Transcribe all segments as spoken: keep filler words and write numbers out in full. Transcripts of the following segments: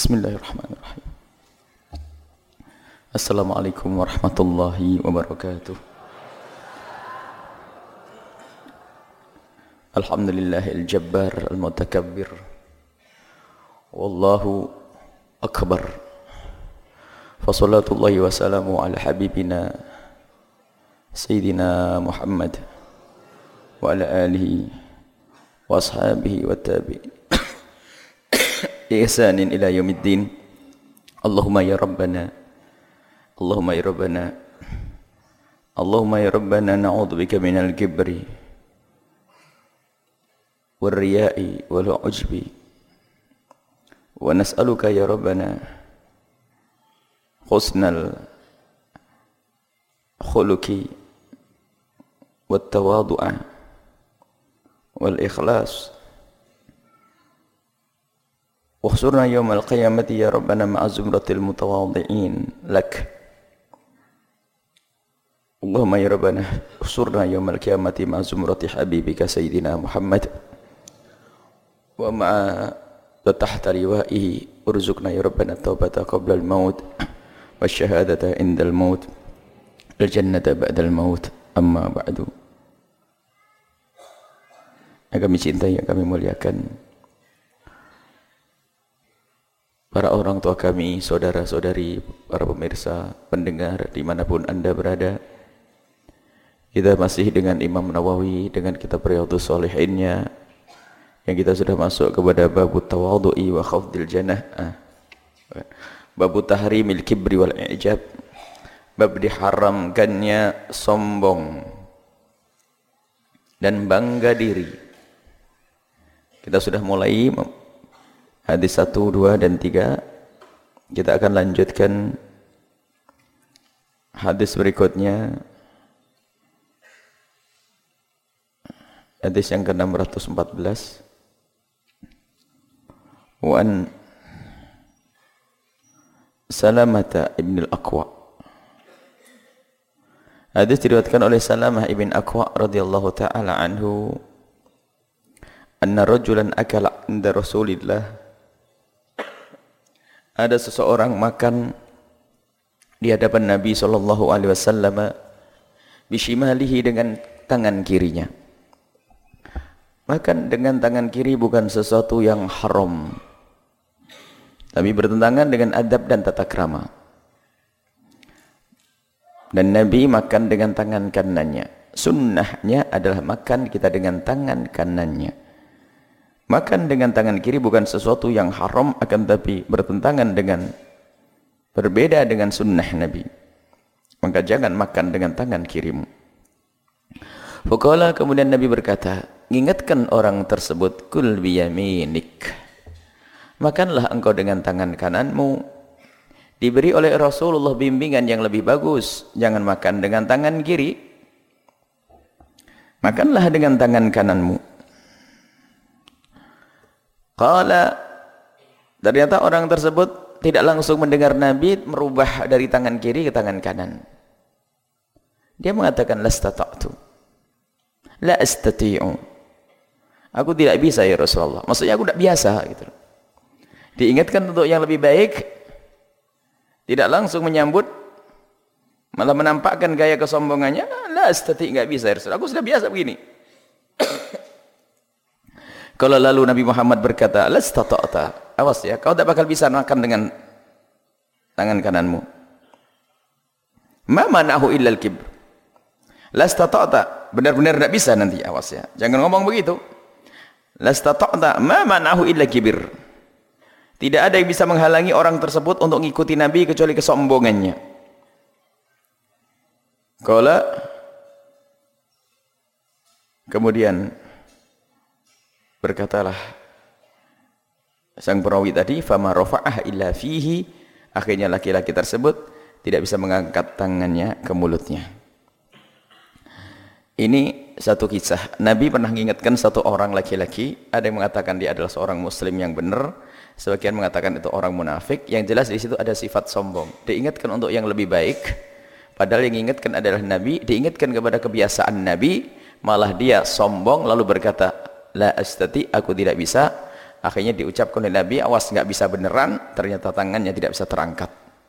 Bismillahirrahmanirrahim. Assalamualaikum warahmatullahi wabarakatuh. Alhamdulillahil jabbar al-mutakabbir. Wallahu akbar. Fassalatullahi wassalamu ala habibina Sayyidina Muhammad wa ala alihi wa ashabihi wa tabi'in ihsanin ila yaumiddin. Allahumma ya Rabbana Allahumma ya Rabbana Allahumma ya Rabbana na'udzubika minal kibri wal riya'i wal ujbi wa nas'aluka ya Rabbana husnal khuluqi wat tawadu'a wal ikhlas. Wakhsurna yawmal qiyamati ya Rabbana ma'a zumratil mutawadhi'in lak. Allahumma ya Rabbana ukhsurna yawmal qiyamati ma'a zumrati habibika Sayyidina Muhammad wa ma'a tahta liwa'ihi urzuqna ya Rabbana taubata qabla al-maut wa syahadata indal maut al-jannata ba'dal maut. Amma ba'du. Yang kami cintai, yang kami muliakan, para orang tua kami, saudara-saudari, para pemirsa, pendengar dimanapun anda berada, kita masih dengan Imam Nawawi, dengan kitab Riyadhus Shalihinnya, yang kita sudah masuk kepada babu tawadhu'i wa khafdil janah, ah. babu tahrimil kibri wal i'jab, bab diharamkannya sombong dan bangga diri. Kita sudah mulai hadis satu, dua, dan tiga. Kita akan lanjutkan hadis berikutnya, hadis yang ke enam ratus empat belas. Wan Salamah ibn al-Aqwa. Hadis diriwayatkan oleh Salamah ibn Aqwa radhiyallahu ta'ala anhu, anna rajulan akala inda Rasulillah. Ada seseorang makan di hadapan Nabi sallallahu alaihi wasallam bishimalihi, dengan tangan kirinya. Makan dengan tangan kiri bukan sesuatu yang haram, tapi bertentangan dengan adab dan tata krama. Dan Nabi makan dengan tangan kanannya. Sunnahnya adalah makan kita dengan tangan kanannya. Makan dengan tangan kiri bukan sesuatu yang haram, akan tapi bertentangan dengan, berbeda dengan sunnah Nabi. Maka jangan makan dengan tangan kirimu. Faqala, kemudian Nabi berkata, ingatkan orang tersebut, kul biyaminik, makanlah engkau dengan tangan kananmu. Diberi oleh Rasulullah bimbingan yang lebih bagus, jangan makan dengan tangan kiri, makanlah dengan tangan kananmu. Qala, ternyata orang tersebut tidak langsung mendengar Nabi merubah dari tangan kiri ke tangan kanan. Dia mengatakan, lastata'tu, la astati'u, aku tidak bisa ya Rasulullah. Maksudnya aku tidak biasa gitu. Diingatkan untuk yang lebih baik, tidak langsung menyambut, malah menampakkan gaya kesombongannya. La astati', enggak bisa ya Rasulullah, aku sudah biasa begini. Kalau lalu Nabi Muhammad berkata, lastata'ta, awas ya, kau tak bakal bisa makan dengan tangan kananmu. Ma manahu illal kibr. Lastata'ta, benar-benar tidak bisa nanti, awas ya, jangan ngomong begitu. Lastata'ta ma manahu illa kibir. Tidak ada yang bisa menghalangi orang tersebut untuk mengikuti Nabi kecuali kesombongannya. Qala, kemudian berkatalah sang perawi tadi, fama rafa'ah illa fihi, akhirnya laki-laki tersebut tidak bisa mengangkat tangannya ke mulutnya. Ini satu kisah. Nabi pernah mengingatkan satu orang laki-laki. Ada yang mengatakan dia adalah seorang muslim yang benar, sebagian mengatakan itu orang munafik. Yang jelas di situ ada sifat sombong. Diingatkan untuk yang lebih baik, padahal yang diingatkan adalah Nabi. Diingatkan kepada kebiasaan Nabi, malah dia sombong lalu berkata, la astati, aku tidak bisa. Akhirnya diucapkan oleh Nabi, awas nggak bisa beneran, ternyata tangannya tidak bisa terangkat.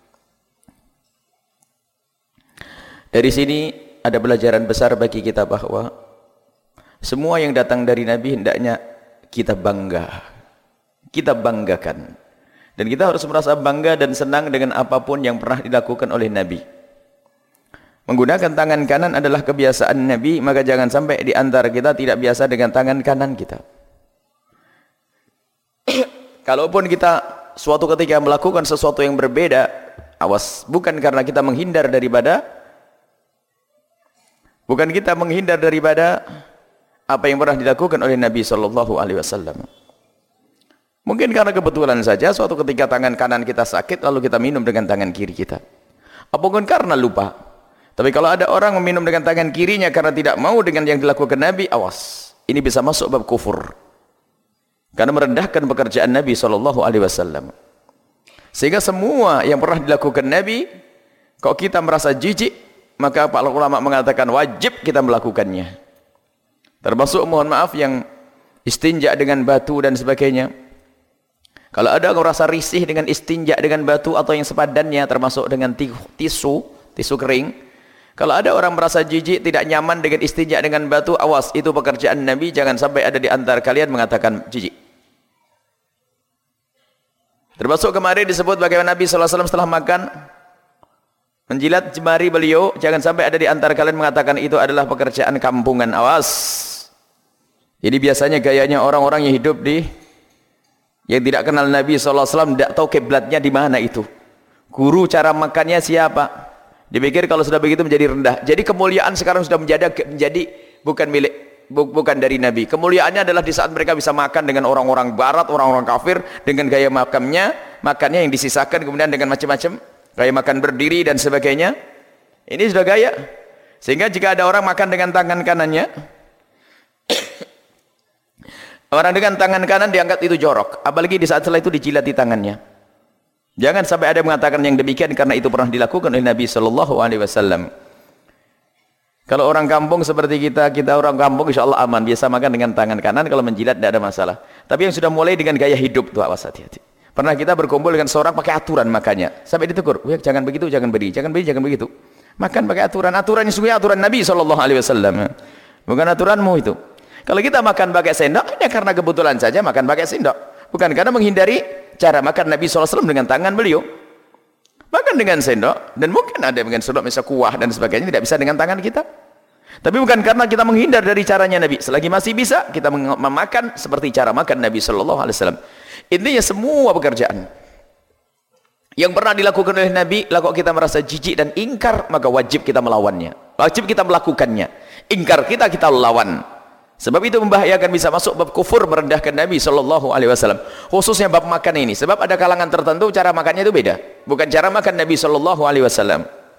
Dari sini ada pelajaran besar bagi kita bahwa semua yang datang dari Nabi hendaknya kita bangga, kita banggakan. Dan kita harus merasa bangga dan senang dengan apapun yang pernah dilakukan oleh Nabi. Menggunakan tangan kanan adalah kebiasaan Nabi, maka jangan sampai di antara kita tidak biasa dengan tangan kanan kita. Kalaupun kita suatu ketika melakukan sesuatu yang berbeda, awas, bukan karena kita menghindar daripada bukan kita menghindar daripada apa yang pernah dilakukan oleh Nabi Shallallahu Alaihi Wasallam. Mungkin karena kebetulan saja suatu ketika tangan kanan kita sakit lalu kita minum dengan tangan kiri kita. Apapun karena lupa. Tapi kalau ada orang meminum dengan tangan kirinya karena tidak mau dengan yang dilakukan Nabi, awas. Ini bisa masuk bab kufur. Karena merendahkan pekerjaan Nabi Shallallahu Alaihi Wasallam. Sehingga semua yang pernah dilakukan Nabi, kalau kita merasa jijik, maka para ulama mengatakan wajib kita melakukannya. Termasuk mohon maaf yang istinja dengan batu dan sebagainya. Kalau ada yang merasa risih dengan istinja dengan batu atau yang sepadannya, termasuk dengan tisu, tisu kering. Kalau ada orang merasa jijik, tidak nyaman dengan istinja dengan batu, awas, itu pekerjaan Nabi, jangan sampai ada di antara kalian mengatakan jijik. Termasuk kemarin disebut bagaimana Nabi shallallahu alaihi wasallam setelah makan, menjilat jemari beliau, jangan sampai ada di antara kalian mengatakan itu adalah pekerjaan kampungan, awas. Jadi biasanya gayanya orang-orang yang hidup di yang tidak kenal Nabi shallallahu alaihi wasallam, tidak tahu kiblatnya di mana itu. Guru cara makannya siapa? Dipikir kalau sudah begitu menjadi rendah. Jadi kemuliaan sekarang sudah menjadi, menjadi bukan milik, bu, bukan dari Nabi. Kemuliaannya adalah di saat mereka bisa makan dengan orang-orang barat, orang-orang kafir, dengan gaya makannya, makannya yang disisakan kemudian dengan macam-macam, gaya makan berdiri dan sebagainya. Ini sudah gaya. Sehingga jika ada orang makan dengan tangan kanannya, orang dengan tangan kanan dianggap itu jorok, apalagi di saat setelah itu dijilat di tangannya. Jangan sampai ada yang mengatakan yang demikian karena itu pernah dilakukan oleh Nabi Shallallahu Alaihi Wasallam. Kalau orang kampung seperti kita, kita orang kampung insya Allah aman, biasa makan dengan tangan kanan, kalau menjilat tidak ada masalah. Tapi yang sudah mulai dengan gaya hidup tuh awas, hati-hati. Pernah kita berkumpul dengan seorang pakai aturan makannya, sampai ditegur, jangan begitu, jangan beri, jangan beri, jangan begitu. Makan pakai aturan, aturan yang sungguhnya aturan Nabi Shallallahu Alaihi Wasallam, bukan aturanmu itu. Kalau kita makan pakai sendok, hanya karena kebetulan saja makan pakai sendok. Bukan karena menghindari cara makan Nabi shallallahu alaihi wasallam dengan tangan beliau. Makan dengan sendok, dan mungkin ada dengan sendok, misalnya kuah dan sebagainya, tidak bisa dengan tangan kita. Tapi bukan karena kita menghindar dari caranya Nabi. Selagi masih bisa, kita memakan seperti cara makan Nabi shallallahu alaihi wasallam. Intinya semua pekerjaan yang pernah dilakukan oleh Nabi, kalau kita merasa jijik dan ingkar, maka wajib kita melawannya. Wajib kita melakukannya. Ingkar kita, kita lawan. Sebab itu membahayakan, bisa masuk bab kufur, merendahkan Nabi shallallahu alaihi wasallam. Khususnya bab makan ini. Sebab ada kalangan tertentu cara makannya itu beda. Bukan cara makan Nabi shallallahu alaihi wasallam.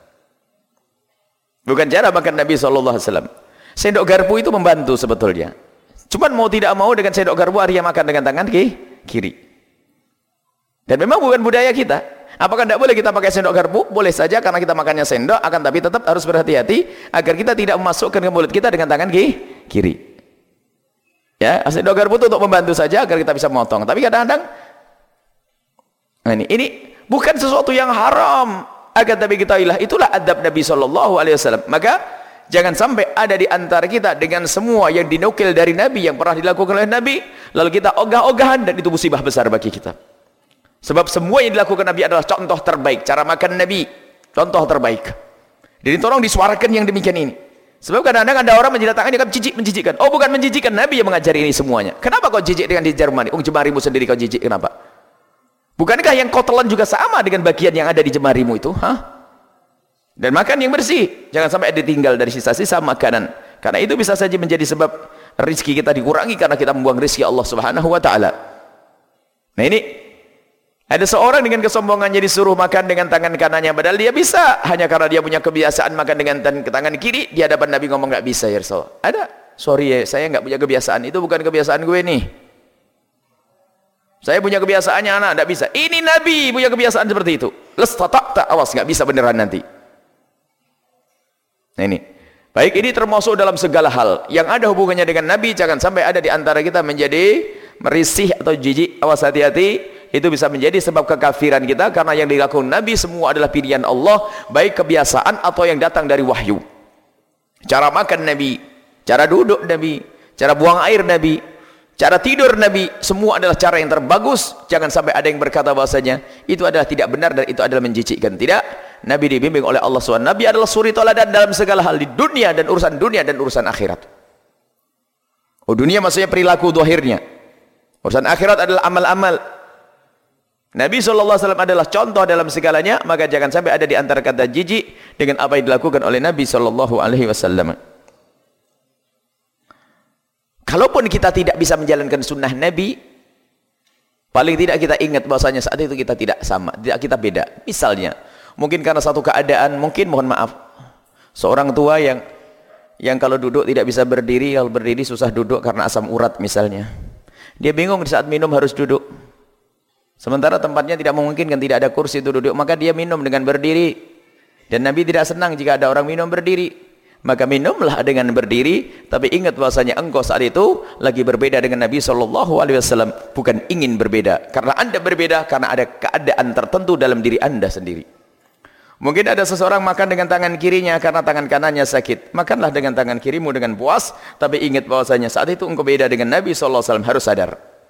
Bukan cara makan Nabi shallallahu alaihi wasallam. Sendok garpu itu membantu sebetulnya. Cuman mau tidak mau dengan sendok garpu akhirnya makan dengan tangan kiri. Dan memang bukan budaya kita. Apakah tidak boleh kita pakai sendok garpu? Boleh saja karena kita makannya sendok, akan tapi tetap harus berhati-hati agar kita tidak memasukkan ke mulut kita dengan tangan kiri. Ya, sendok garpu itu untuk membantu saja agar kita bisa memotong. Tapi kadang-kadang nah ini, ini bukan sesuatu yang haram, agar tapi kita ilah, itulah adab Nabi shallallahu alaihi wasallam. Maka jangan sampai ada di antara kita dengan semua yang dinukil dari Nabi, yang pernah dilakukan oleh Nabi, lalu kita ogah-ogahan, dan itu musibah besar bagi kita. Sebab semua yang dilakukan Nabi adalah contoh terbaik, cara makan Nabi, contoh terbaik. Jadi tolong disuarakan yang demikian ini. Sebab kadang-kadang ada orang menjilat tangan, dia kan jijik, menjijikkan. Oh, bukan menjijikkan, Nabi yang mengajari ini semuanya. Kenapa kau jijik dengan di jemari? Oh, jemarimu sendiri kau jijik, kenapa? Bukankah yang kau telan juga sama dengan bagian yang ada di jemarimu itu? Hah? Dan makan yang bersih. Jangan sampai ditinggal dari sisa-sisa makanan. Karena itu bisa saja menjadi sebab rizki kita dikurangi karena kita membuang rizki Allah Subhanahu wa Ta'ala. Nah ini, ada seorang dengan kesombongannya disuruh makan dengan tangan kanannya, padahal dia bisa, hanya karena dia punya kebiasaan makan dengan tangan kiri. Di hadapan Nabi ngomong nggak bisa ya Rasul. Ada, sorry ya, saya nggak punya kebiasaan, itu bukan kebiasaan gue nih. Saya punya kebiasaannya anak, nggak bisa. Ini Nabi punya kebiasaan seperti itu. Lestatak, awas, nggak bisa beneran nanti. Nah ini, baik, ini termasuk dalam segala hal yang ada hubungannya dengan Nabi. Jangan sampai ada di antara kita menjadi merisih atau jijik, awas hati-hati, itu bisa menjadi sebab kekafiran kita, karena yang dilakukan Nabi semua adalah pilihan Allah, baik kebiasaan atau yang datang dari wahyu. Cara makan Nabi, cara duduk Nabi, cara buang air Nabi, cara tidur Nabi, semua adalah cara yang terbagus. Jangan sampai ada yang berkata bahasanya itu adalah tidak benar dan itu adalah menjijikkan. Tidak, Nabi dibimbing oleh Allah subhanahu wa taala. Nabi adalah suri teladan dalam segala hal, di dunia dan urusan dunia dan urusan akhirat. Oh, dunia maksudnya perilaku zahirnya, urusan akhirat adalah amal-amal. Nabi shallallahu alaihi wasallam adalah contoh dalam segalanya, maka jangan sampai ada di antara kata jijik dengan apa yang dilakukan oleh Nabi shallallahu alaihi wasallam. Kalaupun kita tidak bisa menjalankan sunnah Nabi, paling tidak kita ingat bahwasanya saat itu kita tidak sama, tidak kita beda. Misalnya, mungkin karena satu keadaan, mungkin mohon maaf, seorang tua yang yang kalau duduk tidak bisa berdiri, kalau berdiri susah duduk karena asam urat misalnya. Dia bingung di saat minum harus duduk. Sementara tempatnya tidak memungkinkan, tidak ada kursi itu duduk, maka dia minum dengan berdiri. Dan Nabi tidak senang jika ada orang minum berdiri. Maka minumlah dengan berdiri, tapi ingat bahwasanya engkau saat itu lagi berbeda dengan Nabi shallallahu alaihi wasallam, bukan ingin berbeda. Karena Anda berbeda karena ada keadaan tertentu dalam diri Anda sendiri. Mungkin ada seseorang makan dengan tangan kirinya karena tangan kanannya sakit. Makanlah dengan tangan kirimu dengan puas, tapi ingat bahwasanya saat itu engkau beda dengan Nabi shallallahu alaihi wasallam, harus sadar.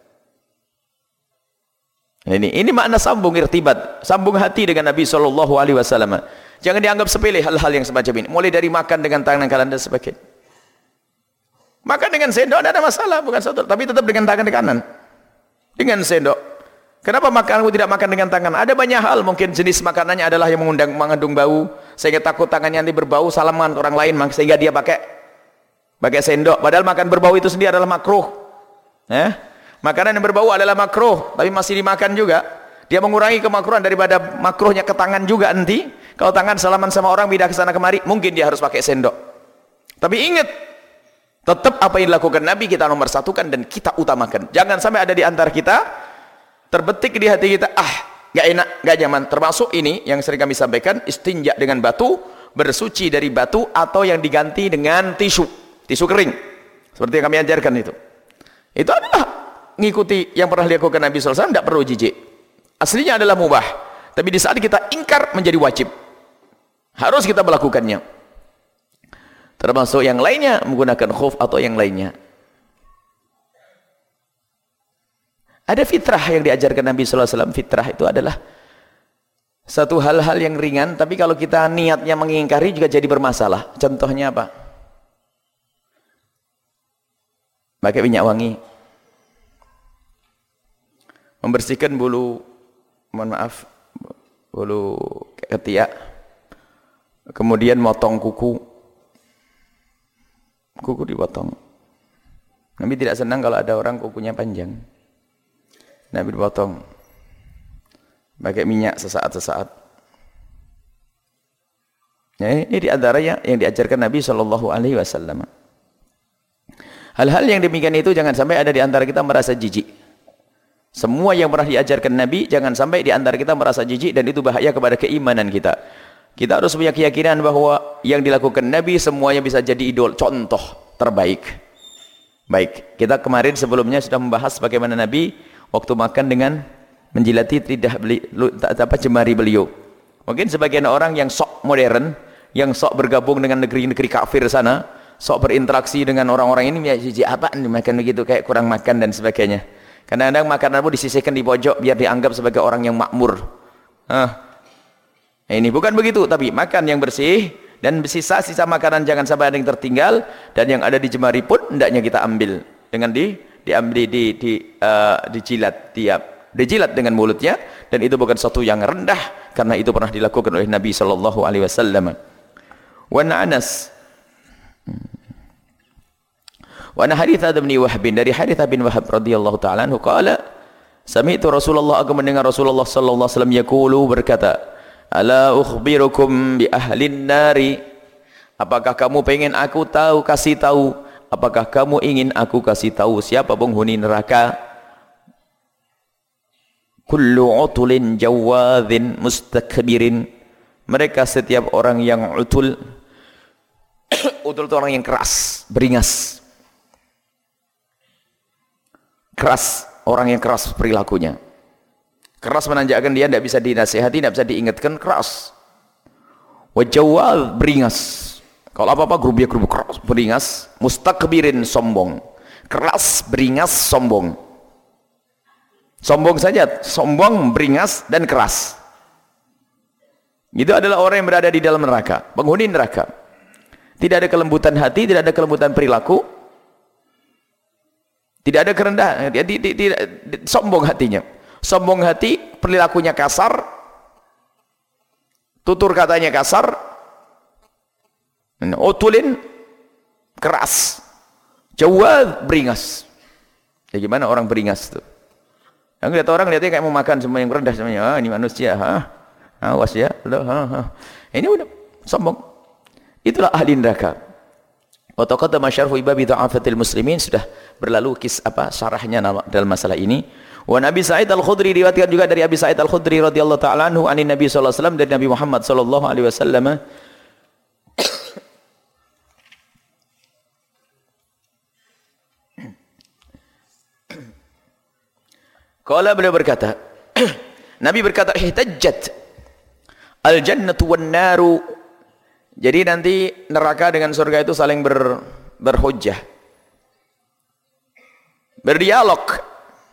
Ini ini makna sambung irtibat, sambung hati dengan Nabi shallallahu alaihi wasallam. Jangan dianggap sepele hal-hal yang semacam ini. Mulai dari makan dengan tangan kanan dan sebagainya. Makan dengan sendok tidak ada masalah, bukan satu, tapi tetap dengan tangan kanan. Dengan sendok. Kenapa makanmu tidak makan dengan tangan? Ada banyak hal, mungkin jenis makanannya adalah yang mengundang mengandung bau, sehingga takut tangannya nanti berbau, salaman ke orang lain, sehingga dia pakai pakai sendok. Padahal makan berbau itu sendiri adalah makruh. Eh? Makanan yang berbau adalah makruh, tapi masih dimakan juga. Dia mengurangi kemakruhan daripada makruhnya ke tangan juga nanti. Kalau tangan salaman sama orang pindah ke sana kemari, mungkin dia harus pakai sendok. Tapi ingat, tetap apa yang dilakukan Nabi kita nomor satukan dan kita utamakan. Jangan sampai ada di antara kita terbetik di hati kita, ah, gak enak, gak nyaman. Termasuk ini yang sering kami sampaikan, istinja dengan batu, bersuci dari batu atau yang diganti dengan tisu, tisu kering. Seperti yang kami ajarkan itu. Itu adalah ngikuti yang pernah dilakukan Nabi shallallahu alaihi wasallam, tidak perlu jijik. Aslinya adalah mubah, tapi di saat kita ingkar menjadi wajib. Harus kita melakukannya. Termasuk yang lainnya menggunakan khuf atau yang lainnya. Ada fitrah yang diajarkan Nabi shallallahu alaihi wasallam. Fitrah itu adalah satu hal-hal yang ringan, tapi kalau kita niatnya mengingkari juga jadi bermasalah. Contohnya apa? Pakai minyak wangi, membersihkan bulu, mohon maaf, bulu ketiak, kemudian motong kuku, kuku dipotong. Nabi tidak senang kalau ada orang kukunya panjang. Nabi dipotong, pakai minyak sesaat-sesaat. Ya, ini di antaranya yang diajarkan Nabi shallallahu alaihi wasallam. Hal-hal yang demikian itu jangan sampai ada di antara kita merasa jijik. Semua yang pernah diajarkan Nabi jangan sampai di antara kita merasa jijik, dan itu bahaya kepada keimanan kita. Kita harus punya keyakinan bahwa yang dilakukan Nabi semuanya bisa jadi idol, contoh terbaik. Baik, kita kemarin sebelumnya sudah membahas bagaimana Nabi waktu makan dengan menjilati lidah beli, apa jemari beliau. Mungkin sebagian orang yang sok modern, yang sok bergabung dengan negeri-negeri kafir sana, sok berinteraksi dengan orang-orang ini, ya jijik apaan makan begitu, kayak kurang makan dan sebagainya. Kadang-kadang makanan pun disisihkan di pojok biar dianggap sebagai orang yang makmur. Ah. Ini bukan begitu, tapi makan yang bersih, dan sisa-sisa makanan jangan sampai ada yang tertinggal, dan yang ada di jemari pun hendaknya kita ambil dengan di diambil di, di uh, dijilat tiap dijilat dengan mulutnya, dan itu bukan sesuatu yang rendah karena itu pernah dilakukan oleh Nabi sallallahu alaihi wasallam. Wa Anas wa ana Harithah bin Wahb, dari Harithah bin Wahab radhiyallahu taala anhu qala sami'tu Rasulullah, aku mendengar Rasulullah sallallahu alaihi wasallam yaqulu, berkata, ala ukhbirukum bi ahlin nari, apakah kamu pengen aku tahu, kasih tahu, apakah kamu ingin aku kasih tahu siapa penghuni neraka? Kullu utulin jawadhin mustakbirin, mereka setiap orang yang utul. Utul itu orang yang keras, beringas. keras, orang yang keras perilakunya. Keras menanjakkan dia, tidak bisa dinasihati, tidak bisa diingatkan, keras. Wajawal, beringas. Kalau apa-apa gerubia-gerubia keras, beringas. Mustakbirin, sombong. Keras, beringas, sombong. Sombong saja, sombong, beringas, dan keras. Itu adalah orang yang berada di dalam neraka, penghuni neraka. Tidak ada kelembutan hati, tidak ada kelembutan perilaku, tidak ada kerendahan, dia tidak, tidak, sombong hatinya. Sombong hati, perilakunya kasar, tutur katanya kasar, otulin, keras, jawab, beringas. Ya gimana orang beringas itu? Yang lihat orang lihatnya kayak mau makan semua yang rendah semuanya. Ah, ini manusia, ha? Awas ya, loh, ha, ha. Ini udah sombong. Itulah ahli neraka. Wa taqaddama syarhu babi dha'afatil muslimin, sudah berlalu kis apa syarahnya dalam masalah ini. Wa Nabi Sa'id Al-Khudri, diriwayatkan juga dari Abi Sa'id Al-Khudri radhiyallahu ta'ala anhu anin Nabi sallallahu alaihi wasallam, dari Nabi Muhammad sallallahu alaihi wasallam. Qala, beliau berkata, Nabi berkata, ihtajjat al-jannatu wan-naru. Jadi nanti neraka dengan surga itu saling ber, berhujjah, berdialog.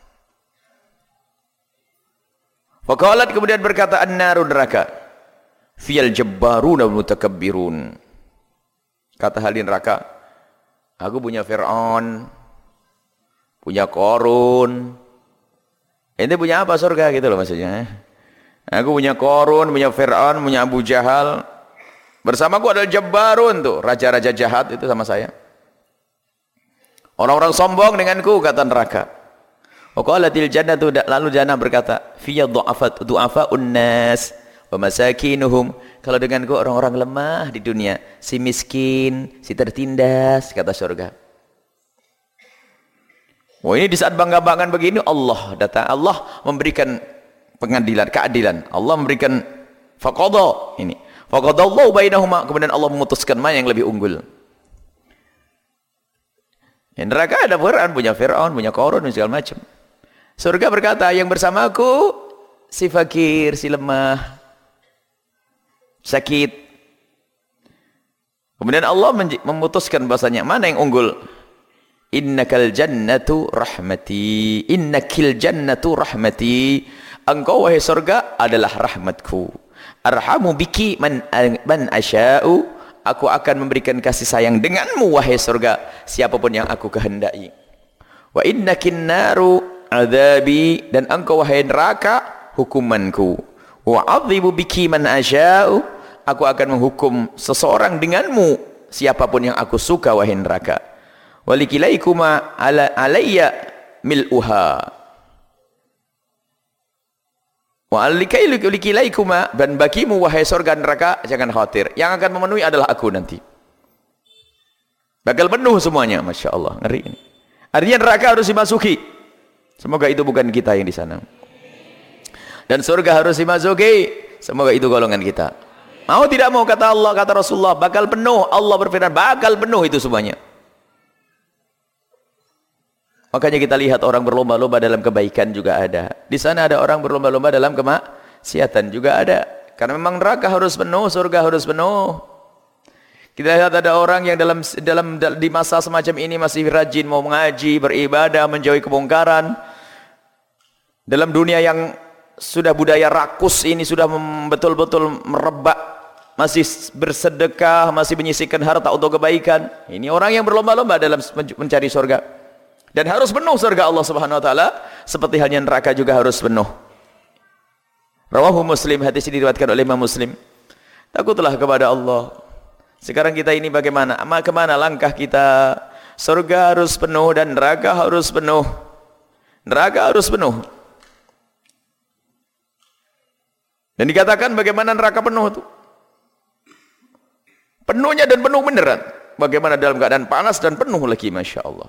Faqalat, kemudian berkata an-naru, neraka, fiyal jabbaruna wal mutakabbirun. Kata ahli neraka, aku punya Fir'aun, punya Qarun. Ini punya apa surga gitu loh maksudnya. Aku punya Qarun, punya Fir'aun, punya Abu Jahal. Bersamaku adalah Jabbarun tuh, raja-raja jahat itu sama saya. Orang-orang sombong denganku, kata neraka. Waqalatil jannatu, lalu jannah berkata, fiyya du'afat du'afa'un nas wa masakinuhum. Kalau denganku orang-orang lemah di dunia, si miskin, si tertindas, kata surga. Wah, ini di saat bangga-banggaan begini, Allah datang, Allah memberikan pengadilan, keadilan. Allah memberikan faqadha ini. Faqadallahu bainahuma, kemudian Allah memutuskan mana yang lebih unggul. Yang neraka ada Fir'aun, punya Fir'aun, punya Qarun, dan segala macam. Surga berkata, yang bersamaku si fakir, si lemah, sakit. Kemudian Allah memutuskan bahasanya mana yang unggul. Innakal jannatu rahmati, innakil jannatu rahmati. Engkau wahai surga adalah rahmatku. Arhamu biki man, man asya'u. Aku akan memberikan kasih sayang denganmu wahai surga, siapapun yang aku kehendaki. Wa innakin naru adzabi, dan engkau wahai neraka hukumanku. Wa adzibu biki man asya'u. Aku akan menghukum seseorang denganmu, siapapun yang aku suka wahai neraka. Walikilaikuma ala alayya mil'uha. Wa alikilaikuma, dan bagimu wahai surga neraka jangan khawatir, yang akan memenuhi adalah aku nanti. Bakal penuh semuanya, Masya Allah, ngeri ini. Artinya neraka harus dimasuki. Semoga itu bukan kita yang di sana. Dan surga harus dimasuki. Semoga itu golongan kita. Mau tidak mau, kata Allah, kata Rasulullah, bakal penuh. Allah berfirman, bakal penuh itu semuanya. Makanya kita lihat orang berlomba-lomba dalam kebaikan juga ada. Di sana ada orang berlomba-lomba dalam kemaksiatan juga ada. Karena memang neraka harus penuh, surga harus penuh. Kita lihat ada orang yang dalam dalam di masa semacam ini masih rajin mau mengaji, beribadah, menjauhi kemungkaran. Dalam dunia yang sudah budaya rakus ini sudah betul-betul merebak, masih bersedekah, masih menyisihkan harta untuk kebaikan. Ini orang yang berlomba-lomba dalam mencari surga. Dan harus penuh surga Allah Subhanahu wa taala, seperti halnya neraka juga harus penuh. Rawahu Muslim, hadis ini diriwayatkan oleh Imam Muslim. Takutlah kepada Allah. Sekarang kita ini bagaimana? Ama kemana langkah kita? Surga harus penuh dan neraka harus penuh. Neraka harus penuh. Dan dikatakan bagaimana neraka penuh itu? Penuhnya dan penuh beneran. Bagaimana dalam keadaan panas dan penuh lagi, Masya Allah.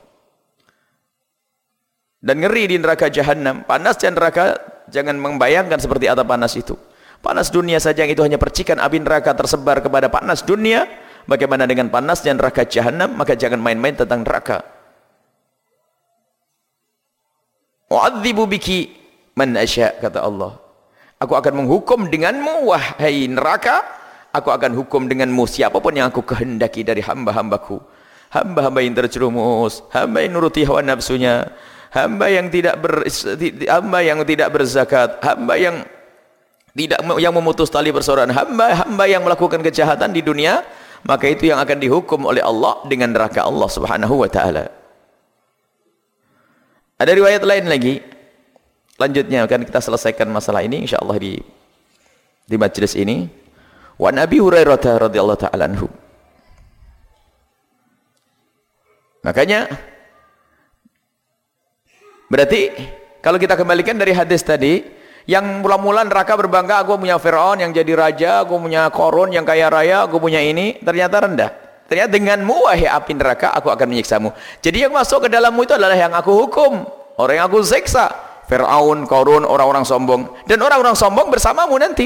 Dan ngeri di neraka Jahannam. Panasnya neraka, jangan membayangkan seperti apa panas itu. Panas dunia saja yang itu hanya percikan api neraka tersebar kepada panas dunia. Bagaimana dengan panasnya neraka Jahannam? Maka jangan main-main tentang neraka. U'adzibu biki man asya, kata Allah. Aku akan menghukum denganmu wahai neraka, aku akan hukum denganmu siapapun yang aku kehendaki dari hamba-hambaku. Hamba-hamba yang terjerumus, hamba yang nuruti hawa nafsunya, hamba yang tidak ber, hamba yang tidak berzakat, hamba yang tidak yang memutus tali persaudaraan, hamba-hamba yang melakukan kejahatan di dunia, maka itu yang akan dihukum oleh Allah dengan neraka Allah Subhanahu wa taala. Ada riwayat lain lagi. Lanjutnya akan kita selesaikan masalah ini insyaallah di di majlis ini. Wa Nabi Hurairah radhiyallahu taala anhu. Makanya berarti kalau kita kembalikan dari hadis tadi, yang mula-mula neraka berbangga, aku punya Fir'aun yang jadi raja, aku punya Korun yang kaya raya, aku punya ini, ternyata rendah. Ternyata denganmu wahai api neraka, aku akan menyiksamu. Jadi yang masuk ke dalammu itu adalah yang aku hukum, orang yang aku siksa. Fir'aun, Korun, orang-orang sombong, dan orang-orang sombong bersamamu nanti.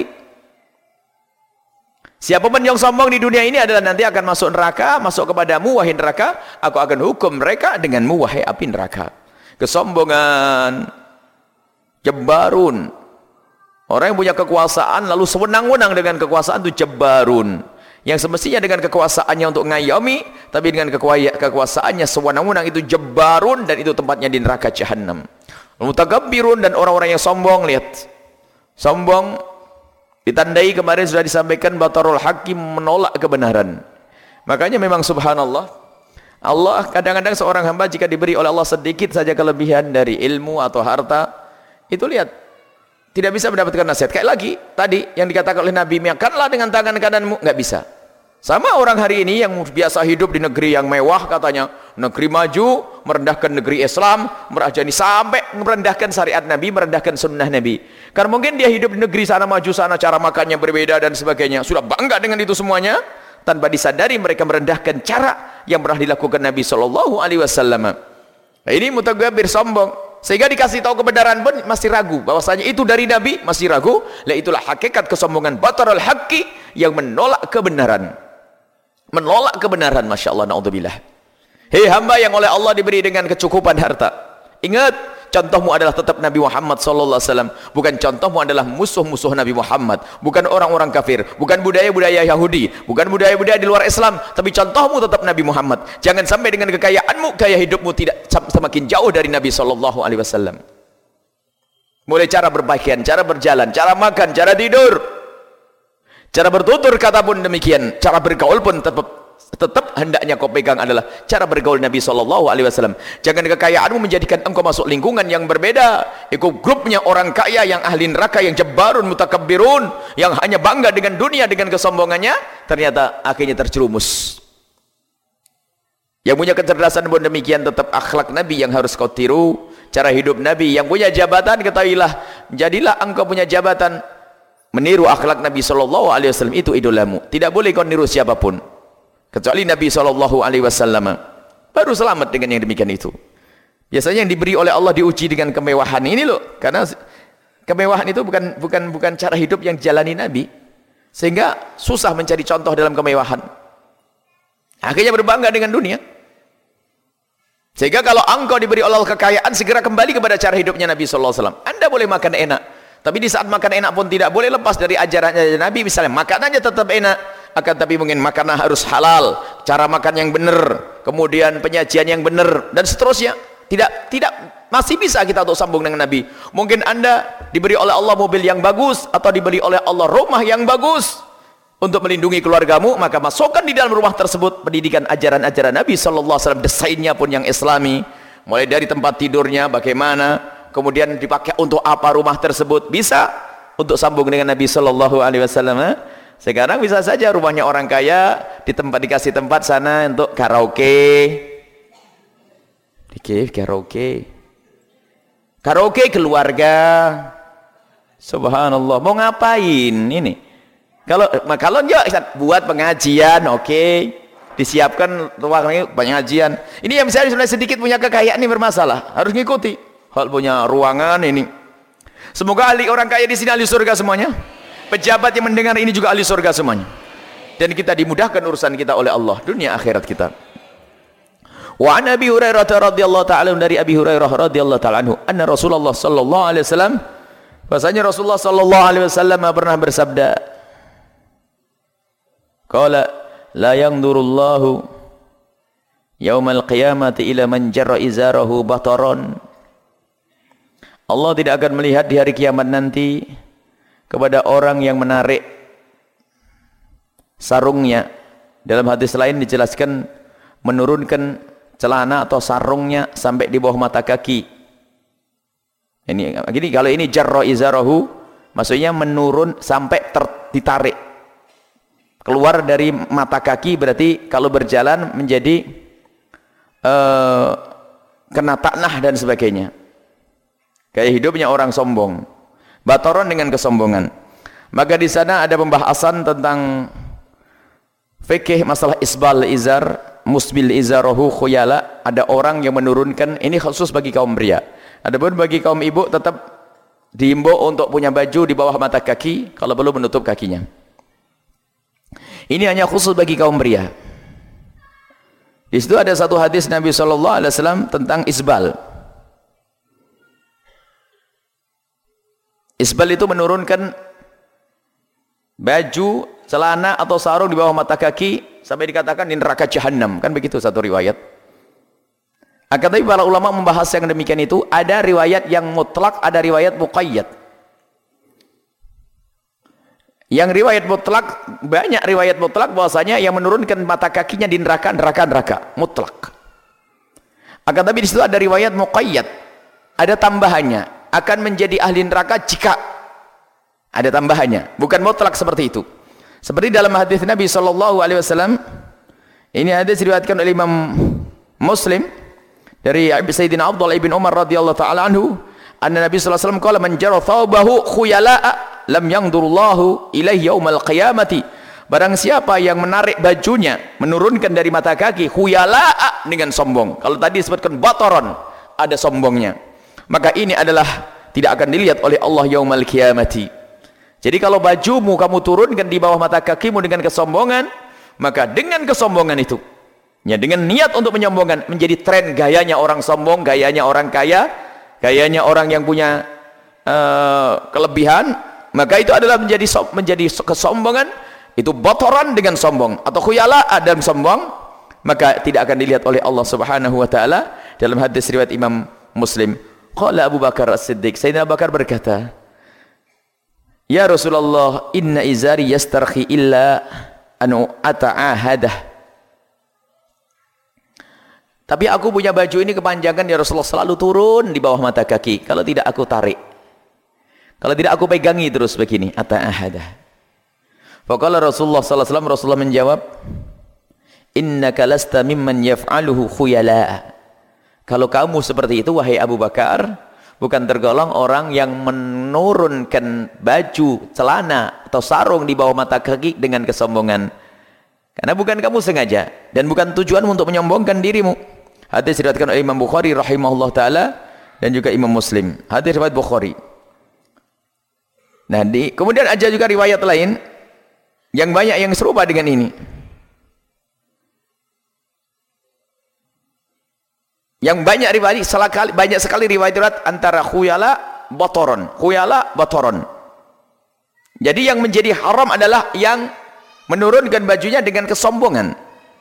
Siapapun yang sombong di dunia ini adalah nanti akan masuk neraka, masuk kepadamu wahai neraka, aku akan hukum mereka denganmu wahai api neraka. Kesombongan, jabbarun, orang yang punya kekuasaan lalu sewenang-wenang dengan kekuasaan itu jabbarun, yang semestinya dengan kekuasaannya untuk ngayomi, tapi dengan kekuasaannya sewenang-wenang itu jabbarun, dan itu tempatnya di neraka jahanam. Mutakabbirun, dan orang-orang yang sombong, lihat sombong ditandai kemarin sudah disampaikan batarul hakim, menolak kebenaran. Makanya memang subhanallah, Allah kadang-kadang seorang hamba jika diberi oleh Allah sedikit saja kelebihan dari ilmu atau harta, itu lihat tidak bisa mendapatkan nasihat. Kayak lagi tadi yang dikatakan oleh Nabi, makanlah dengan tangan kananmu, nggak bisa. Sama orang hari ini yang biasa hidup di negeri yang mewah, katanya negeri maju, merendahkan negeri Islam, merajani sampai merendahkan syariat Nabi, merendahkan sunnah Nabi. Karena mungkin dia hidup di negeri sana maju sana, cara makannya berbeda dan sebagainya, sudah bangga dengan itu semuanya, tanpa disadari mereka merendahkan cara yang pernah dilakukan Nabi Shallallahu Alaihi Wasallam. Nah, ini mutagabir, sombong, sehingga dikasih tahu kebenaran pun masih ragu, bahwasanya itu dari Nabi masih ragu. Lah itulah hakikat kesombongan, batarul haqqi, yang menolak kebenaran, menolak kebenaran. Masya Allah, na'udzubillah. Hei hamba yang oleh Allah diberi dengan kecukupan harta, ingat, contohmu adalah tetap Nabi Muhammad sallallahu alaihi wasallam. Bukan contohmu adalah musuh-musuh Nabi Muhammad, bukan orang-orang kafir, bukan budaya-budaya Yahudi, bukan budaya-budaya di luar Islam, tapi contohmu tetap Nabi Muhammad. Jangan sampai dengan kekayaanmu, gaya hidupmu tidak semakin jauh dari Nabi sallallahu alaihi wasallam. Mulai cara berpakaian, cara berjalan, cara makan, cara tidur, cara bertutur kata pun demikian, cara bergaul pun tetap tetap hendaknya kau pegang adalah cara bergaul Nabi Shallallahu Alaihi Wasallam. Jangan kekayaanmu menjadikan engkau masuk lingkungan yang berbeda, ikut grupnya orang kaya yang ahli neraka, yang jabbarun mutakabbirun, yang hanya bangga dengan dunia, dengan kesombongannya, ternyata akhirnya terjerumus. Yang punya kecerdasan pun demikian, tetap akhlak Nabi yang harus kau tiru, cara hidup Nabi. Yang punya jabatan, ketahuilah, jadilah engkau punya jabatan meniru akhlak Nabi Shallallahu Alaihi Wasallam, itu idolamu. Tidak boleh kau niru siapapun kecuali Nabi Shallallahu Alaihi Wasallam, baru selamat dengan yang demikian itu. Biasanya yang diberi oleh Allah diuji dengan kemewahan ini loh, karena kemewahan itu bukan bukan bukan cara hidup yang dijalani Nabi, sehingga susah mencari contoh dalam kemewahan. Akhirnya berbangga dengan dunia. Sehingga kalau engkau diberi oleh Allah kekayaan, segera kembali kepada cara hidupnya Nabi Shallallahu Alaihi Wasallam. Anda boleh makan enak, tapi di saat makan enak pun tidak boleh lepas dari ajarannya Nabi. Misalnya makanannya tetap enak, akan tapi mungkin makanan harus halal, cara makan yang benar, kemudian penyajian yang benar, dan seterusnya. Tidak, tidak, masih bisa kita untuk sambung dengan Nabi. Mungkin Anda diberi oleh Allah mobil yang bagus, atau diberi oleh Allah rumah yang bagus untuk melindungi keluargamu, maka masukkan di dalam rumah tersebut pendidikan ajaran-ajaran Nabi Sallallahu Alaihi Wasallam, desainnya pun yang Islami, mulai dari tempat tidurnya bagaimana, kemudian dipakai untuk apa rumah tersebut, bisa untuk sambung dengan Nabi Sallallahu Alaihi Wasallam. Sekarang bisa saja rumahnya orang kaya, di tempat dikasih tempat sana untuk karaoke, dikit karaoke, karaoke keluarga. Subhanallah, mau ngapain ini? Kalau kalau enggak buat pengajian, oke, okay. Disiapkan ruangnya pengajian. Ini yang misalnya sebenarnya sedikit punya kekayaan ini bermasalah, harus ngikuti. Hal punya ruangan ini. Semoga ahli orang kaya di sini ahli surga semuanya. Pejabat yang mendengar ini juga ahli surga semuanya, dan kita dimudahkan urusan kita oleh Allah, dunia akhirat kita. Wa an Abi Hurairah radhiyallahu ta'ala dari Abi Hurairah radhiyallahu ta'ala anhu anna Rasulullah sallallahu alaihi wasallam bahasanya Rasulullah sallallahu alaihi wasallam pernah bersabda qala la yanzurullahu yaumal qiyamati ila man jarra izarahu bataran. Allah tidak akan melihat di hari kiamat nanti kepada orang yang menarik sarungnya. Dalam hadis lain dijelaskan menurunkan celana atau sarungnya sampai di bawah mata kaki. Ini gini, kalau ini jarra izarahu maksudnya menurun sampai ter, ditarik keluar dari mata kaki, berarti kalau berjalan menjadi Uh, kena taknah dan sebagainya, kayak hidupnya orang sombong, batoron dengan kesombongan. Maka di sana ada pembahasan tentang fikih masalah isbal izar, musbil izarahu khuyala. Ada orang yang menurunkan, ini khusus bagi kaum pria. Adapun bagi kaum ibu tetap diimbau untuk punya baju di bawah mata kaki kalau perlu menutup kakinya. Ini hanya khusus bagi kaum pria. Di situ ada satu hadis Nabi shallallahu alaihi wasallam tentang isbal. Isbal itu menurunkan baju, celana atau sarung di bawah mata kaki sampai dikatakan di neraka Jahannam, kan begitu satu riwayat. Akan tapi para ulama membahas yang demikian itu, ada riwayat yang mutlak, ada riwayat muqayyad. Yang riwayat mutlak, banyak riwayat mutlak bahwasanya yang menurunkan mata kakinya di neraka, neraka, neraka, mutlak. Akan tapi di situ ada riwayat muqayyad, ada tambahannya, akan menjadi ahli neraka jika ada tambahannya, bukan mutlak seperti itu. Seperti dalam hadis Nabi sallallahu alaihi wasallam, ini hadis diriwayatkan oleh Imam Muslim dari Sayyidina Abdullah ibn Umar radhiyallahu taala anhu, anna Nabi sallallahu alaihi wasallam qala man jarra thawbahu khuyala'a lam yangdurullahu ilaihi yaumal qiyamati. Barang siapa yang menarik bajunya, menurunkan dari mata kaki, khuyala'a dengan sombong. Kalau tadi disebutkan bataron, ada sombongnya, maka ini adalah tidak akan dilihat oleh Allah yaumal qiyamati. Jadi kalau bajumu kamu turunkan di bawah mata kakimu dengan kesombongan, maka dengan kesombongan itu, ya dengan niat untuk menyombongkan, menjadi tren gayanya orang sombong, gayanya orang kaya, gayanya orang yang punya uh, kelebihan, maka itu adalah menjadi menjadi kesombongan, itu bataran dengan sombong atau khuyala dan sombong, maka tidak akan dilihat oleh Allah Subhanahu wa taala. Dalam hadis riwayat Imam Muslim, qala Abu Bakar As-Siddiq, Sayyidina Abu Bakar berkata, ya Rasulullah, inna izari yastarhi illa anu ata'ahadah. Tapi aku punya baju ini kepanjangan ya Rasulullah, selalu turun di bawah mata kaki, kalau tidak aku tarik, kalau tidak aku pegangi terus begini, ata'ahadah. Faqala Rasulullah sallallahu alaihi wasallam, Rasulullah menjawab, innaka lasta mimman yaf'aluhu khuyala'a. Kalau kamu seperti itu wahai Abu Bakar, bukan tergolong orang yang menurunkan baju, celana atau sarung di bawah mata kaki dengan kesombongan. Karena bukan kamu sengaja dan bukan tujuanmu untuk menyombongkan dirimu. Hadis diriwayatkan oleh Imam Bukhari rahimahullah taala dan juga Imam Muslim. Hadis riwayat Bukhari. Nah, di, kemudian ada juga riwayat lain yang banyak yang serupa dengan ini. Yang banyak riwayat, sekali, banyak sekali riwayat antara khuyala bataron, khuyala bataron. Jadi yang menjadi haram adalah yang menurunkan bajunya dengan kesombongan.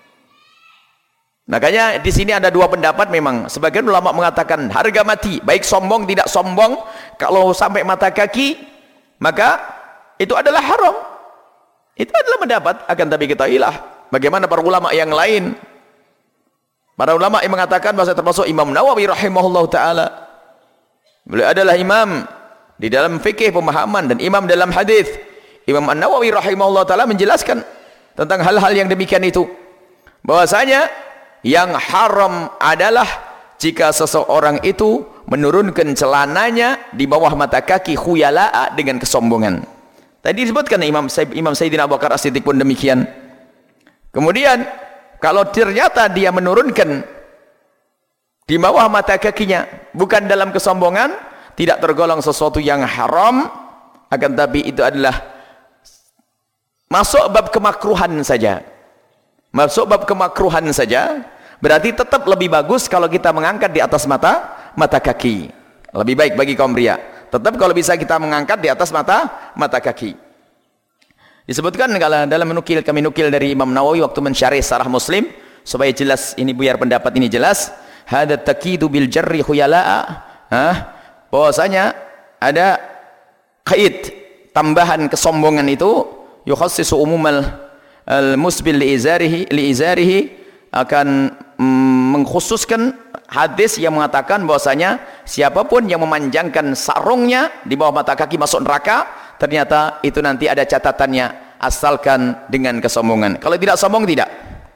Makanya di sini ada dua pendapat memang. Sebagian ulama mengatakan harga mati, baik sombong tidak sombong, kalau sampai mata kaki maka itu adalah haram. Itu adalah pendapat. Akan tapi ketahuilah bagaimana para ulama yang lain. Para ulama yang mengatakan bahwa termasuk Imam Nawawi rahimahullah ta'ala. Beliau adalah imam di dalam fikih pemahaman dan imam dalam hadis. Imam An-Nawawi rahimahullah ta'ala menjelaskan tentang hal-hal yang demikian itu. Bahwasanya yang haram adalah jika seseorang itu menurunkan celananya di bawah mata kaki khuyala'a dengan kesombongan. Tadi disebutkan Imam, Imam Sayyidina Abu Bakar As-Siddiq pun demikian. Kemudian kalau ternyata dia menurunkan di bawah mata kakinya bukan dalam kesombongan, tidak tergolong sesuatu yang haram, akan tapi itu adalah masuk bab kemakruhan saja. Masuk bab kemakruhan saja. Berarti tetap lebih bagus kalau kita mengangkat di atas mata mata kaki. Lebih baik bagi kaum pria. Tetap kalau bisa kita mengangkat di atas mata mata kaki. Disebutkan kalau dalam menukil kami nukil dari Imam Nawawi waktu mensyarih Syarah Muslim supaya jelas ini biar pendapat ini jelas. Hada takidu bil jarri khuyala'a. Hah? Bahwasanya ada kait tambahan kesombongan itu yukhassisu umumal al-musbil li izarihi li izarihi akan mm, mengkhususkan hadis yang mengatakan bahwasanya siapapun yang memanjangkan sarungnya di bawah mata kaki masuk neraka, ternyata itu nanti ada catatannya asalkan dengan kesombongan. Kalau tidak sombong tidak.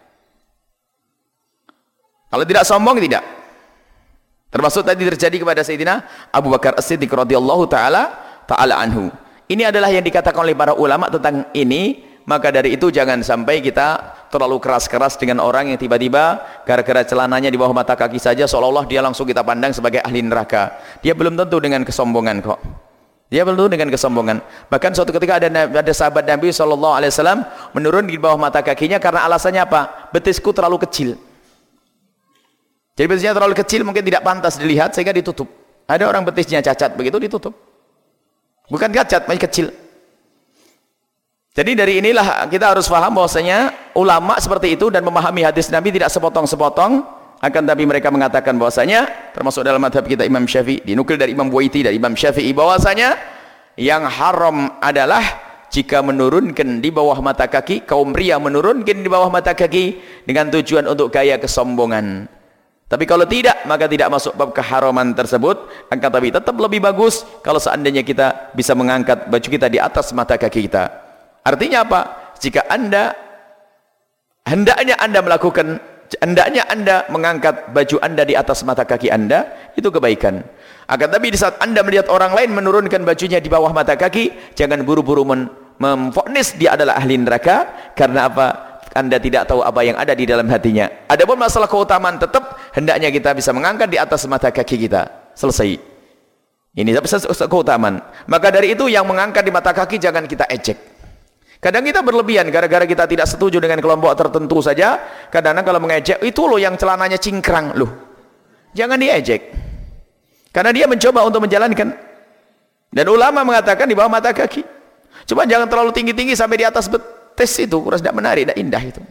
Kalau tidak sombong tidak. Termasuk tadi terjadi kepada Sayyidina Abu Bakar As-Siddiq radhiyallahu taala taala anhu. Ini adalah yang dikatakan oleh para ulama tentang ini. Maka dari itu jangan sampai kita terlalu keras-keras dengan orang yang tiba-tiba gara-gara celananya di bawah mata kaki saja seolah-olah dia langsung kita pandang sebagai ahli neraka. Dia belum tentu dengan kesombongan kok. Dia belum tentu dengan kesombongan. Bahkan suatu ketika ada ada sahabat Nabi shallallahu alaihi wasallam menurun di bawah mata kakinya karena alasannya apa? Betisku terlalu kecil. Jadi betisnya terlalu kecil mungkin tidak pantas dilihat sehingga ditutup. Ada orang betisnya cacat begitu ditutup. Bukan cacat, masih kecil. Jadi dari inilah kita harus paham bahwasanya ulama seperti itu dan memahami hadis Nabi tidak sepotong-sepotong, akan tapi mereka mengatakan bahwasanya termasuk dalam madhab kita Imam Syafi'i, dinukil dari Imam Buaiti dari Imam Syafi'i bahwasanya yang haram adalah jika menurunkan di bawah mata kaki, kaum pria menurunkan di bawah mata kaki dengan tujuan untuk gaya kesombongan. Tapi kalau tidak, maka tidak masuk bab keharaman tersebut. Akan tapi tetap lebih bagus kalau seandainya kita bisa mengangkat baju kita di atas mata kaki kita. Artinya apa? Jika anda hendaknya anda melakukan, hendaknya anda mengangkat baju anda di atas mata kaki anda, itu kebaikan. Akan tapi di saat anda melihat orang lain menurunkan bajunya di bawah mata kaki, jangan buru-buru memvonis dia adalah ahli neraka. Karena apa? Anda tidak tahu apa yang ada di dalam hatinya. Adapun masalah keutamaan tetap hendaknya kita bisa mengangkat di atas mata kaki kita. Selesai. Ini keutamaan. Maka dari itu yang mengangkat di mata kaki jangan kita ejek. Kadang kita berlebihan gara-gara kita tidak setuju dengan kelompok tertentu saja. Kadang-kadang kalau mengejek, itu loh yang celananya cingkrang loh. Jangan diejek. Karena dia mencoba untuk menjalankan. Dan ulama mengatakan di bawah mata kaki. Cuma jangan terlalu tinggi-tinggi sampai di atas betis itu, kurang tidak menarik, tidak indah itu.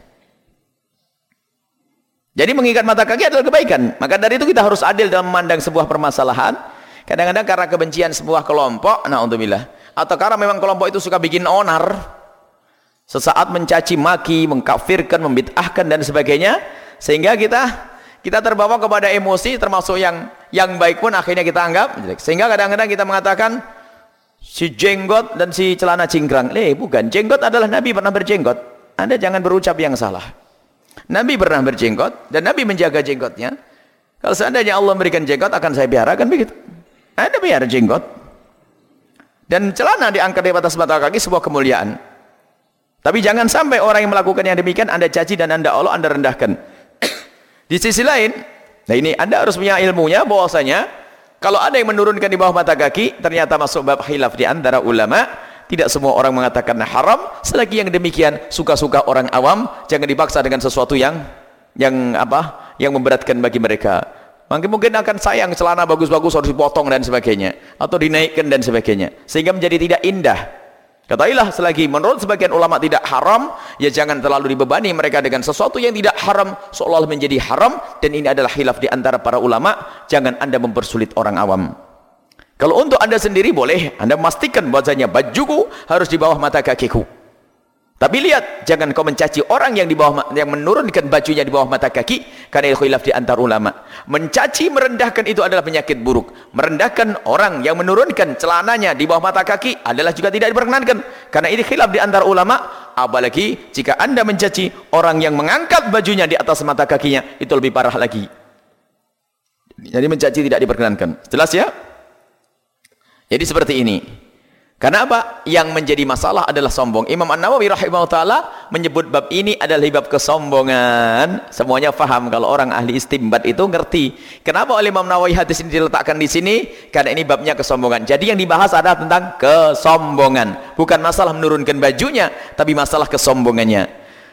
Jadi mengikat mata kaki adalah kebaikan. Maka dari itu kita harus adil dalam memandang sebuah permasalahan. Kadang-kadang karena kebencian sebuah kelompok, na'udzubillah, atau karena memang kelompok itu suka bikin onar, sesaat mencaci maki, mengkafirkan, membid'ahkan dan sebagainya, sehingga kita kita terbawa kepada emosi, termasuk yang yang baik pun akhirnya kita anggap jelek. Sehingga kadang-kadang kita mengatakan si jenggot dan si celana cingkrang. Eh, bukan, jenggot adalah Nabi pernah berjenggot. Anda jangan berucap yang salah. Nabi pernah berjenggot dan Nabi menjaga jenggotnya. Kalau seandainya Allah memberikan jenggot, akan saya biarakan begitu. Anda biar jenggot. Dan celana diangkat di atas mata kaki sebuah kemuliaan. Tapi jangan sampai orang yang melakukan yang demikian Anda caci dan Anda Allah, Anda rendahkan. Di sisi lain, nah ini Anda harus punya ilmunya bahwasanya kalau ada yang menurunkan di bawah mata kaki, ternyata masuk bab khilaf di antara ulama. Tidak semua orang mengatakan haram, selagi yang demikian suka-suka orang awam, jangan dipaksa dengan sesuatu yang yang apa? Yang memberatkan bagi mereka. Mungkin mungkin akan sayang celana bagus-bagus harus dipotong dan sebagainya, atau dinaikkan dan sebagainya, sehingga menjadi tidak indah. Katailah selagi menurut sebagian ulama tidak haram, ya jangan terlalu dibebani mereka dengan sesuatu yang tidak haram seolah menjadi haram. Dan ini adalah khilaf di antara para ulama. Jangan Anda mempersulit orang awam. Kalau untuk Anda sendiri boleh Anda memastikan bahwasanya bajuku harus di bawah mata kakiku. Tapi lihat, jangan kau mencaci orang yang di bawah, yang menurunkan bajunya di bawah mata kaki, karena itu khilaf di antar ulama. Mencaci, merendahkan itu adalah penyakit buruk. Merendahkan orang yang menurunkan celananya di bawah mata kaki adalah juga tidak diperkenankan. Karena ini khilaf di antar ulama. Apalagi jika Anda mencaci orang yang mengangkat bajunya di atas mata kakinya, itu lebih parah lagi. Jadi mencaci tidak diperkenankan. Jelas ya? Jadi seperti ini. Karena apa? Yang menjadi masalah adalah sombong. Imam An-Nawawi rahimahullah ta'ala menyebut bab ini adalah bab kesombongan. Semuanya faham kalau orang ahli istimbat itu ngerti. Kenapa oleh Imam Nawawi hadis ini diletakkan di sini? Karena ini babnya kesombongan. Jadi yang dibahas adalah tentang kesombongan. Bukan masalah menurunkan bajunya, tapi masalah kesombongannya.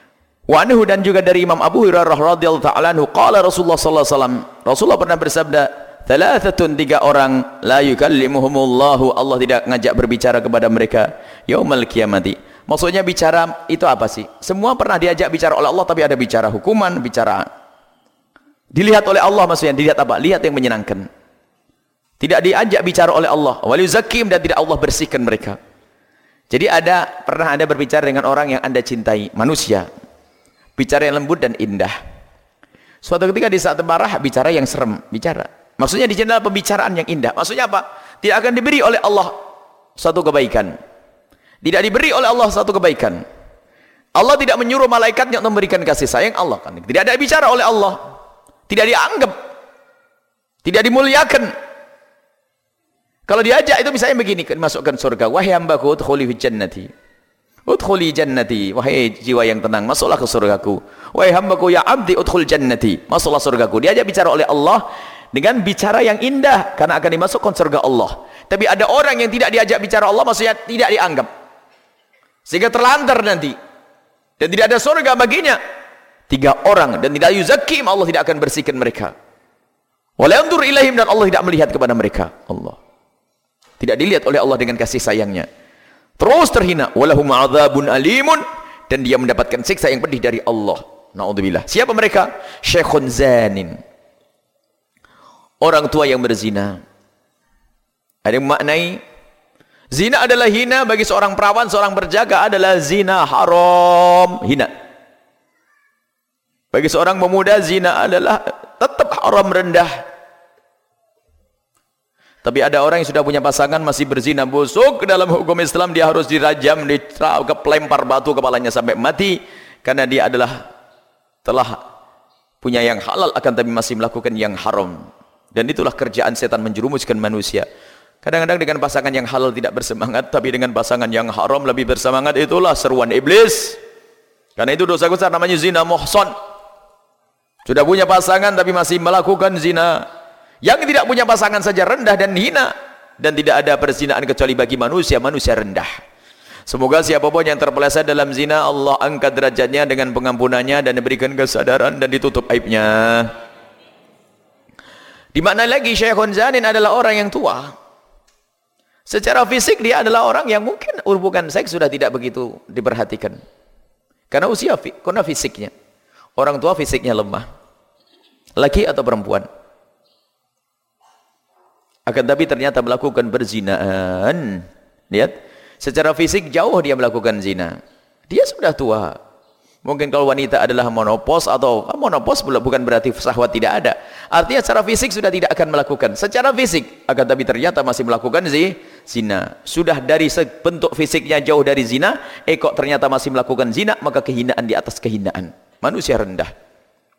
Wa anhu, dan juga dari Imam Abu Hurairah radhiyallahu ta'ala anhu, qala Rasulullah sallallahu alaihi wasallam, Rasulullah pernah bersabda, thalathatun, tiga orang, la yukallimuhumullahu, Allah tidak ngajak berbicara kepada mereka yaumal qiyamati. Maksudnya bicara itu apa sih? Semua pernah diajak bicara oleh Allah, tapi ada bicara hukuman, bicara dilihat oleh Allah, maksudnya dilihat apa? Lihat yang menyenangkan. Tidak diajak bicara oleh Allah, wal yuzakkim, dan tidak Allah bersihkan mereka. Jadi ada, pernah Anda berbicara dengan orang yang Anda cintai, manusia, bicara yang lembut dan indah. Suatu ketika di saat marah, bicara yang serem, bicara. Maksudnya di sini adalah pembicaraan yang indah. Maksudnya apa? Tidak akan diberi oleh Allah suatu kebaikan. Tidak diberi oleh Allah suatu kebaikan. Allah tidak menyuruh malaikatnya untuk memberikan kasih sayang Allah. Kan? Tidak ada bicara oleh Allah. Tidak dianggap. Tidak dimuliakan. Kalau diajak itu misalnya begini, masukkan surga. Wahai hambaku, udkhuli fi jannati. Udkhuli jannati, wahai jiwa yang tenang, masuklah ke surgaku. Wahai hambaku ya abdi, udkhul jannati, masuklah surgaku. Diajak bicara oleh Allah dengan bicara yang indah, karena akan dimasukkan surga Allah. Tapi ada orang yang tidak diajak bicara Allah, maksudnya tidak dianggap, sehingga terlantar nanti, dan tidak ada surga baginya. Tiga orang, dan tidak yuzakkim, Allah tidak akan bersihkan mereka. Wala yanzur ilaihim, dan Allah tidak melihat kepada mereka. Allah tidak dilihat oleh Allah dengan kasih sayangnya. Terus terhina, walahum adzabun alimun, dan dia mendapatkan siksa yang pedih dari Allah. Naudzubillah. Siapa mereka? Syekhun zanin, orang tua yang berzina. Ada yang memaknai zina adalah hina bagi seorang perawan, seorang berjaga adalah zina haram, hina. Bagi seorang pemuda zina adalah tetap haram, rendah. Tapi ada orang yang sudah punya pasangan masih berzina, busuk, dalam hukum Islam dia harus dirajam, dilempar batu kepalanya sampai mati, karena dia adalah telah punya yang halal akan tapi masih melakukan yang haram. Dan itulah kerjaan setan, menjerumuskan manusia. Kadang-kadang dengan pasangan yang halal tidak bersemangat, tapi dengan pasangan yang haram lebih bersemangat. Itulah seruan iblis. Karena itu dosa besar, namanya zina muhsan. Sudah punya pasangan tapi masih melakukan zina. Yang tidak punya pasangan saja rendah dan hina, dan tidak ada perzinaan kecuali bagi manusia, manusia rendah. Semoga siapapun yang terpeleset dalam zina, Allah angkat derajatnya dengan pengampunannya dan diberikan kesadaran dan ditutup aibnya. Di mana lagi syekhun zanin adalah orang yang tua. Secara fisik dia adalah orang yang mungkin hubungan seks sudah tidak begitu diperhatikan. Karena usia, karena fisiknya. Orang tua fisiknya lemah. Laki atau perempuan. Akan tapi ternyata melakukan perzinaan. Lihat, secara fisik jauh dia melakukan zina. Dia sudah tua. Mungkin kalau wanita adalah monopos, atau monopos bukan berarti syahwat tidak ada. Artinya secara fisik sudah tidak akan melakukan. Secara fisik, akan tapi ternyata masih melakukan zina. Sudah dari bentuk fisiknya jauh dari zina, eh kok ternyata masih melakukan zina, maka kehinaan di atas kehinaan. Manusia rendah.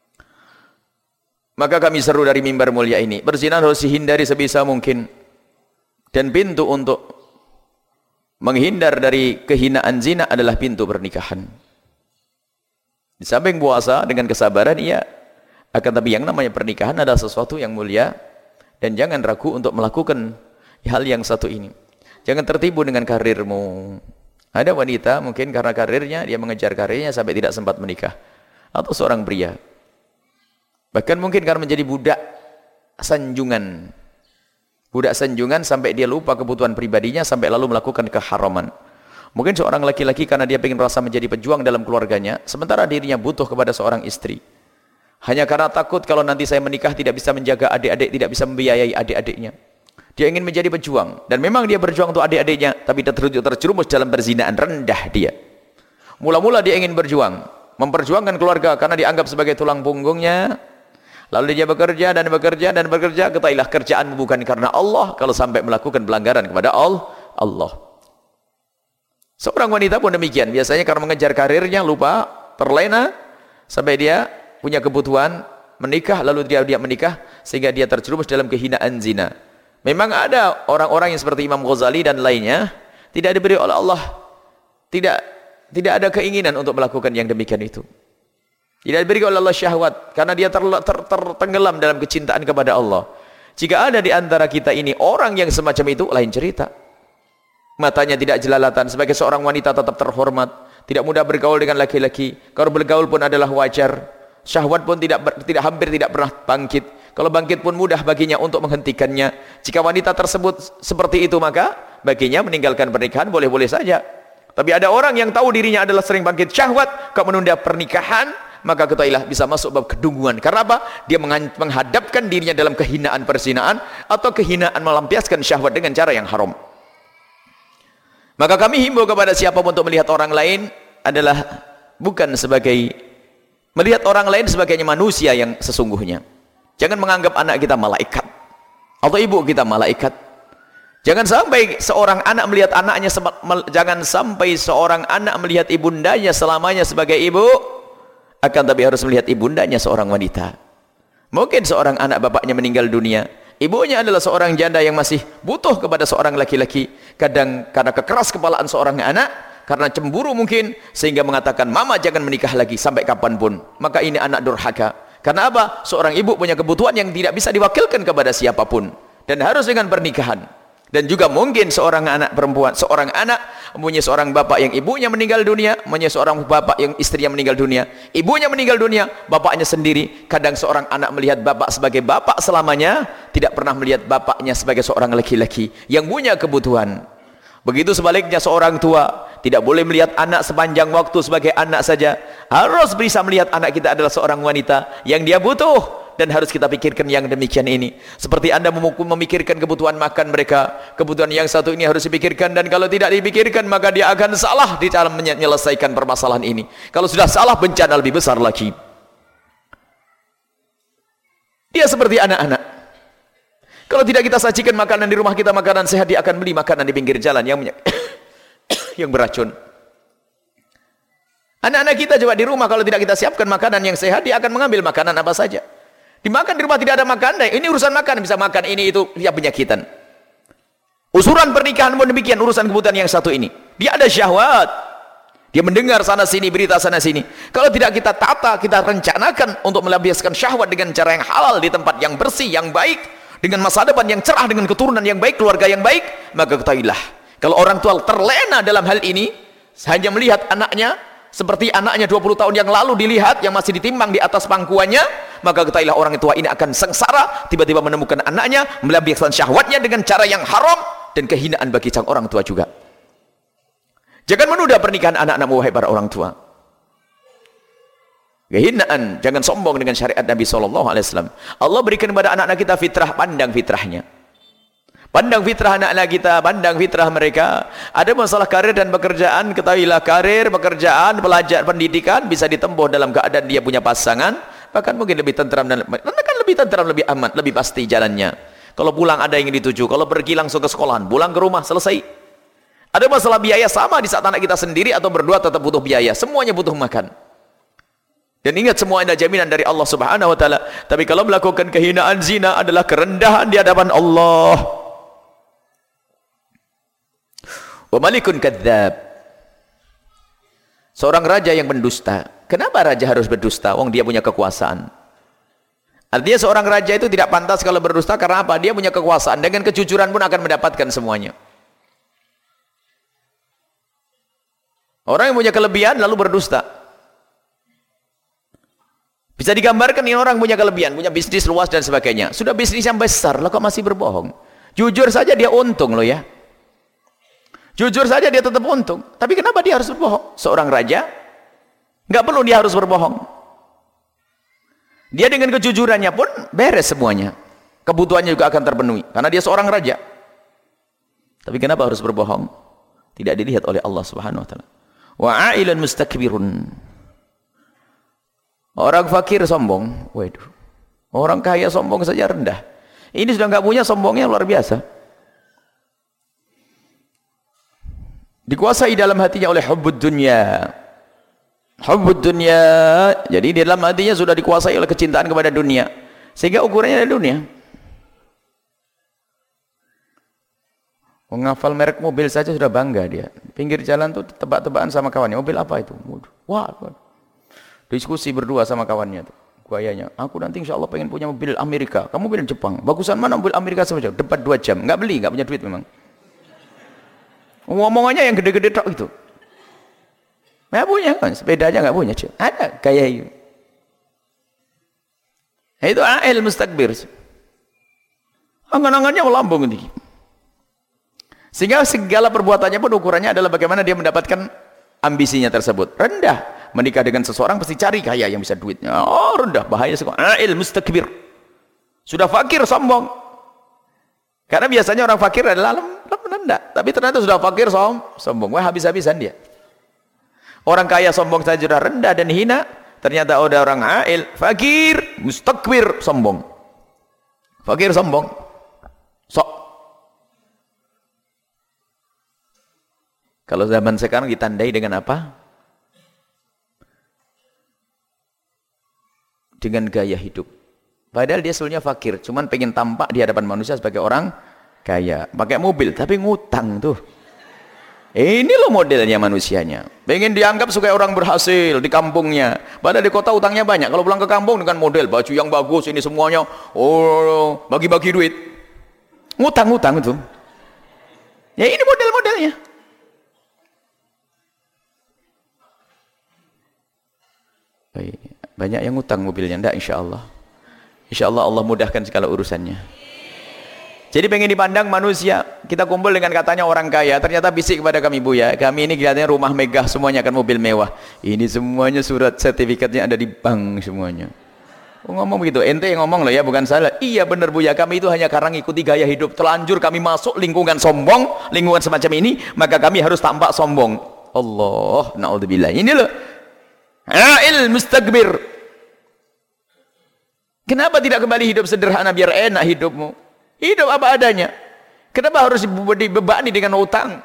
Maka kami seru dari mimbar mulia ini, berzina harus dihindari sebisa mungkin. Dan pintu untuk menghindar dari kehinaan zina adalah pintu pernikahan. Di samping puasa dengan kesabaran, iya. Akan tapi yang namanya pernikahan adalah sesuatu yang mulia. Dan jangan ragu untuk melakukan hal yang satu ini. Jangan tertipu dengan karirmu. Ada wanita mungkin karena karirnya, dia mengejar karirnya sampai tidak sempat menikah. Atau seorang pria. Bahkan mungkin karena menjadi budak sanjungan. Budak sanjungan sampai dia lupa kebutuhan pribadinya, sampai lalu melakukan keharaman. Mungkin seorang laki-laki karena dia ingin merasa menjadi pejuang dalam keluarganya, sementara dirinya butuh kepada seorang istri. Hanya karena takut kalau nanti saya menikah tidak bisa menjaga adik-adik, tidak bisa membiayai adik-adiknya. Dia ingin menjadi pejuang. Dan memang dia berjuang untuk adik-adiknya, tapi dia terjerumus dalam perzinaan, rendah dia. Mula-mula dia ingin berjuang, memperjuangkan keluarga karena dianggap sebagai tulang punggungnya. Lalu dia bekerja dan bekerja dan bekerja, ketahuilah kerjaan bukan karena Allah kalau sampai melakukan pelanggaran kepada Allah. Seorang wanita pun demikian, biasanya karena mengejar karirnya lupa, terlena sampai dia punya kebutuhan menikah, lalu dia dia menikah sehingga dia terjerumus dalam kehinaan zina. Memang ada orang-orang yang seperti Imam Ghazali dan lainnya tidak diberi oleh Allah, tidak tidak ada keinginan untuk melakukan yang demikian itu. Tidak diberi oleh Allah syahwat karena dia ter, ter, tertenggelam dalam kecintaan kepada Allah. Jika ada di antara kita ini orang yang semacam itu, lain cerita. Matanya tidak jelalatan, sebagai seorang wanita tetap terhormat, tidak mudah bergaul dengan laki-laki. Kalau bergaul pun adalah wajar. Syahwat pun tidak tidak hampir tidak pernah bangkit. Kalau bangkit pun mudah baginya untuk menghentikannya. Jika wanita tersebut seperti itu, maka baginya meninggalkan pernikahan boleh-boleh saja. Tapi ada orang yang tahu dirinya adalah sering bangkit syahwat, kau menunda pernikahan, maka ketahuilah bisa masuk bab kedunguan. Karena apa? Dia menghadapkan dirinya dalam kehinaan perzinaan atau kehinaan melampiaskan syahwat dengan cara yang haram. Maka kami himbau kepada siapapun untuk melihat orang lain adalah bukan sebagai melihat orang lain sebagainya manusia yang sesungguhnya. Jangan menganggap anak kita malaikat atau ibu kita malaikat. Jangan sampai seorang anak melihat anaknya jangan sampai seorang anak melihat ibundanya selamanya sebagai ibu, akan tapi harus melihat ibundanya seorang wanita. Mungkin seorang anak bapaknya meninggal dunia, ibunya adalah seorang janda yang masih butuh kepada seorang laki-laki. Kadang karena kekeras kepalaan seorang anak, karena cemburu mungkin, sehingga mengatakan, mama jangan menikah lagi sampai kapanpun. Maka ini anak durhaka. Karena apa? Seorang ibu punya kebutuhan yang tidak bisa diwakilkan kepada siapapun, dan harus dengan pernikahan. Dan juga mungkin seorang anak perempuan, seorang anak mempunyai seorang bapak yang ibunya meninggal dunia, mempunyai seorang bapak yang istrinya meninggal dunia, ibunya meninggal dunia, bapaknya sendiri. Kadang seorang anak melihat bapak sebagai bapak selamanya, tidak pernah melihat bapaknya sebagai seorang laki-laki yang punya kebutuhan. Begitu sebaliknya seorang tua tidak boleh melihat anak sepanjang waktu sebagai anak saja, harus bisa melihat anak kita adalah seorang wanita yang dia butuh. Dan harus kita pikirkan yang demikian ini. Seperti anda memikirkan kebutuhan makan mereka, kebutuhan yang satu ini harus dipikirkan. Dan kalau tidak dipikirkan, maka dia akan salah di dalam menyelesaikan permasalahan ini. Kalau sudah salah, bencana lebih besar lagi. Dia seperti anak-anak. Kalau tidak kita sajikan makanan di rumah kita, makanan sehat, dia akan beli makanan di pinggir jalan yang yang beracun. Anak-anak kita coba di rumah, kalau tidak kita siapkan makanan yang sehat, dia akan mengambil makanan apa saja. Dimakan di rumah tidak ada makanan, ini urusan makan, bisa makan ini itu, dia penyakitan. Usuran pernikahan pun demikian, urusan kebutuhan yang satu ini. Dia ada syahwat, dia mendengar sana sini, berita sana sini. Kalau tidak kita tata, kita rencanakan untuk melampiaskan syahwat dengan cara yang halal, di tempat yang bersih, yang baik, dengan masa depan yang cerah, dengan keturunan yang baik, keluarga yang baik, maka ketahuilah, kalau orang tua terlena dalam hal ini, hanya melihat anaknya seperti anaknya dua puluh tahun yang lalu dilihat, yang masih ditimbang di atas pangkuannya, maka ketahuilah orang tua ini akan sengsara, tiba-tiba menemukan anaknya melampiaskan syahwatnya dengan cara yang haram, dan kehinaan bagi sang orang tua juga. Jangan menunda pernikahan anak-anakmu, wahai para orang tua. Kehinaan, jangan sombong dengan syariat Nabi shallallahu alaihi wasallam. Allah berikan kepada anak-anak kita fitrah, pandang fitrahnya. Pandang fitrah anak-anak kita, pandang fitrah mereka. Ada masalah karir dan pekerjaan, ketahuilah karir, pekerjaan, pelajar, pendidikan bisa ditempuh dalam keadaan dia punya pasangan, bahkan mungkin lebih tenteram dan kan lebih tenteram, lebih aman, lebih pasti jalannya. Kalau pulang ada yang dituju, kalau pergi langsung ke sekolahan, pulang ke rumah, selesai. Ada masalah biaya sama di saat anak kita sendiri atau berdua tetap butuh biaya, semuanya butuh makan. Dan ingat, semua ada jaminan dari Allah Subhanahu wa taala. Tapi kalau melakukan kehinaan zina adalah kerendahan di hadapan Allah. Wa malikun kadzdzab. Seorang raja yang mendusta. Kenapa raja harus berdusta? Wong dia punya kekuasaan. Artinya seorang raja itu tidak pantas kalau berdusta, karena apa? Dia punya kekuasaan, dengan kejujuran pun akan mendapatkan semuanya. Orang yang punya kelebihan lalu berdusta. Bisa digambarkan ini orang punya kelebihan, punya bisnis luas dan sebagainya. Sudah bisnis yang besar, lah kok masih berbohong? Jujur saja dia untung loh ya. Jujur saja dia tetap untung. Tapi kenapa dia harus berbohong? Seorang raja, nggak perlu dia harus berbohong. Dia dengan kejujurannya pun beres semuanya. Kebutuhannya juga akan terpenuhi. Karena dia seorang raja. Tapi kenapa harus berbohong? Tidak dilihat oleh Allah Subhanahu wa taala. Wa 'ailun mustakbirun. Orang fakir sombong. Waduh. Orang kaya sombong saja rendah. Ini sudah nggak punya, sombongnya luar biasa. Dikuasai dalam hatinya oleh hubbud dunya. Hubbud dunya, jadi di dalam hatinya sudah dikuasai oleh kecintaan kepada dunia, sehingga ukurannya adalah dunia. Menghafal merek mobil saja sudah bangga dia. Pinggir jalan tuh tebak-tebakan sama kawannya, mobil apa itu? Wah, diskusi berdua sama kawannya tuh. Gayanya, aku nanti insya Allah pengen punya mobil Amerika, kamu mobil Jepang. Bagusan mana mobil Amerika saja? Debat dua jam, nggak beli, nggak punya duit memang. Ngomongannya yang gede-gede tok itu. Nggak punya kan, sepeda aja nggak punya. Ada gaya hidup. Itu a'il mustakbir. Angan-angannya melambung tinggi. Sehingga segala perbuatannya pun ukurannya adalah bagaimana dia mendapatkan ambisinya tersebut. Rendah. Menikah dengan seseorang pasti cari kaya yang bisa duitnya. Oh rendah, bahaya sekali. A'il mustakbir. Sudah fakir, sombong. Karena biasanya orang fakir adalah rendah. Tapi ternyata sudah fakir, som sombong. Wah habis-habisan dia. Orang kaya sombong saja sudah rendah dan hina. Ternyata ada orang a'il, fakir, mustakbir, sombong. Fakir, sombong. Sok. Kalau zaman sekarang ditandai dengan apa? Dengan gaya hidup. Padahal dia sebenarnya fakir, cuman pengen tampak di hadapan manusia sebagai orang kaya. Pakai mobil, tapi ngutang tuh. Ini loh modelnya manusianya. Pengen dianggap sebagai orang berhasil di kampungnya. Padahal di kota utangnya banyak. Kalau pulang ke kampung dengan model baju yang bagus, ini semuanya, oh bagi-bagi duit. Ngutang-ngutang itu. Ya ini model-modelnya. Banyak yang ngutang mobilnya, enggak insya Allah. Insya Allah Allah mudahkan segala urusannya. Jadi pengen dipandang manusia, kita kumpul dengan katanya orang kaya, ternyata bisik kepada kami, Bu ya, kami ini kelihatannya rumah megah, semuanya akan mobil mewah. Ini semuanya surat sertifikatnya ada di bank semuanya. Oh, ngomong begitu, ente yang ngomong loh ya, bukan salah. Iya benar Bu ya, kami itu hanya karena ngikuti gaya hidup. Telanjur kami masuk lingkungan sombong, lingkungan semacam ini, maka kami harus tampak sombong. Allah, na'udzubillah. Ini loh. A'il mustakbir. Kenapa tidak kembali hidup sederhana biar enak hidupmu? Hidup apa adanya. Kenapa harus dibebani dengan utang?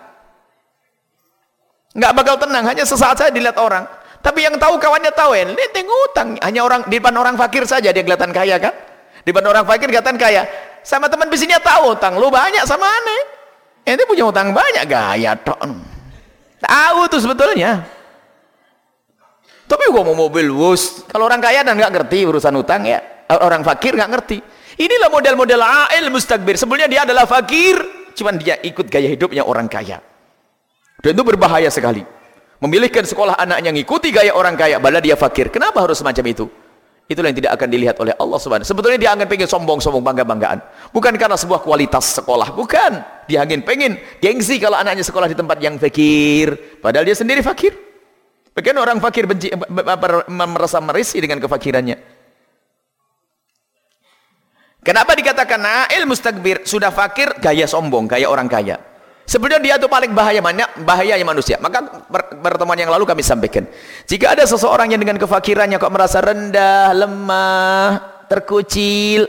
Nggak bakal tenang, hanya sesaat saja dilihat orang. Tapi yang tahu kawannya tahu, ya, lihat utang. Hanya orang di depan orang fakir saja dia kelihatan kaya kan? Di depan orang fakir kelihatan kaya. Sama teman bisnisnya tahu utang, lu banyak sama aneh. Ente punya utang banyak, gaya tok. Tahu tuh sebetulnya. Tapi gua mau mobil wus. Kalau orang kaya dan nggak ngerti urusan utang ya, orang fakir nggak ngerti. Inilah model-model a'il mustakbir. Sebenarnya dia adalah fakir, cuman dia ikut gaya hidupnya orang kaya. Dan itu berbahaya sekali. Memilihkan sekolah anaknya ngikuti gaya orang kaya, padahal dia fakir. Kenapa harus semacam itu? Itulah yang tidak akan dilihat oleh Allah Subhanahu. Sebetulnya dia akan pengen sombong-sombong, bangga-banggaan. Bukan karena sebuah kualitas sekolah, bukan. Dia ingin pengen gengsi kalau anaknya sekolah di tempat yang fakir, padahal dia sendiri fakir. Bagaimana orang fakir benci, merasa merisi dengan kefakirannya? Kenapa dikatakan a'il mustakbir? Sudah fakir, gaya sombong, gaya orang kaya. Sebenarnya dia itu paling bahaya, bahayanya manusia. Maka pertemuan yang lalu kami sampaikan, jika ada seseorang yang dengan kefakirannya kok merasa rendah, lemah, terkucil,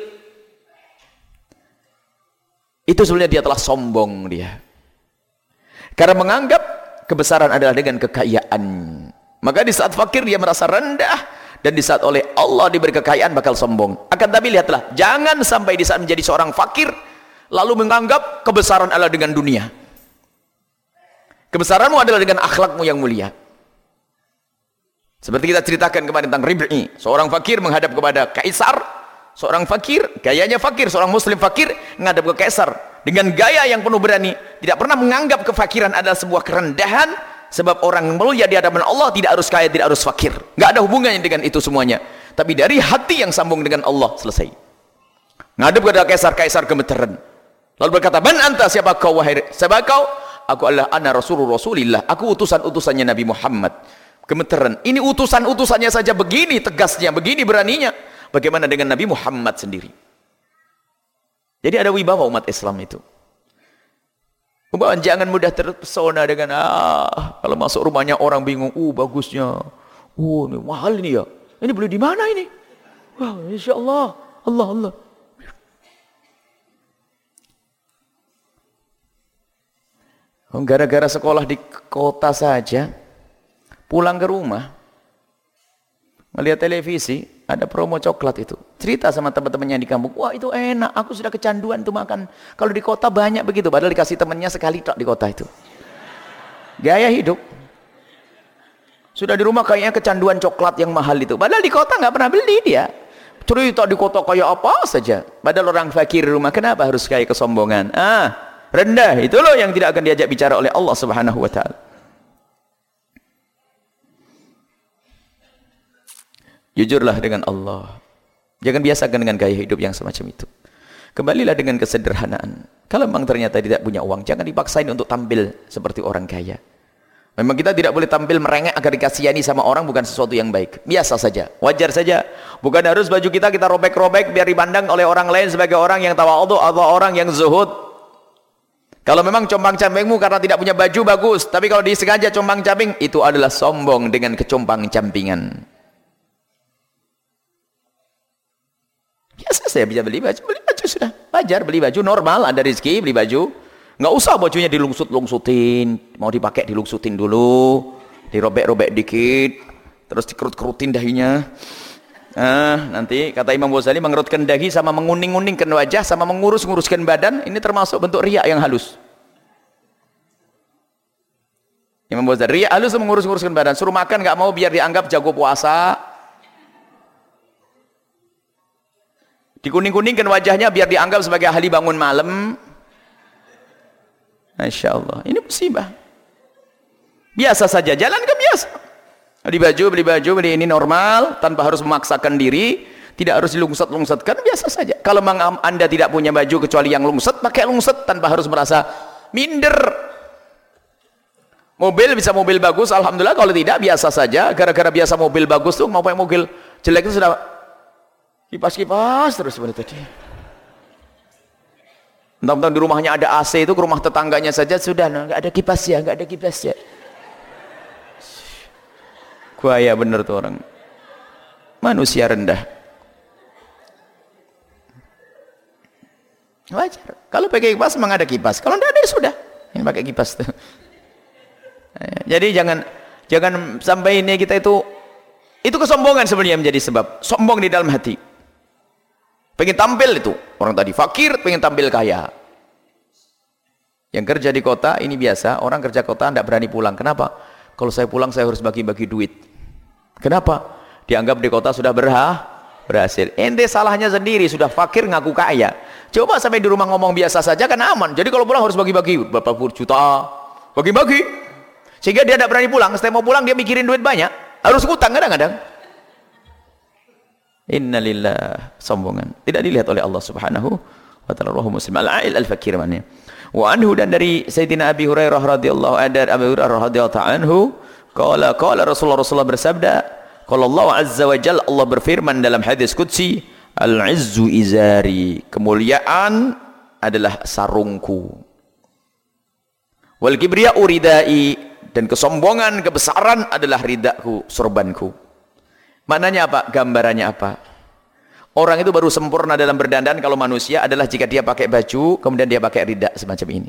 itu sebenarnya dia telah sombong dia. Karena menganggap kebesaran adalah dengan kekayaan. Maka di saat fakir dia merasa rendah, dan di saat oleh Allah diberi kekayaan bakal sombong. Akan tapi lihatlah, jangan sampai di saat menjadi seorang fakir lalu menganggap kebesaran adalah dengan dunia. Kebesaranmu adalah dengan akhlakmu yang mulia. Seperti kita ceritakan kemarin tentang Rib'i, seorang fakir menghadap kepada kaisar. Seorang fakir, gayanya fakir, seorang muslim fakir menghadap ke kaisar dengan gaya yang penuh berani, tidak pernah menganggap kefakiran adalah sebuah kerendahan. Sebab orang mulia di hadapan Allah tidak harus kaya, tidak harus fakir. Nggak ada hubungannya dengan itu semuanya. Tapi dari hati yang sambung dengan Allah, selesai. Ngadep kepada kaisar, kaisar gemeteran. Lalu berkata, "Man anta, siapa kau wahai? Siapa kau?" "Aku adalah ana Rasulullah Rasulillah. Aku utusan-utusannya Nabi Muhammad." Gemeteran. Ini utusan-utusannya saja begini tegasnya, begini beraninya. Bagaimana dengan Nabi Muhammad sendiri? Jadi ada wibawa umat Islam itu. Jangan mudah terpesona dengan ah kalau masuk rumahnya orang bingung, uh bagusnya, uh ini mahal ini ya, ini beli di mana ini? Wah, insya Allah, Allah Allah. Gara-gara sekolah di kota saja, pulang ke rumah, melihat televisi, ada promo coklat itu. Cerita sama teman-temannya di kampung, wah itu enak, aku sudah kecanduan tuh makan. Kalau di kota banyak begitu, padahal dikasih temannya sekali tok di kota itu. Gaya hidup. Sudah di rumah kayaknya kecanduan coklat yang mahal itu. Padahal di kota nggak pernah beli dia. Cerita di kota kayak apa saja. Padahal orang fakir di rumah, kenapa harus kayak kesombongan? Ah, rendah. Itu loh yang tidak akan diajak bicara oleh Allah Subhanahu wa taala. Jujurlah dengan Allah. Jangan biasakan dengan gaya hidup yang semacam itu. Kembalilah dengan kesederhanaan. Kalau memang ternyata tidak punya uang, jangan dipaksain untuk tampil seperti orang kaya. Memang kita tidak boleh tampil merengek agar dikasihani sama orang, bukan sesuatu yang baik. Biasa saja, wajar saja. Bukan harus baju kita kita robek-robek biar dipandang oleh orang lain sebagai orang yang tawadhu atau orang yang zuhud. Kalau memang compang-campingmu karena tidak punya baju, bagus. Tapi kalau disengaja compang-camping, itu adalah sombong dengan kecompang-campingan. Biasa saya bisa beli baju, beli baju sudah. Wajar beli baju, normal, ada rezeki beli baju. Nggak usah bajunya dilungsut-lungsutin, mau dipakai dilungsutin dulu, dirobek-robek dikit, terus dikerut-kerutin dahinya. Nah, nanti kata Imam Ghazali, mengerutkan dahi sama menguning-uningkan wajah sama mengurus-nguruskan badan, ini termasuk bentuk riya yang halus. Imam Ghazali, riya halus mengurus-nguruskan badan, suruh makan nggak mau biar dianggap jago puasa. Dikuning-kuningkan wajahnya biar dianggap sebagai ahli bangun malam. Masya Allah, ini musibah. Biasa saja, jalan ke biasa. Beli baju, beli baju, beli ini normal, tanpa harus memaksakan diri, tidak harus dilungsat-lungsatkan, biasa saja. Kalau memang Anda tidak punya baju kecuali yang lungsat, pakai lungsat tanpa harus merasa minder. Mobil bisa mobil bagus, alhamdulillah. Kalau tidak, biasa saja. Gara-gara biasa mobil bagus tuh, mau pakai mobil jelek itu sudah kipas-kipas terus seperti tadi. Entah-entah di rumahnya ada A C, itu ke rumah tetangganya saja sudah nggak ada kipas ya, nggak ada kipas ya. Kuaya bener tuh orang. Manusia rendah. Wajar. Kalau pakai kipas memang ada kipas. Kalau tidak ada ya sudah. Ini pakai kipas tuh. Jadi jangan jangan sampai ini kita itu itu kesombongan sebenarnya menjadi sebab. Sombong di dalam hati. Pengen tampil itu. Orang tadi fakir, pengen tampil kaya. Yang kerja di kota, ini biasa. Orang kerja kota tidak berani pulang. Kenapa? Kalau saya pulang, saya harus bagi-bagi duit. Kenapa? Dianggap di kota sudah berhah, berhasil. Ente salahnya sendiri. Sudah fakir, ngaku kaya. Coba sampai di rumah ngomong biasa saja, kan aman. Jadi kalau pulang harus bagi-bagi. Berapa puluh juta. Bagi-bagi. Sehingga dia tidak berani pulang. Setelah mau pulang, dia mikirin duit banyak. Harus ngutang kadang-kadang. Innalillah, sombongan tidak dilihat oleh Allah Subhanahu wa ta'ala. Rawahu Muslim. Al-Ail al-Fakir maknanya. Wa anhu, dan dari Sayyidina Abi Hurairah radhiyallahu anhu, Abi Hurairah radhiyallahu anhu, qala qala Rasulullah Rasulullah bersabda, qala Allah azza wa jalla, Allah berfirman dalam hadis qudsi, al-izzu izari, kemuliaan adalah sarungku. Wal kibriya'u ridai, dan kesombongan, kebesaran adalah ridaku, sorbanku. Maknanya apa? Gambarannya apa? Orang itu baru sempurna dalam berdandan kalau manusia adalah jika dia pakai baju, kemudian dia pakai rida semacam ini.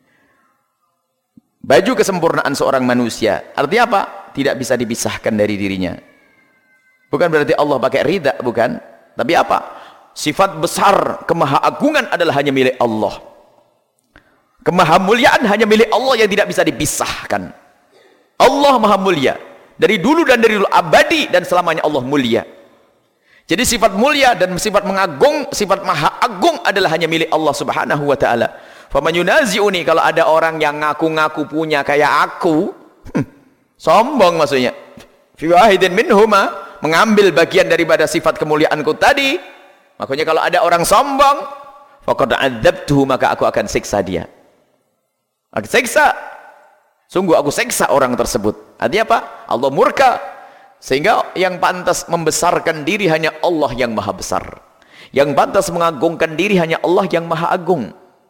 Baju kesempurnaan seorang manusia. Artinya apa? Tidak bisa dipisahkan dari dirinya. Bukan berarti Allah pakai rida, bukan. Tapi apa? Sifat besar, kemahaagungan adalah hanya milik Allah. Kemahamuliaan hanya milik Allah yang tidak bisa dipisahkan. Allah maha mulia. Dari dulu dan dari dulu, abadi dan selamanya Allah mulia. Jadi sifat mulia dan sifat mengagung, sifat maha agung adalah hanya milik Allah Subhanahu wa ta'ala. Faman yunazi'uni, kalau ada orang yang ngaku-ngaku punya kayak aku, hmm, sombong maksudnya. Fi wahidin minhuma, mengambil bagian daripada sifat kemuliaanku tadi. Makanya kalau ada orang sombong, faqad adzabtuhu, maka aku akan siksa dia. Aku siksa. Sungguh aku seksa orang tersebut. Artinya apa? Allah murka. Sehingga yang pantas membesarkan diri hanya Allah yang maha besar. Yang pantas mengagungkan diri hanya Allah yang maha agung.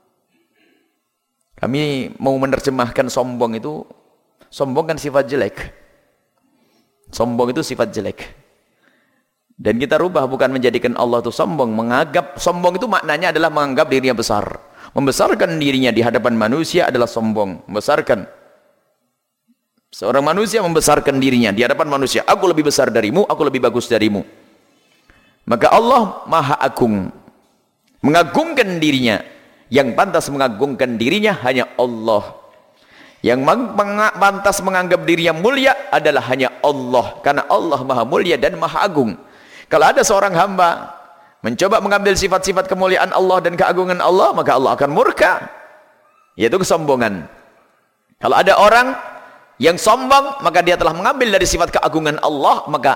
Kami mau menerjemahkan sombong itu, sombong kan sifat jelek. Sombong itu sifat jelek. Dan kita rubah, bukan menjadikan Allah itu sombong. Menganggap sombong itu maknanya adalah menganggap dirinya besar. Membesarkan dirinya di hadapan manusia adalah sombong. Membesarkan. Seorang manusia membesarkan dirinya di hadapan manusia. Aku lebih besar darimu, aku lebih bagus darimu. Maka Allah maha agung. Mengagungkan dirinya. Yang pantas mengagungkan dirinya hanya Allah. Yang pantas menganggap dirinya mulia adalah hanya Allah. Karena Allah maha mulia dan maha agung. Kalau ada seorang hamba mencoba mengambil sifat-sifat kemuliaan Allah dan keagungan Allah, maka Allah akan murka. Yaitu kesombongan. Kalau ada orang yang sombong, maka dia telah mengambil dari sifat keagungan Allah, maka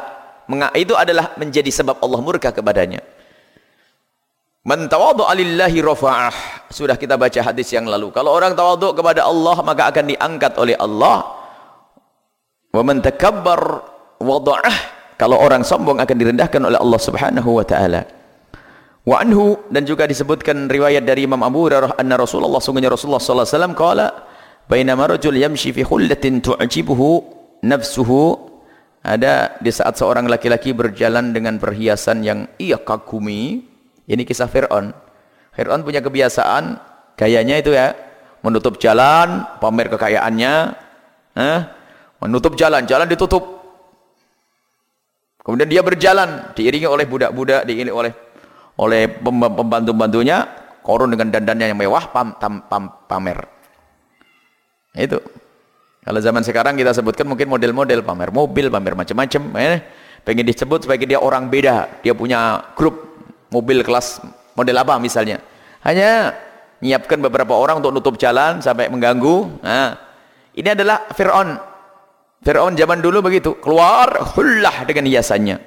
itu adalah menjadi sebab Allah murka kepadanya. Man tawadhu'a lillahi rafa'ah. Sudah kita baca hadis yang lalu. Kalau orang tawadhu kepada Allah maka akan diangkat oleh Allah. Wa man takabbar wada'ah. Kalau orang sombong akan direndahkan oleh Allah Subhanahu wa taala. Wa anhu, dan juga disebutkan riwayat dari Imam Abu Hurairah anna Rasulullah sungguhnya Rasulullah sallallahu alaihi wasallam qala bainama rajul yamshi fi khullatin tu'jibuhu nafsuhu. Ada di saat seorang laki-laki berjalan dengan perhiasan yang ia kagumi. Ini kisah Fir'aun. Fir'aun punya kebiasaan gayanya itu ya, menutup jalan, pamer kekayaannya, eh, menutup jalan, jalan ditutup. Kemudian dia berjalan diiringi oleh budak-budak, diiringi oleh oleh pembantu-pembantunya, korun dengan dandannya yang mewah, pam, tam, pam, pamer. Itu. Kalau zaman sekarang kita sebutkan mungkin model-model pamer mobil, pamer macam-macam, eh. Pengen disebut sebagai dia orang beda, dia punya grup mobil kelas model apa misalnya. Hanya menyiapkan beberapa orang untuk nutup jalan sampai mengganggu. Nah, ini adalah Fir'aun. Fir'aun zaman dulu begitu, keluar hullah dengan hiasannya.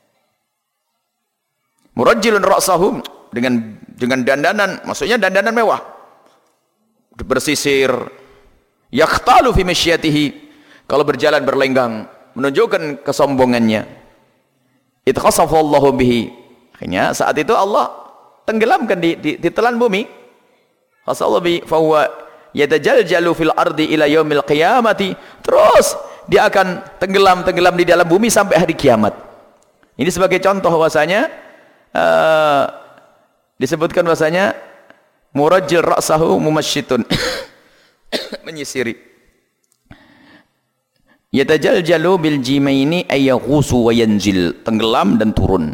Murajjilun ra'sahum, dengan dengan dandanan, maksudnya dandanan mewah. Bersisir. Yakhtalu fi masyiyatihi, kalau berjalan berlenggang menunjukkan kesombongannya. Itkhasafallahu bihi, akhirnya saat itu Allah tenggelamkan di, di, di telan bumi. Khasallahu bihi fa huwa yatajaljalu fil ardi ila yaumil qiyamati, terus dia akan tenggelam-tenggelam di dalam bumi sampai hari kiamat. Ini sebagai contoh bahwasanya uh, disebutkan bahwasanya murajjil ra'sahu mumasyitun menyisiri. Yatajaljalu bil jimaini ay yaghusu wa yanzil, tenggelam dan turun.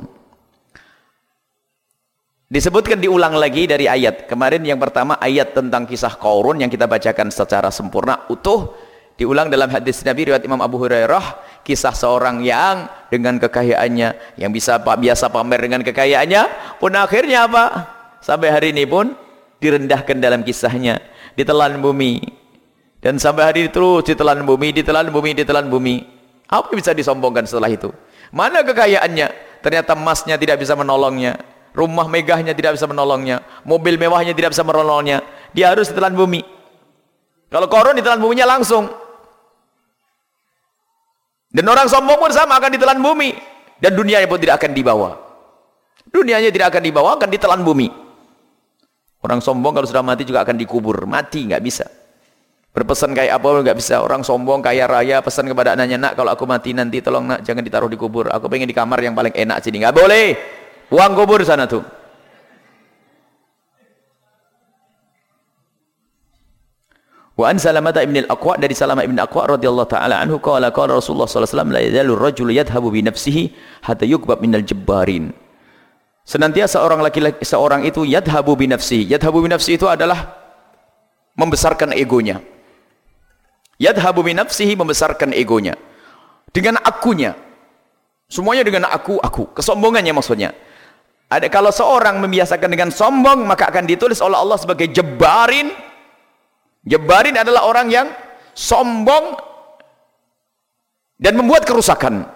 Disebutkan diulang lagi dari ayat. Kemarin yang pertama ayat tentang kisah Qarun yang kita bacakan secara sempurna utuh, diulang dalam hadis Nabi riwayat Imam Abu Hurairah, kisah seorang yang dengan kekayaannya, yang bisa biasa pamer dengan kekayaannya, pun akhirnya apa? Sampai hari ini pun direndahkan dalam kisahnya, ditelan bumi. Dan sampai hari ini terus ditelan bumi, ditelan bumi, ditelan bumi. Apa yang bisa disombongkan setelah itu? Mana kekayaannya? Ternyata emasnya tidak bisa menolongnya, rumah megahnya tidak bisa menolongnya, mobil mewahnya tidak bisa menolongnya. Dia harus ditelan bumi. Kalau Qarun ditelan buminya langsung. Dan orang sombong pun sama, akan ditelan bumi. Dan dunianya pun tidak akan dibawa. Dunianya tidak akan dibawa, akan ditelan bumi. Orang sombong kalau sudah mati juga akan dikubur. Mati nggak bisa. Berpesan kayak apa nggak bisa. Orang sombong kaya raya pesan kepada anaknya, nak kalau aku mati nanti tolong nak jangan ditaruh di kubur, aku pengen di kamar yang paling enak sini. Nggak boleh, buang kubur sana tuh. Wa an Salamah ibn al-Aqwa, dari Salamah ibn al-Aqwa radhiyallahu taala anhu qala qala Rasulullah sallallahu alaihi wasallam la yazalu ar-rajulu yadhhabu bi nafsihi hatta yukbab minal jabbarin. Senantiasa seorang laki-laki seorang itu yadhhabu bi nafsihi. Yadhhabu bi nafsihi itu adalah membesarkan egonya. Yadhabu bi nafsihi, membesarkan egonya dengan akunya, semuanya dengan aku aku kesombongannya maksudnya. Ada kalau seorang membiasakan dengan sombong maka akan ditulis oleh Allah sebagai jabbarin. Jabbarin adalah orang yang sombong dan membuat kerusakan.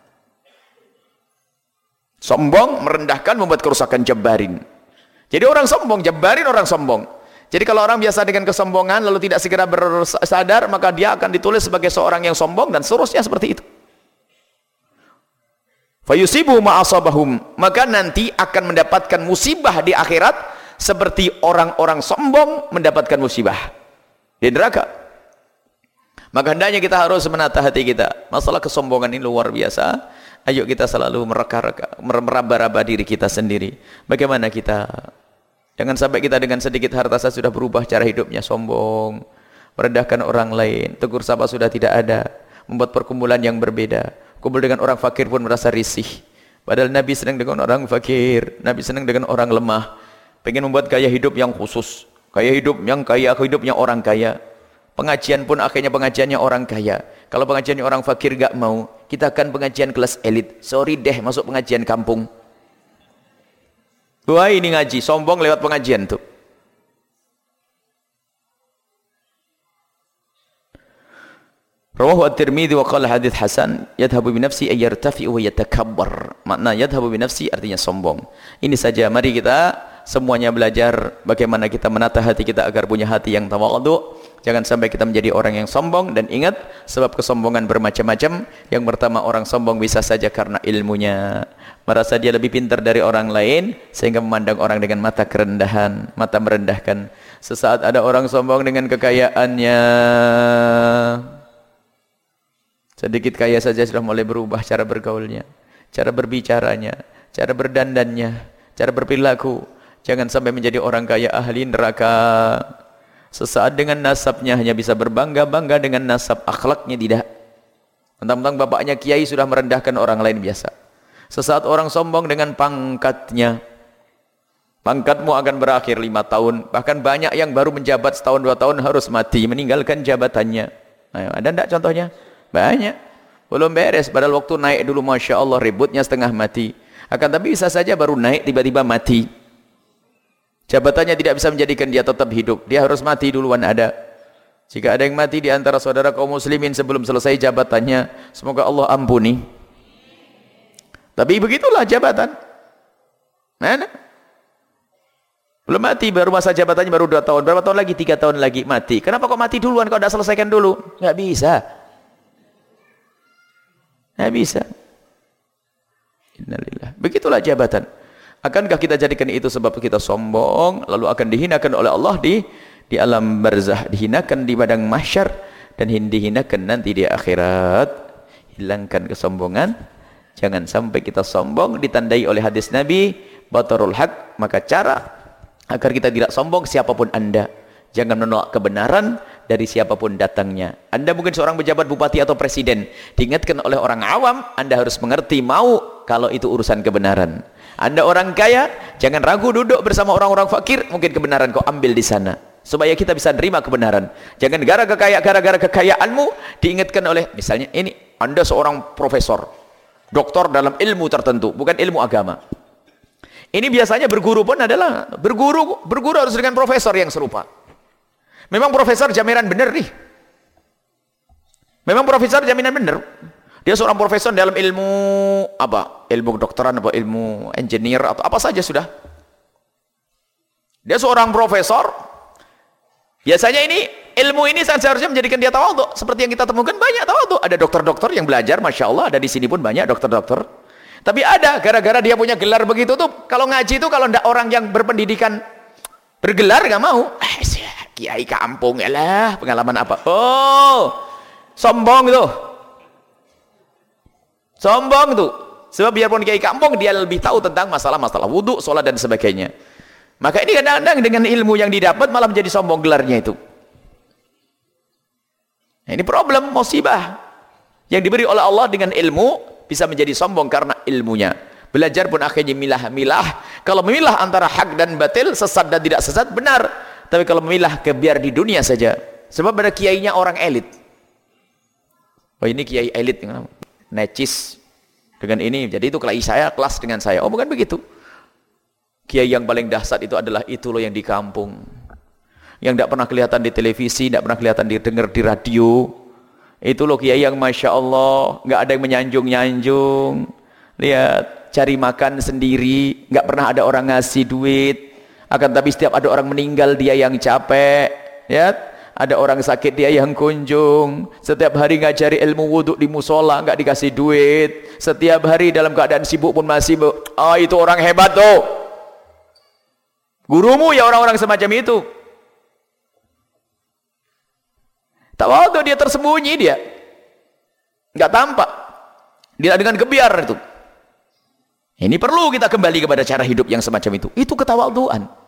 Sombong, merendahkan, membuat kerusakan, jabbarin. Jadi orang sombong, jabbarin orang sombong. Jadi kalau orang biasa dengan kesombongan lalu tidak segera bersadar, maka dia akan ditulis sebagai seorang yang sombong dan seterusnya seperti itu. Fayusibu ma'asabahum, maka nanti akan mendapatkan musibah di akhirat seperti orang-orang sombong mendapatkan musibah di neraka. Maka hendaknya kita harus menata hati kita. Masalah kesombongan ini luar biasa. Ayo kita selalu mereka-reka, meraba-raba diri kita sendiri. Bagaimana kita? Jangan sampai kita dengan sedikit harta saja sudah berubah cara hidupnya, sombong, merendahkan orang lain, tegur sapa sudah tidak ada, membuat perkumpulan yang berbeda. Kumpul dengan orang fakir pun merasa risih. Padahal Nabi senang dengan orang fakir, Nabi senang dengan orang lemah. Pengen membuat gaya hidup yang khusus, gaya hidup yang kaya, hidupnya orang kaya. Pengajian pun akhirnya pengajiannya orang kaya. Kalau pengajiannya orang fakir gak mau, kita akan pengajian kelas elit. Sorry deh, masuk pengajian kampung. Wah ini ngaji, sombong lewat pengajian tuh. Rawahu at-Tirmidzi wa qala hadits hasan, yadhhabu bi nafsi ay yartafi wa yatakabbar. Makna yadhhabu bi nafsi artinya sombong. Ini saja, mari kita semuanya belajar bagaimana kita menata hati kita agar punya hati yang tawadhu. Jangan sampai kita menjadi orang yang sombong, dan ingat sebab kesombongan bermacam-macam. Yang pertama, orang sombong bisa saja karena ilmunya, merasa dia lebih pintar dari orang lain sehingga memandang orang dengan mata kerendahan, mata merendahkan. Sesaat ada orang sombong dengan kekayaannya, sedikit kaya saja sudah mulai berubah cara bergaulnya, cara berbicaranya, cara berdandannya, cara berperilaku. Jangan sampai menjadi orang kaya ahli neraka. Sesaat dengan nasabnya hanya bisa berbangga-bangga dengan nasab, akhlaknya tidak. Tentang-tentang bapaknya kiai sudah merendahkan orang lain biasa. Sesaat orang sombong dengan pangkatnya. Pangkatmu akan berakhir lima tahun. Bahkan banyak yang baru menjabat setahun dua tahun harus mati, meninggalkan jabatannya. Ayo, ada enggak contohnya? Banyak. Belum beres, padahal waktu naik dulu Masya Allah ributnya setengah mati. Akan tapi bisa saja baru naik tiba-tiba mati. Jabatannya tidak bisa menjadikan dia tetap hidup. Dia harus mati duluan ada. Jika ada yang mati di antara saudara kaum muslimin sebelum selesai jabatannya, semoga Allah ampuni. Tapi begitulah jabatan. Mana? Belum mati, baru masa jabatannya baru dua tahun. Berapa tahun lagi? Tiga tahun lagi mati. Kenapa kok mati duluan? Kau tidak selesaikan dulu? Nggak bisa. Nggak bisa. Innalillah. Begitulah jabatan. Akankah kita jadikan itu sebab kita sombong, lalu akan dihinakan oleh Allah di di alam barzah, dihinakan di padang mahsyar, dan dihinakan nanti di akhirat. Hilangkan kesombongan. Jangan sampai kita sombong, ditandai oleh hadis Nabi, batarul haq. Maka cara agar kita tidak sombong, siapapun Anda, jangan menolak kebenaran dari siapapun datangnya. Anda mungkin seorang pejabat, bupati atau presiden, diingatkan oleh orang awam, Anda harus mengerti mau kalau itu urusan kebenaran. Anda orang kaya, jangan ragu duduk bersama orang-orang fakir, mungkin kebenaran kau ambil di sana, supaya kita bisa nerima kebenaran. Jangan gara-gara gara-gara kekayaanmu diingatkan oleh, misalnya ini, Anda seorang profesor, doktor dalam ilmu tertentu, bukan ilmu agama. Ini biasanya berguru pun adalah berguru, berguru harus dengan profesor yang serupa. Memang profesor jaminan benar nih. Memang profesor jaminan benar. Dia seorang profesor dalam ilmu apa? Ilmu kedokteran, apa ilmu engineer atau apa saja sudah. Dia seorang profesor. Biasanya ini ilmu ini seharusnya menjadikan dia tawadhu. Seperti yang kita temukan banyak tawadhu. Ada dokter-dokter yang belajar, Masya Allah, ada di sini pun banyak dokter-dokter. Tapi ada gara-gara dia punya gelar begitu tuh, kalau ngaji itu kalau ndak orang yang berpendidikan bergelar nggak mau. Eh, kiai kampung ya lah, pengalaman apa? Oh, sombong tuh. Sombong tuh. Sebab biarpun kiai kampung, dia lebih tahu tentang masalah-masalah wudhu, sholat dan sebagainya. Maka ini kadang-kadang dengan ilmu yang didapat malah menjadi sombong gelarnya itu. Nah, ini problem, musibah. Yang diberi oleh Allah dengan ilmu bisa menjadi sombong karena ilmunya. Belajar pun akhirnya milah-milah. Kalau memilah antara hak dan batil, sesat dan tidak sesat, benar. Tapi kalau memilah ke biar di dunia saja. Sebab ada kiainya orang elit. Oh ini kiai elit, necis dengan ini, jadi itu kelas saya, kelas dengan saya. Oh bukan begitu. Kiai yang paling dahsyat itu adalah itu loh yang di kampung, yang tidak pernah kelihatan di televisi, tidak pernah kelihatan didengar di radio. Itu loh kiai yang Masya Allah, nggak ada yang menyanjung-nyanjung. Lihat, cari makan sendiri, nggak pernah ada orang ngasih duit. Akan tapi setiap ada orang meninggal dia yang capek, ya. Ada orang sakit dia yang kunjung. Setiap hari ngajari ilmu wudhu di musola nggak dikasih duit. Setiap hari dalam keadaan sibuk pun masih, oh itu orang hebat tuh. Gurumu ya orang-orang semacam itu. Tawadhu dia tersembunyi dia, nggak tampak. Dia dengan gebiar itu. Ini perlu kita kembali kepada cara hidup yang semacam itu. Itu ketawadhuan.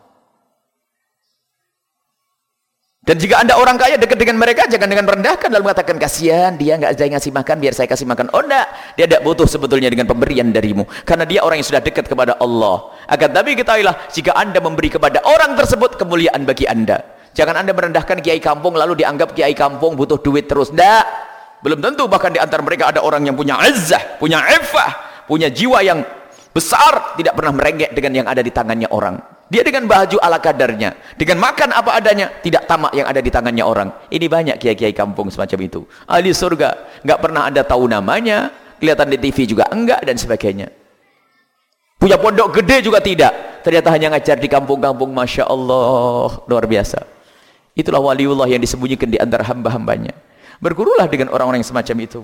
Dan jika anda orang kaya dekat dengan mereka, jangan dengan merendahkan lalu mengatakan kasihan dia nggak ada yang ngasih makan biar saya kasih makan. Oh enggak, dia tidak butuh sebetulnya dengan pemberian darimu, karena dia orang yang sudah dekat kepada Allah. Akan tapi ketahuilah, jika anda memberi kepada orang tersebut, kemuliaan bagi anda. Jangan anda merendahkan kiai kampung lalu dianggap kiai kampung butuh duit terus. Enggak, belum tentu. Bahkan di antara mereka ada orang yang punya izzah, punya iffah, punya jiwa yang besar, tidak pernah merengek dengan yang ada di tangannya orang. Dia dengan baju ala kadarnya, dengan makan apa adanya, tidak tamak yang ada di tangannya orang. Ini banyak kiai-kiai kampung semacam itu. Ahli surga, nggak pernah Anda tahu namanya, kelihatan di T V juga enggak, dan sebagainya. Punya pondok gede juga tidak. Ternyata hanya ngajar di kampung-kampung, Masya Allah, luar biasa. Itulah waliullah yang disembunyikan di antara hamba-hambanya. Bergurulah dengan orang-orang yang semacam itu.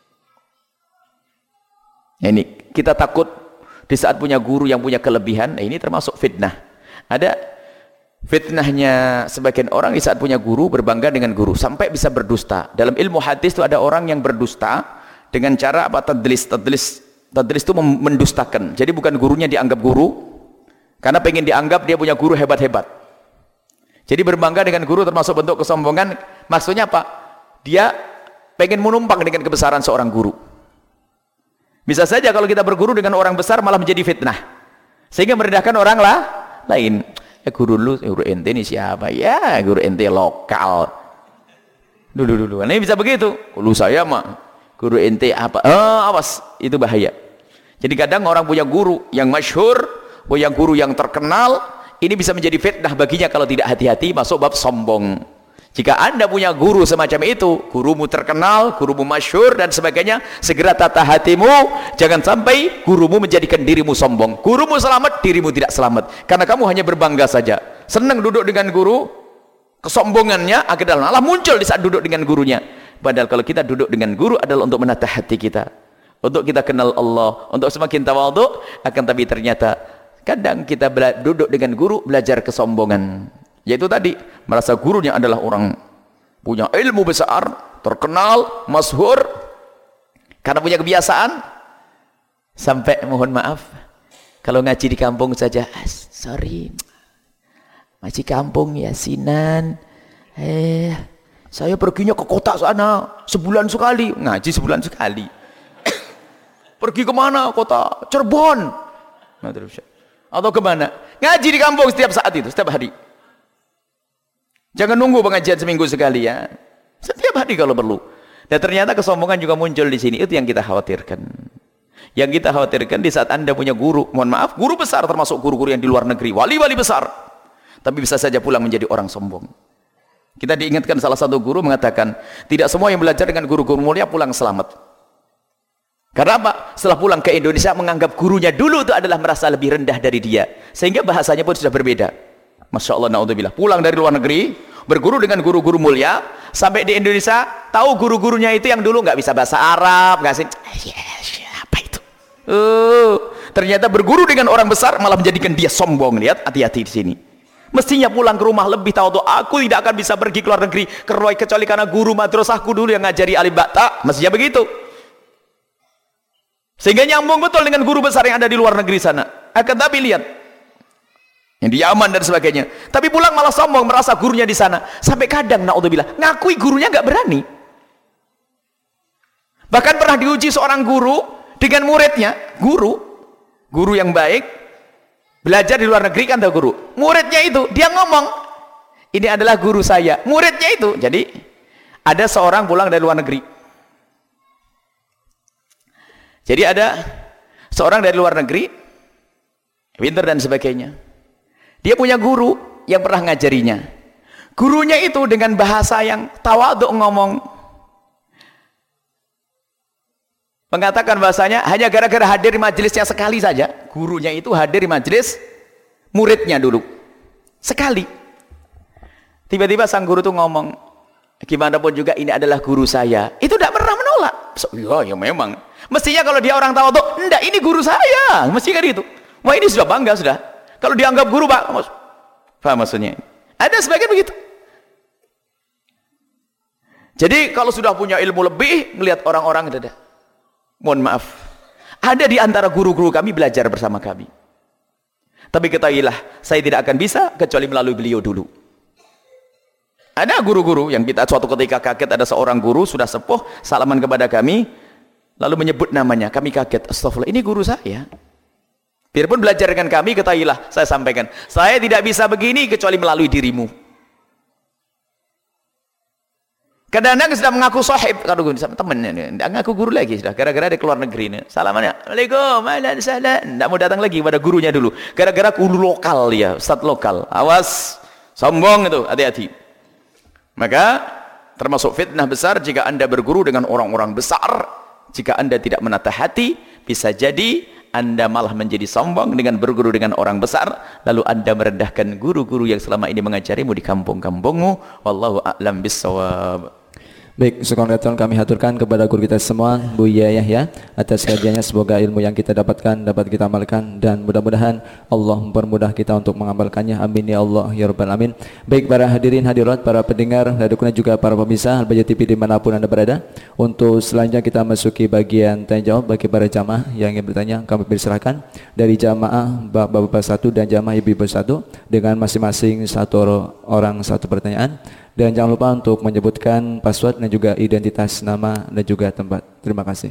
Ini kita takut di saat punya guru yang punya kelebihan, ini termasuk fitnah. Ada fitnahnya sebagian orang di saat punya guru berbangga dengan guru sampai bisa berdusta. Dalam ilmu hadis itu ada orang yang berdusta dengan cara apa? Tadlis, tadlis, tadlis itu mendustakan. Jadi bukan gurunya dianggap guru karena pengen dianggap dia punya guru hebat-hebat. Jadi berbangga dengan guru termasuk bentuk kesombongan. Maksudnya apa? Dia pengen menumpang dengan kebesaran seorang guru. Bisa saja kalau kita berguru dengan orang besar malah menjadi fitnah, sehingga merendahkan orang lah lain. Ya guru lu, guru ente ini siapa? Ya guru ente lokal. Dulu dulu, ini bisa begitu. Lu saya mah guru ente apa? Oh, awas, itu bahaya. Jadi kadang orang punya guru yang masyhur, punya guru yang terkenal, ini bisa menjadi fitnah baginya kalau tidak hati-hati, masuk bab sombong. Jika Anda punya guru semacam itu, gurumu terkenal, gurumu masyhur dan sebagainya, segera tata hatimu, jangan sampai gurumu menjadikan dirimu sombong. Gurumu selamat, dirimu tidak selamat. Karena kamu hanya berbangga saja. Senang duduk dengan guru, kesombongannya agar malah muncul di saat duduk dengan gurunya. Padahal kalau kita duduk dengan guru adalah untuk menata hati kita, untuk kita kenal Allah, untuk semakin tawadhu. Akan tapi ternyata kadang kita duduk dengan guru belajar kesombongan. Yaitu tadi, merasa gurunya adalah orang punya ilmu besar, terkenal, masyhur, karena punya kebiasaan, sampai mohon maaf, kalau ngaji di kampung saja, ah, sorry, ngaji kampung yasinan, eh, saya perginya ke kota sana, sebulan sekali, ngaji sebulan sekali, pergi kemana kota? Cirebon, atau kemana? Ngaji di kampung setiap saat itu, setiap hari. Jangan nunggu pengajian seminggu sekali ya. Setiap hari kalau perlu. Dan ternyata kesombongan juga muncul di sini. Itu yang kita khawatirkan. Yang kita khawatirkan di saat Anda punya guru, mohon maaf, guru besar termasuk guru-guru yang di luar negeri, wali-wali besar. Tapi bisa saja pulang menjadi orang sombong. Kita diingatkan salah satu guru mengatakan, tidak semua yang belajar dengan guru-guru mulia pulang selamat. Karena apa? Setelah pulang ke Indonesia menganggap gurunya dulu itu adalah merasa lebih rendah dari dia. Sehingga bahasanya pun sudah berbeda. Masya Allah, na'udzubillah. Pulang dari luar negeri, berguru dengan guru-guru mulia, sampai di Indonesia, tahu guru-gurunya itu yang dulu nggak bisa bahasa Arab, nggak sih? Apa itu? Uh, ternyata berguru dengan orang besar malah menjadikan dia sombong. Lihat, hati-hati di sini. Mestinya pulang ke rumah lebih tahu tuh, aku tidak akan bisa pergi ke luar negeri kecuali karena guru madrasahku dulu yang ngajari alif ba ta. Mestinya begitu. Sehingga nyambung betul dengan guru besar yang ada di luar negeri sana. Akan tapi lihat, yang di Yaman dan sebagainya, tapi pulang malah sombong, merasa gurunya di sana. Sampai kadang naudzubillah ngakui gurunya nggak berani. Bahkan pernah diuji seorang guru dengan muridnya, guru guru yang baik belajar di luar negeri, kan tahu guru, muridnya itu dia ngomong, ini adalah guru saya, muridnya itu. Jadi ada seorang pulang dari luar negeri, jadi ada seorang dari luar negeri, pintar dan sebagainya. Dia punya guru yang pernah ngajarinya. Gurunya itu dengan bahasa yang tawadhu ngomong. Mengatakan bahasanya hanya gara-gara hadir di majelisnya sekali saja. Gurunya itu hadir di majelis muridnya dulu. Sekali. Tiba-tiba sang guru itu ngomong, gimana pun juga ini adalah guru saya. Itu tidak pernah menolak. So, ya, ya memang. Mestinya kalau dia orang tawadhu, enggak, ini guru saya. Mestinya kan itu. Wah, ini sudah bangga sudah. Kalau dianggap guru, Pak, paham maksudnya? Ada sebagian begitu. Jadi kalau sudah punya ilmu lebih, melihat orang-orang ada. Mohon maaf, ada di antara guru-guru kami belajar bersama kami. Tapi ketahuilah, saya tidak akan bisa kecuali melalui beliau dulu. Ada guru-guru yang kita suatu ketika kaget, ada seorang guru sudah sepuh salaman kepada kami, lalu menyebut namanya. Kami kaget, astagfirullah, ini guru saya. Biarpun belajar dengan kami, ketahuilah, saya sampaikan, saya tidak bisa begini kecuali melalui dirimu. Kadang-kadang sudah mengaku sahib, kalau sama temennya, tidak ngaku guru lagi sudah. Gara-gara dia keluar negeri nih. Salamannya, Assalamualaikum, ahlan sahlan. Tidak mau datang lagi pada gurunya dulu. Gara-gara guru lokal ya, ustadz lokal. Awas, sombong itu, hati-hati. Maka termasuk fitnah besar jika anda berguru dengan orang-orang besar. Jika anda tidak menata hati, bisa jadi anda malah menjadi sombong dengan berguru dengan orang besar, lalu anda merendahkan guru-guru yang selama ini mengajarimu di kampung-kampungmu. Wallahu a'lam bissawab. Baik, sekongratulan kami haturkan kepada guru kita semua, Bu Yayah ya, atas kajiannya. Semoga ilmu yang kita dapatkan dapat kita amalkan, dan mudah-mudahan Allah mempermudah kita untuk mengamalkannya. Amin ya Allah ya Rabbal Alamin. Baik para hadirin hadirat, para pendengar dan juga para pemirsa Al-Bajah T V dimanapun anda berada, untuk selanjutnya kita masuki bagian tanya jawab bagi para jamaah yang ingin bertanya. Kami persilakan dari jamaah bapak-bapak satu dan jamaah ibu-ibu satu dengan masing-masing satu orang satu pertanyaan. Dan jangan lupa untuk menyebutkan password dan juga identitas nama dan juga tempat. Terima kasih.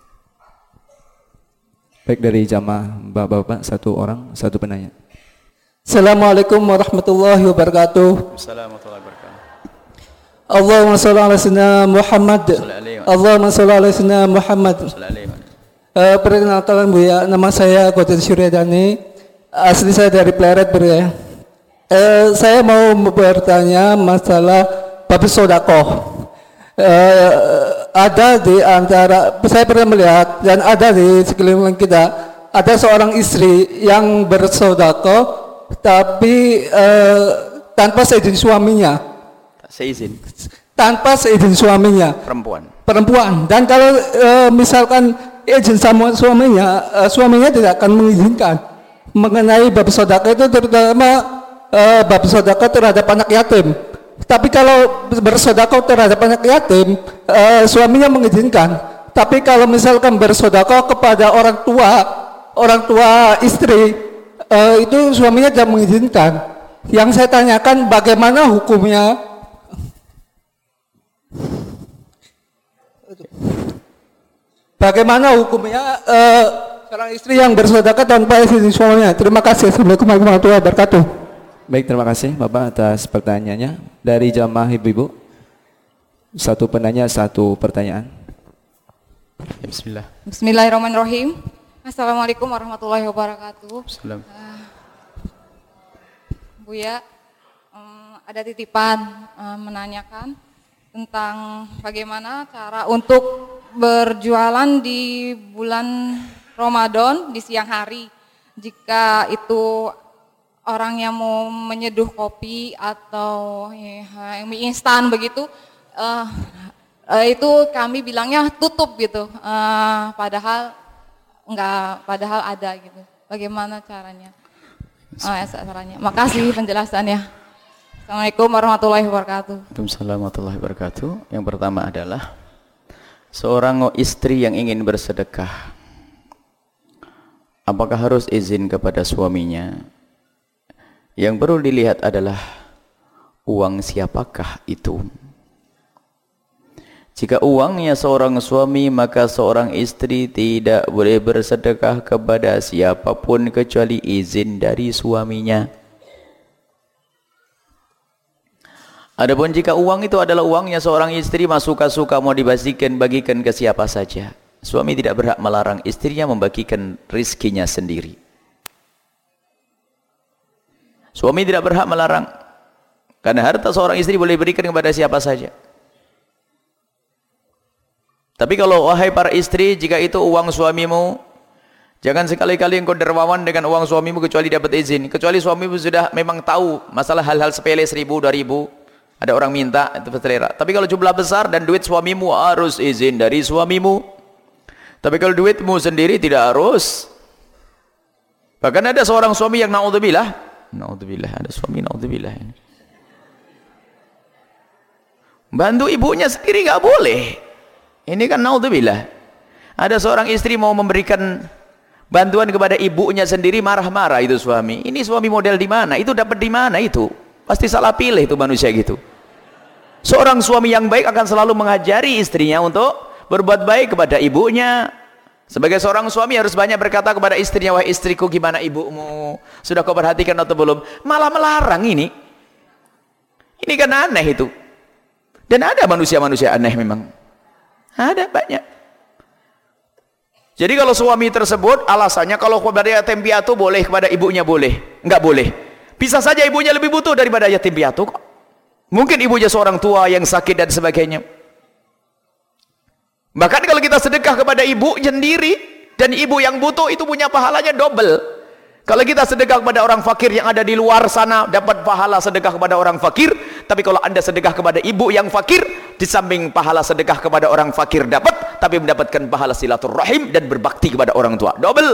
Baik, dari jamaah bapak-bapak satu orang satu penanya. Assalamualaikum warahmatullahi wabarakatuh. Assalamualaikum warahmatullahi wabarakatuh. Allahumma sholli ala sayyidina Muhammad. Allahumma sholli ala sayyidina Muhammad. Uh, perkenalkan Bu ya, nama saya Qadir Syuryadani. Asli saya dari Pleret Bu ya. Uh, saya mau bertanya masalah bab sodakoh. Uh, ada di antara, saya pernah melihat dan ada di sekeliling kita, ada seorang istri yang bersodakoh tapi uh, tanpa seizin suaminya. Seizin? Tanpa seizin suaminya. Perempuan? Perempuan. Dan kalau uh, misalkan izin sama suaminya, uh, suaminya tidak akan mengizinkan mengenai bab sodakoh itu, terutama Uh, bab sedekah terhadap anak yatim. Tapi kalau bersedekah terhadap anak yatim, uh, suaminya mengizinkan. Tapi kalau misalkan bersedekah kepada orang tua, orang tua istri, uh, itu suaminya tidak mengizinkan. Yang saya tanyakan, bagaimana hukumnya? Bagaimana hukumnya uh, seorang istri yang bersedekah tanpa izin suaminya? Terima kasih. Assalamualaikum warahmatullahi wabarakatuh. Baik, terima kasih Bapak atas pertanyaannya. Dari jamaah ibu-ibu, satu penanya, satu pertanyaan. Bismillah. Bismillahirrahmanirrahim. Assalamualaikum warahmatullahi wabarakatuh. Assalam. Uh, Bu ya, um, ada titipan uh, menanyakan tentang bagaimana cara untuk berjualan di bulan Ramadan di siang hari. Jika itu orang yang mau menyeduh kopi atau ya, mie instan begitu, uh, uh, itu kami bilangnya tutup gitu, uh, padahal enggak, padahal ada gitu. Bagaimana caranya? Uh, caranya. Makasih penjelasannya. Assalamualaikum warahmatullahi wabarakatuh. Waalaikumsalam warahmatullahi wabarakatuh. Yang pertama adalah seorang istri yang ingin bersedekah, apakah harus izin kepada suaminya? Yang perlu dilihat adalah uang siapakah itu. Jika uangnya seorang suami, maka seorang istri tidak boleh bersedekah kepada siapapun kecuali izin dari suaminya. Adapun jika uang itu adalah uangnya seorang istri, maka suka-suka mau dibagikan, bagikan ke siapa saja. Suami tidak berhak melarang istrinya membagikan rizkinya sendiri. Suami tidak berhak melarang, karena harta seorang istri boleh berikan kepada siapa saja. Tapi kalau wahai para istri, jika itu uang suamimu, jangan sekali-kali engkau dermawan dengan uang suamimu kecuali dapat izin. Kecuali suamimu sudah memang tahu masalah hal-hal sepele, seribu, dua ribu, ada orang minta, itu selera. Tapi kalau jumlah besar dan duit suamimu, harus izin dari suamimu. Tapi kalau duitmu sendiri tidak harus. Bahkan ada seorang suami yang naudzubillah, naudzubillah, ada suami naudzubillah ini, bantu ibunya sendiri nggak boleh. Ini kan naudzubillah. Ada seorang istri mau memberikan bantuan kepada ibunya sendiri, marah-marah itu suami. Ini suami model di mana? Itu dapat di mana itu? Pasti salah pilih itu manusia gitu. Seorang suami yang baik akan selalu mengajari istrinya untuk berbuat baik kepada ibunya. Sebagai seorang suami harus banyak berkata kepada istrinya, wahai istriku, gimana ibumu? Sudah kau perhatikan atau belum? Malah melarang ini. Ini kan aneh itu. Dan ada manusia-manusia aneh memang. Ada banyak. Jadi kalau suami tersebut alasannya kalau kepada yatim piatu boleh, kepada ibunya boleh. Enggak boleh. Bisa saja ibunya lebih butuh daripada yatim piatu kok. Mungkin ibunya seorang tua yang sakit dan sebagainya. Bahkan kalau kita sedekah kepada ibu sendiri dan ibu yang butuh itu punya pahalanya double. Kalau kita sedekah kepada orang fakir yang ada di luar sana dapat pahala sedekah kepada orang fakir, tapi kalau Anda sedekah kepada ibu yang fakir, di samping pahala sedekah kepada orang fakir dapat, tapi mendapatkan pahala silaturahim dan berbakti kepada orang tua. Double.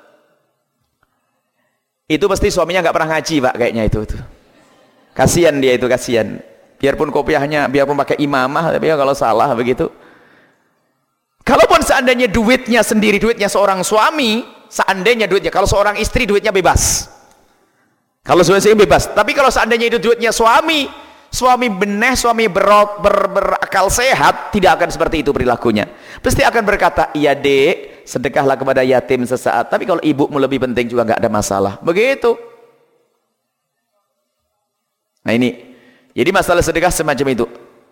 Itu pasti suaminya nggak pernah ngaji, Pak, kayaknya itu tuh. Kasihan dia itu, kasihan. Biarpun kopiahnya, biarpun pakai imamah, tapi ya kalau salah begitu. Kalaupun seandainya duitnya sendiri, duitnya seorang suami, seandainya duitnya, kalau seorang istri duitnya bebas. Kalau suami istri bebas. Tapi kalau seandainya itu duitnya suami, suami benih, suami ber, ber, berakal sehat, tidak akan seperti itu perilakunya. Pasti akan berkata, iya dek, sedekahlah kepada yatim sesaat. Tapi kalau ibumu lebih penting juga nggak ada masalah. Begitu. Nah ini, jadi masalah sedekah semacam itu.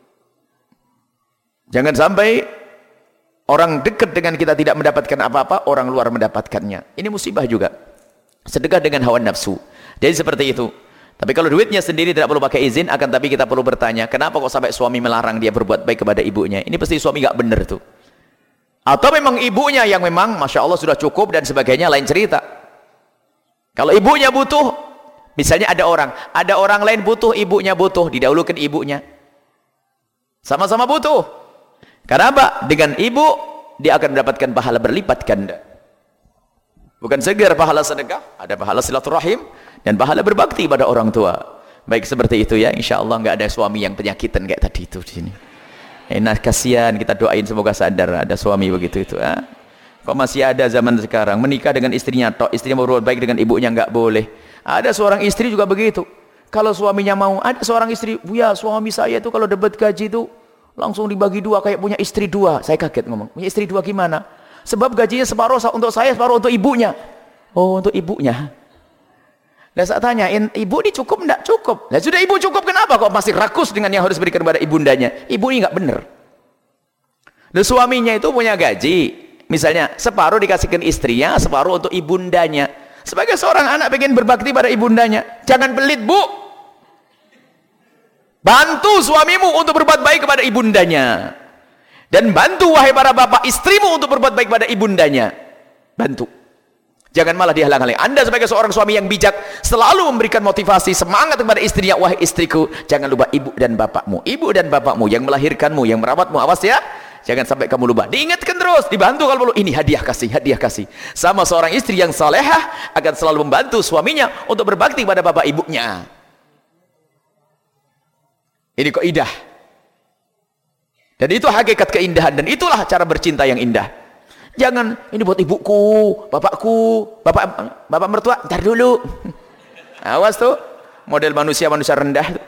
Jangan sampai orang dekat dengan kita tidak mendapatkan apa-apa, orang luar mendapatkannya. Ini musibah juga. Sedekah dengan hawa nafsu. Jadi seperti itu. Tapi kalau duitnya sendiri tidak perlu pakai izin, akan tapi kita perlu bertanya, kenapa kok sampai suami melarang dia berbuat baik kepada ibunya? Ini pasti suami nggak benar tuh. Atau memang ibunya yang memang, Masya Allah sudah cukup dan sebagainya, lain cerita. Kalau ibunya butuh, misalnya ada orang, ada orang lain butuh, ibunya butuh, didahulukan ibunya. Sama-sama butuh. Karena apa? Dengan ibu dia akan mendapatkan pahala berlipat ganda. Bukan segar pahala sedekah, ada pahala silaturahim dan pahala berbakti pada orang tua. Baik seperti itu ya, insya Allah nggak ada suami yang penyakitan kayak tadi itu di sini. Enak, kasihan, kita doain semoga sadar ada suami begitu itu. Ah. Kok masih ada zaman sekarang menikah dengan istrinya tok, istrinya berbuat baik dengan ibunya nggak boleh. Ada seorang istri juga begitu. Kalau suaminya mau, ada seorang istri, "Buya, suami saya itu kalau dapat gaji itu langsung dibagi dua kayak punya istri dua." Saya kaget ngomong, punya istri dua gimana? Sebab gajinya separuh untuk saya, separuh untuk ibunya. Oh, untuk ibunya. Nah, saya tanyain, ibu ini cukup enggak? Cukup. Nah, sudah ibu cukup, kenapa kok masih rakus dengan yang harus diberikan kepada ibundanya? Ibu ini enggak benar. Dan suaminya itu punya gaji, misalnya separuh dikasihkan istrinya, separuh untuk ibundanya. Sebagai seorang anak pengen berbakti pada ibundanya, jangan pelit, Bu. Bantu suamimu untuk berbuat baik kepada ibundanya. Dan bantu wahai para bapak istrimu untuk berbuat baik kepada ibundanya. Bantu. Jangan malah dihalang-halangi. Anda sebagai seorang suami yang bijak selalu memberikan motivasi, semangat kepada istrinya. Wahai istriku, jangan lupa ibu dan bapakmu. Ibu dan bapakmu yang melahirkanmu, yang merawatmu. Awas ya. Jangan sampai kamu lupa. Diingatkan terus, dibantu kalau perlu. Ini hadiah kasih, hadiah kasih. Sama seorang istri yang salehah akan selalu membantu suaminya untuk berbakti kepada bapak ibunya. Ini kaidah. Dan itu hakikat keindahan, dan itulah cara bercinta yang indah. Jangan ini buat ibuku, bapakku, bapak bapak mertua, ntar dulu. Awas tuh, model manusia-manusia rendah.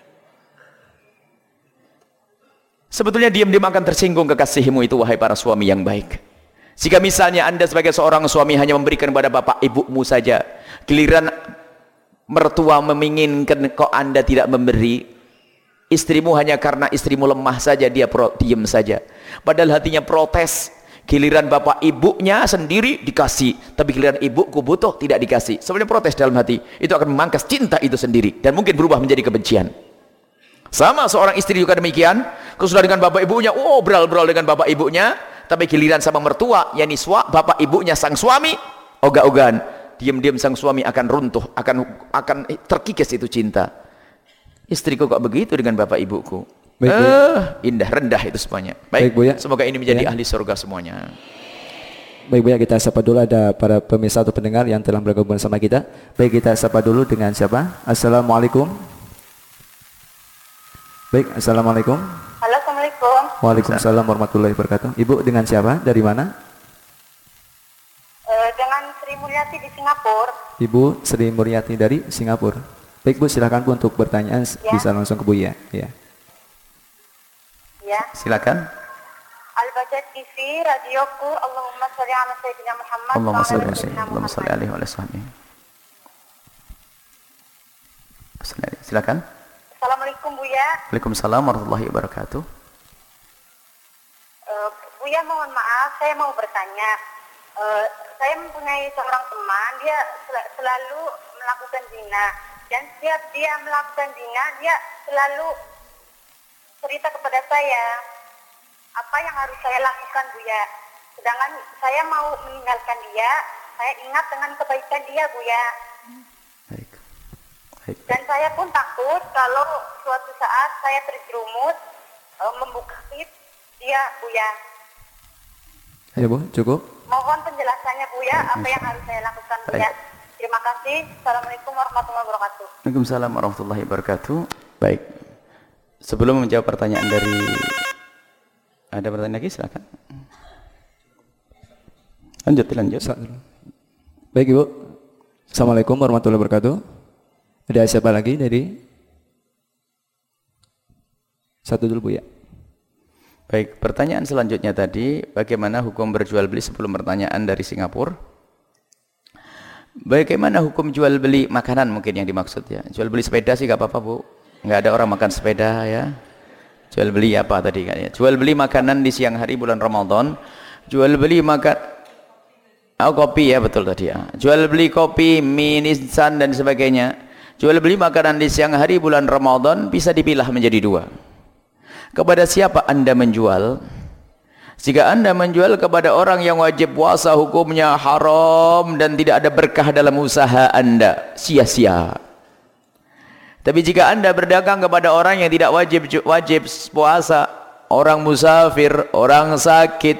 Sebetulnya diam-diam akan tersinggung kekasihmu itu, wahai para suami yang baik. Jika misalnya Anda sebagai seorang suami hanya memberikan kepada bapak ibumu saja, giliran mertua menginginkan kok Anda tidak memberi, istrimu hanya karena istrimu lemah saja dia pro, diam saja. Padahal hatinya protes. Giliran bapak ibunya sendiri dikasih, tapi giliran ibuku butuh tidak dikasih. Sebenarnya protes dalam hati. Itu akan memangkas cinta itu sendiri dan mungkin berubah menjadi kebencian. Sama seorang istri juga demikian. Kalau sudah dengan bapak ibunya, oh beral-beral dengan bapak ibunya, tapi giliran sama mertua, yakni swa, bapak ibunya sang suami, ogah-ogahan, diam-diam sang suami akan runtuh, akan akan terkikis itu cinta. Istriku kok begitu dengan bapak ibuku? Baik, eh, indah, rendah itu semuanya. Baik, Baik Buya. Semoga ini menjadi ya. ahli surga semuanya. Baik Buya, kita sapa dulu ada para pemirsa atau pendengar yang telah bergabung sama kita. Baik, kita sapa dulu dengan siapa? Assalamualaikum. Baik, Assalamualaikum. Halo, Assalamualaikum. Waalaikumsalam warahmatullahi wabarakatuh. Ibu dengan siapa? Dari mana? Uh, dengan Sri Mulyati di Singapura. Ibu Sri Mulyati dari Singapura. Baik Bu, silakan Bu untuk pertanyaan ya. Bisa langsung ke Buya. Ya. Ya. Silakan. Al-Bajat T V, radioku, Allahumma sholli ala sayyidina Muhammad. Allahumma sholli ala sayyidina Muhammad. Allahumma sholli alaihi wa sallam. Silakan. Assalamualaikum Buya. Waalaikumsalam warahmatullahi wabarakatuh. Uh, Buya mohon maaf, saya mau bertanya. Uh, saya mempunyai seorang teman, dia sel- selalu melakukan zina. Dan setiap dia melakukan zina, dia selalu cerita kepada saya. Apa yang harus saya lakukan Buya? Sedangkan saya mau meninggalkan dia, saya ingat dengan kebaikan dia Buya. Baik. Baik. Dan saya pun takut kalau suatu saat saya terjerumus uh, membuka tip dia Buya. Ya Bu, cukup. Mohon penjelasannya Buya, apa yang harus saya lakukan Buya. Terima kasih. Assalamualaikum warahmatullahi wabarakatuh. Waalaikumsalam warahmatullahi wabarakatuh. Baik. Sebelum menjawab pertanyaan dari ada pertanyaan lagi, silakan. Lanjut, lanjut. Baik Ibu. Assalamualaikum warahmatullahi wabarakatuh. Ada siapa lagi dari satu dulu Bu ya. Baik, pertanyaan selanjutnya tadi, bagaimana hukum berjual beli sebelum pertanyaan dari Singapura? Bagaimana hukum jual beli makanan mungkin yang dimaksud ya. Jual beli sepeda sih gak apa-apa Bu. Nggak ada orang makan sepeda ya. Jual beli apa tadi kan ya? Jual beli makanan di siang hari bulan Ramadan. Jual beli makan oh kopi ya, betul tadi ya. Jual beli kopi, mie instan dan sebagainya. Jual beli makanan di siang hari bulan Ramadan bisa dipilah menjadi dua. Kepada siapa Anda menjual? Jika Anda menjual kepada orang yang wajib puasa, hukumnya haram dan tidak ada berkah dalam usaha Anda, sia-sia. Tapi jika Anda berdagang kepada orang yang tidak wajib wajib puasa, orang musafir, orang sakit,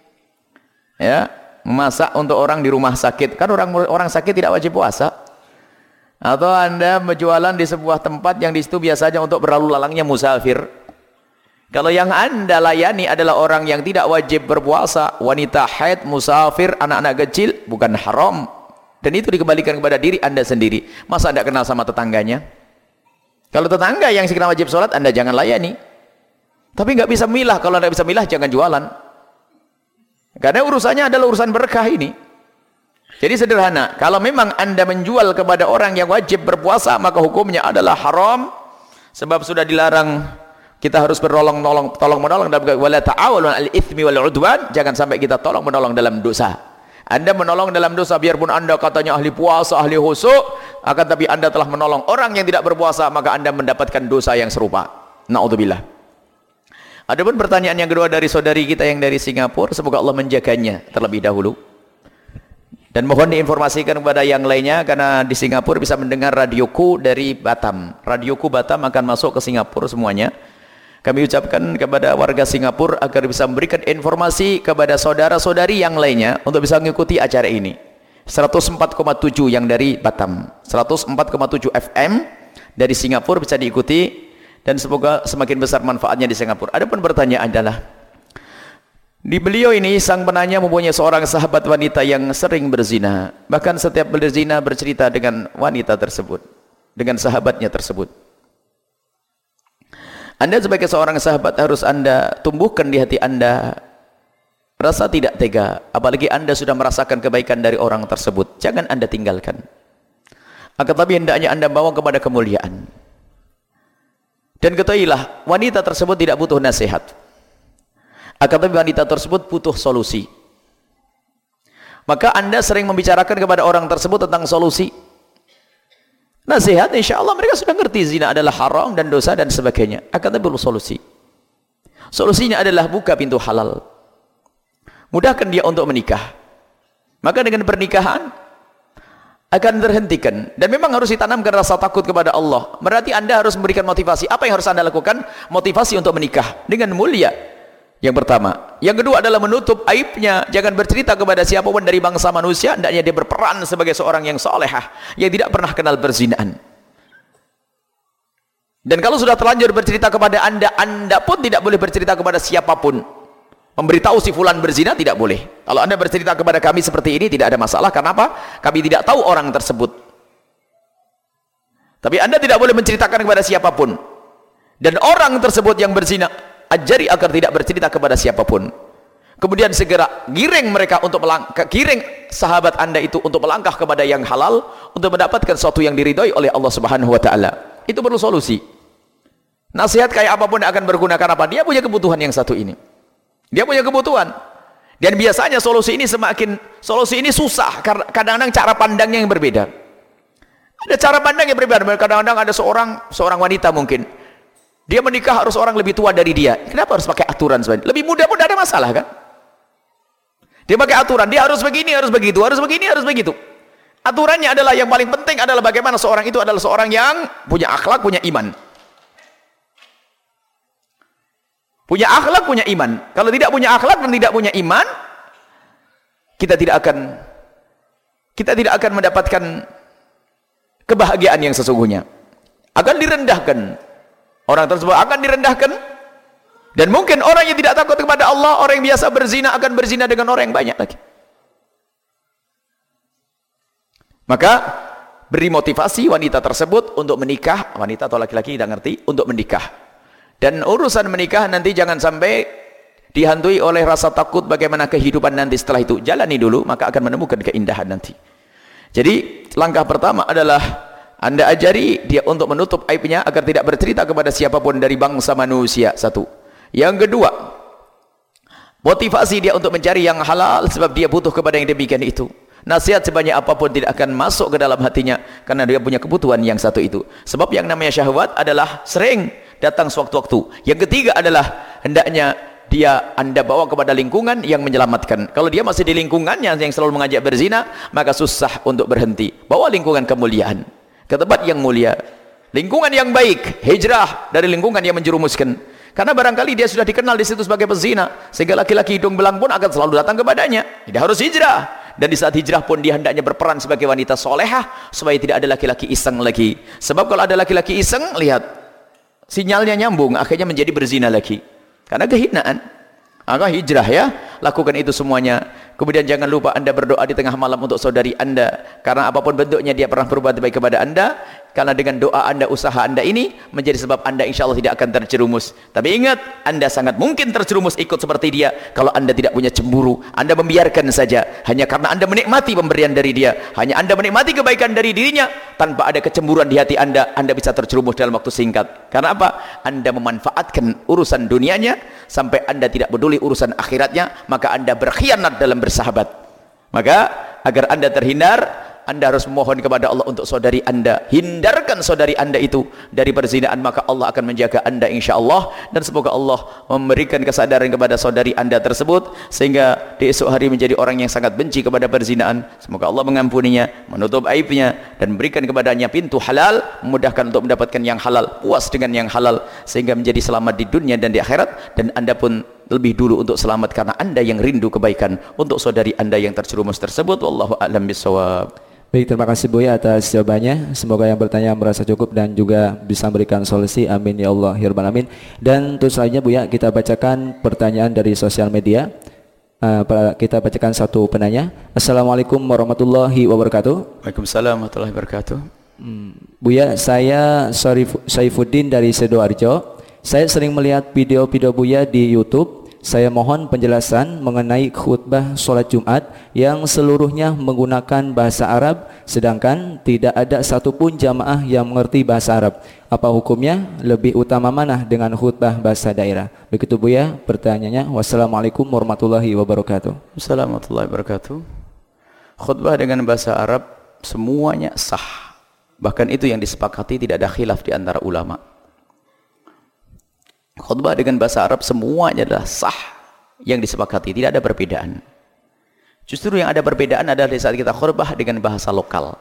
ya, memasak untuk orang di rumah sakit, kan orang orang sakit tidak wajib puasa. Atau Anda berjualan di sebuah tempat yang di situ biasanya untuk berlalu lalangnya musafir. Kalau yang Anda layani adalah orang yang tidak wajib berpuasa, wanita haid, musafir, anak-anak kecil, bukan haram. Dan itu dikembalikan kepada diri Anda sendiri. Masa Anda kenal sama tetangganya? Kalau tetangga yang sekiranya wajib sholat, Anda jangan layani. Tapi nggak bisa milah. Kalau Anda bisa milah, jangan jualan. Karena urusannya adalah urusan berkah ini. Jadi sederhana. Kalau memang Anda menjual kepada orang yang wajib berpuasa, maka hukumnya adalah haram. Sebab sudah dilarang kita harus bertolong-tolong, tolong-menolong dalam wala ta'awunu 'alal itsmi wal 'udwan. Jangan sampai kita tolong-menolong dalam dosa. Anda menolong dalam dosa, biarpun Anda katanya ahli puasa, ahli khusyuk, akan tapi Anda telah menolong orang yang tidak berpuasa, maka Anda mendapatkan dosa yang serupa. Na'udzubillah. Adapun pertanyaan yang kedua dari saudari kita yang dari Singapura, semoga Allah menjaganya terlebih dahulu. Dan mohon diinformasikan kepada yang lainnya, karena di Singapura bisa mendengar radioku dari Batam. Radioku Batam akan masuk ke Singapura semuanya. Kami ucapkan kepada warga Singapura agar bisa memberikan informasi kepada saudara-saudari yang lainnya untuk bisa mengikuti acara ini. seratus empat koma tujuh yang dari Batam, seratus empat koma tujuh F M dari Singapura bisa diikuti, dan semoga semakin besar manfaatnya di Singapura. Adapun pertanyaan adalah, di beliau ini sang penanya mempunyai seorang sahabat wanita yang sering berzina. Bahkan setiap berzina bercerita dengan wanita tersebut, dengan sahabatnya tersebut. Anda sebagai seorang sahabat harus Anda tumbuhkan di hati Anda rasa tidak tega, apalagi Anda sudah merasakan kebaikan dari orang tersebut. Jangan Anda tinggalkan. Akan tapi hendaknya Anda bawa kepada kemuliaan. Dan ketahuilah, wanita tersebut tidak butuh nasihat. Akan tapi wanita tersebut butuh solusi. Maka Anda sering membicarakan kepada orang tersebut tentang solusi. Nasihat, insya Allah mereka sudah ngerti zina adalah haram dan dosa dan sebagainya. Akan tapi perlu solusi. Solusinya adalah buka pintu halal. Mudahkan dia untuk menikah. Maka dengan pernikahan akan terhentikan. Dan memang harus ditanamkan rasa takut kepada Allah. Berarti Anda harus memberikan motivasi. Apa yang harus Anda lakukan? Motivasi untuk menikah dengan mulia. Yang pertama. Yang kedua adalah menutup aibnya. Jangan bercerita kepada siapapun dari bangsa manusia. Hendaknya dia berperan sebagai seorang yang salehah, yang tidak pernah kenal perzinaan. Dan kalau sudah terlanjur bercerita kepada Anda, Anda pun tidak boleh bercerita kepada siapapun. Memberitahu si fulan berzina tidak boleh. Kalau Anda bercerita kepada kami seperti ini tidak ada masalah. Kenapa? Kami tidak tahu orang tersebut. Tapi Anda tidak boleh menceritakan kepada siapapun. Dan orang tersebut yang berzina, ajari agar tidak bercerita kepada siapapun. Kemudian segera giring mereka untuk melangkah, giring sahabat Anda itu untuk melangkah kepada yang halal, untuk mendapatkan sesuatu yang diridhoi oleh Allah Subhanahu wa taala. Itu perlu solusi. Nasihat kayak apapun akan berguna, karena apa? Dia punya kebutuhan yang satu ini. Dia punya kebutuhan. Dan biasanya solusi ini semakin, solusi ini susah, karena kadang-kadang cara pandangnya yang berbeda. Ada cara pandang yang berbeda. Kadang-kadang ada seorang, seorang wanita mungkin, dia menikah harus orang lebih tua dari dia. Kenapa harus pakai aturan sebenarnya? Lebih muda pun tidak ada masalah kan? Dia pakai aturan, dia harus begini, harus begitu, harus begini, harus begitu. Aturannya adalah yang paling penting adalah bagaimana seorang itu adalah seorang yang punya akhlak, punya iman. Punya akhlak, punya iman. Kalau tidak punya akhlak dan tidak punya iman, kita tidak akan kita tidak akan mendapatkan kebahagiaan yang sesungguhnya. Akan direndahkan. Orang tersebut akan direndahkan. Dan mungkin orang yang tidak takut kepada Allah, orang yang biasa berzina akan berzina dengan orang yang banyak lagi. Maka beri motivasi wanita tersebut untuk menikah, wanita atau laki-laki tidak ngerti, untuk menikah. Dan urusan menikah nanti jangan sampai dihantui oleh rasa takut bagaimana kehidupan nanti setelah itu. Jalani dulu, maka akan menemukan keindahan nanti. Jadi langkah pertama adalah Anda ajari dia untuk menutup aibnya agar tidak bercerita kepada siapapun dari bangsa manusia. Satu. Yang kedua, motivasi dia untuk mencari yang halal sebab dia butuh kepada yang demikian itu. Nasihat sebanyak apapun tidak akan masuk ke dalam hatinya karena dia punya kebutuhan yang satu itu. Sebab yang namanya syahwat adalah sering datang sewaktu-waktu. Yang ketiga adalah hendaknya dia Anda bawa kepada lingkungan yang menyelamatkan. Kalau dia masih di lingkungannya yang selalu mengajak berzina, maka susah untuk berhenti. Bawa lingkungan kemuliaan ke tempat yang mulia, lingkungan yang baik, hijrah dari lingkungan yang menjerumuskan. Karena barangkali dia sudah dikenal di situ sebagai pezina, sehingga laki-laki hidung belang pun akan selalu datang kepadanya. Dia harus hijrah. Dan di saat hijrah pun dia hendaknya berperan sebagai wanita solehah supaya tidak ada laki-laki iseng lagi. Sebab kalau ada laki-laki iseng, lihat sinyalnya nyambung, akhirnya menjadi berzina lagi karena kehinaan. Maka hijrah ya, lakukan itu semuanya. Kemudian jangan lupa Anda berdoa di tengah malam untuk saudari Anda, karena apapun bentuknya dia pernah berbuat baik kepada Anda. Karena dengan doa Anda, usaha Anda ini menjadi sebab Anda insya Allah tidak akan terjerumus. Tapi ingat, Anda sangat mungkin terjerumus ikut seperti dia kalau Anda tidak punya cemburu. Anda membiarkan saja hanya karena Anda menikmati pemberian dari dia, hanya Anda menikmati kebaikan dari dirinya tanpa ada kecemburuan di hati Anda. Anda bisa terjerumus dalam waktu singkat. Karena apa? Anda memanfaatkan urusan dunianya sampai Anda tidak peduli urusan akhiratnya, maka Anda berkhianat dalam bersahabat. Maka agar Anda terhindar, Anda harus memohon kepada Allah untuk saudari Anda. Hindarkan saudari Anda itu dari perzinaan, maka Allah akan menjaga Anda insya Allah. Dan semoga Allah memberikan kesadaran kepada saudari Anda tersebut sehingga di esok hari menjadi orang yang sangat benci kepada perzinaan. Semoga Allah mengampuninya, menutup aibnya, dan berikan kepadanya pintu halal, memudahkan untuk mendapatkan yang halal, puas dengan yang halal, sehingga menjadi selamat di dunia dan di akhirat. Dan Anda pun lebih dulu untuk selamat karena Anda yang rindu kebaikan untuk saudari Anda yang terjerumus tersebut. Wallahu a'lam bishawab. Baik, terima kasih Buya atas jawabannya. Semoga yang bertanya merasa cukup dan juga bisa memberikan solusi. Amin ya Allah ya Rabbal Alamin. Dan untuk selanjutnya Buya, kita bacakan pertanyaan dari sosial media. Uh, kita bacakan satu penanya. Assalamualaikum warahmatullahi wabarakatuh. Waalaikumsalam warahmatullahi wabarakatuh. Hmm. Buya, saya Saifuddin dari Sidoarjo. Saya sering melihat video-video Buya di YouTube. Saya mohon penjelasan mengenai khutbah sholat Jumat yang seluruhnya menggunakan bahasa Arab, sedangkan tidak ada satupun jamaah yang mengerti bahasa Arab. Apa hukumnya? Lebih utama mana dengan khutbah bahasa daerah? Begitu Buya pertanyaannya. Wassalamualaikum warahmatullahi wabarakatuh. Wassalamualaikum warahmatullahi wabarakatuh. Khutbah dengan bahasa Arab semuanya sah. Bahkan itu yang disepakati, tidak ada khilaf di antara ulama. Khutbah dengan bahasa Arab semuanya adalah sah, yang disepakati, tidak ada perbedaan. Justru yang ada perbedaan adalah di saat kita khutbah dengan bahasa lokal.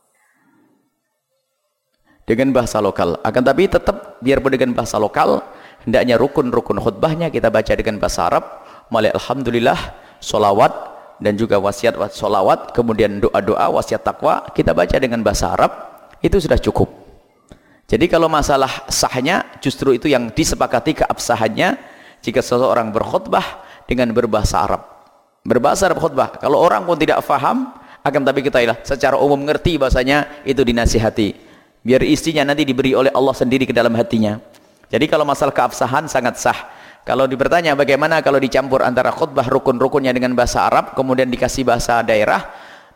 Dengan bahasa lokal. Akan tapi tetap biarpun dengan bahasa lokal, hendaknya rukun-rukun khutbahnya kita baca dengan bahasa Arab, mulai alhamdulillah, solawat, dan juga wasiat solawat, kemudian doa-doa, wasiat takwa, kita baca dengan bahasa Arab, itu sudah cukup. Jadi kalau masalah sahnya, justru itu yang disepakati keabsahannya jika seseorang berkhutbah dengan berbahasa Arab. Berbahasa Arab khutbah. Kalau orang pun tidak faham, akan tapi ketahuilah secara umum ngerti bahasanya, itu dinasihati. Biar istrinya nanti diberi oleh Allah sendiri ke dalam hatinya. Jadi kalau masalah keabsahan sangat sah. Kalau dibertanya bagaimana kalau dicampur antara khutbah rukun-rukunnya dengan bahasa Arab, kemudian dikasih bahasa daerah,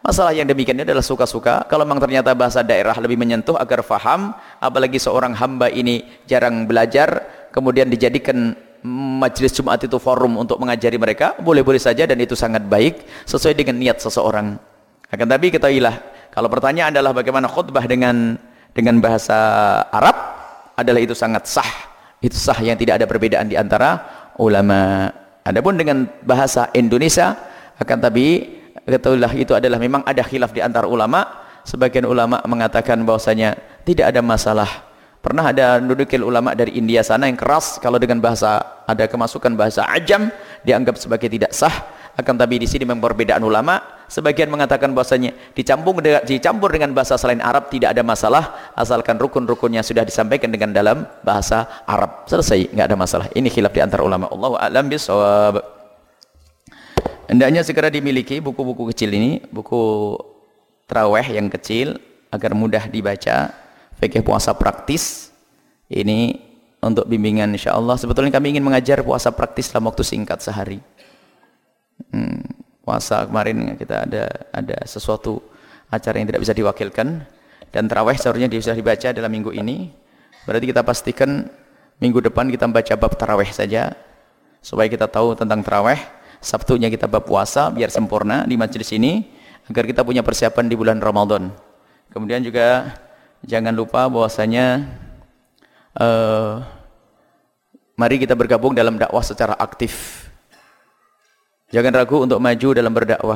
Masalah yang demikian ini adalah suka-suka. Kalau memang ternyata bahasa daerah lebih menyentuh agar faham, apalagi seorang hamba ini jarang belajar, kemudian dijadikan majelis Jumat itu forum untuk mengajari mereka, boleh-boleh saja dan itu sangat baik sesuai dengan niat seseorang. Akan tapi ketahuilah, kalau pertanyaan adalah bagaimana khutbah dengan dengan bahasa Arab, adalah itu sangat sah. Itu sah yang tidak ada perbedaan di antara ulama. Adapun dengan bahasa Indonesia, akan tapi ketahuilah itu adalah memang ada khilaf di antara ulama. Sebagian ulama mengatakan bahwasanya tidak ada masalah. Pernah ada nudukil ulama dari India sana yang keras kalau dengan bahasa ada kemasukan bahasa ajam dianggap sebagai tidak sah. Akan tapi di sini memang perbedaan ulama. Sebagian mengatakan bahwasanya dicampur dengan, dicampur dengan bahasa selain Arab tidak ada masalah asalkan rukun-rukunnya sudah disampaikan dengan dalam bahasa Arab. Selesai, nggak ada masalah. Ini khilaf di antara ulama. Allahu a'lam bishawab. Hendaknya segera dimiliki buku-buku kecil ini, buku Tarawih yang kecil agar mudah dibaca, fikih puasa praktis. Ini untuk bimbingan insyaallah. Sebetulnya kami ingin mengajar puasa praktis dalam waktu singkat sehari. Hmm, puasa kemarin kita ada ada sesuatu acara yang tidak bisa diwakilkan dan tarawih seharusnya bisa dibaca dalam minggu ini. Berarti kita pastikan minggu depan kita baca bab tarawih saja supaya kita tahu tentang tarawih. Sabtunya kita bab puasa biar sempurna di majelis ini agar kita punya persiapan di bulan Ramadan. Kemudian juga jangan lupa bahwasanya uh, mari kita bergabung dalam dakwah secara aktif. Jangan ragu untuk maju dalam berdakwah.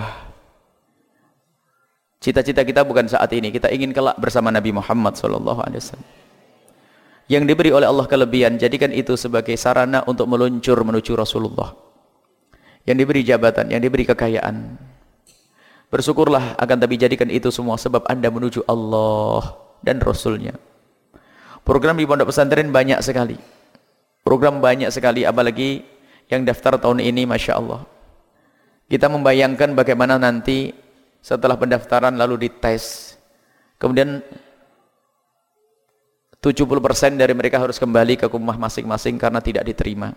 Cita-cita kita bukan saat ini, kita ingin kelak bersama Nabi Muhammad sallallahu alaihi wasallam. Yang diberi oleh Allah kelebihan, jadikan itu sebagai sarana untuk meluncur menuju Rasulullah. Yang diberi jabatan, yang diberi kekayaan. Bersyukurlah, akan tapi jadikan itu semua sebab Anda menuju Allah dan Rasulnya. Program di pondok pesantren banyak sekali. Program banyak sekali, apalagi yang daftar tahun ini, Masya Allah. Kita membayangkan bagaimana nanti setelah pendaftaran lalu dites. Kemudian tujuh puluh persen dari mereka harus kembali ke rumah masing-masing karena tidak diterima.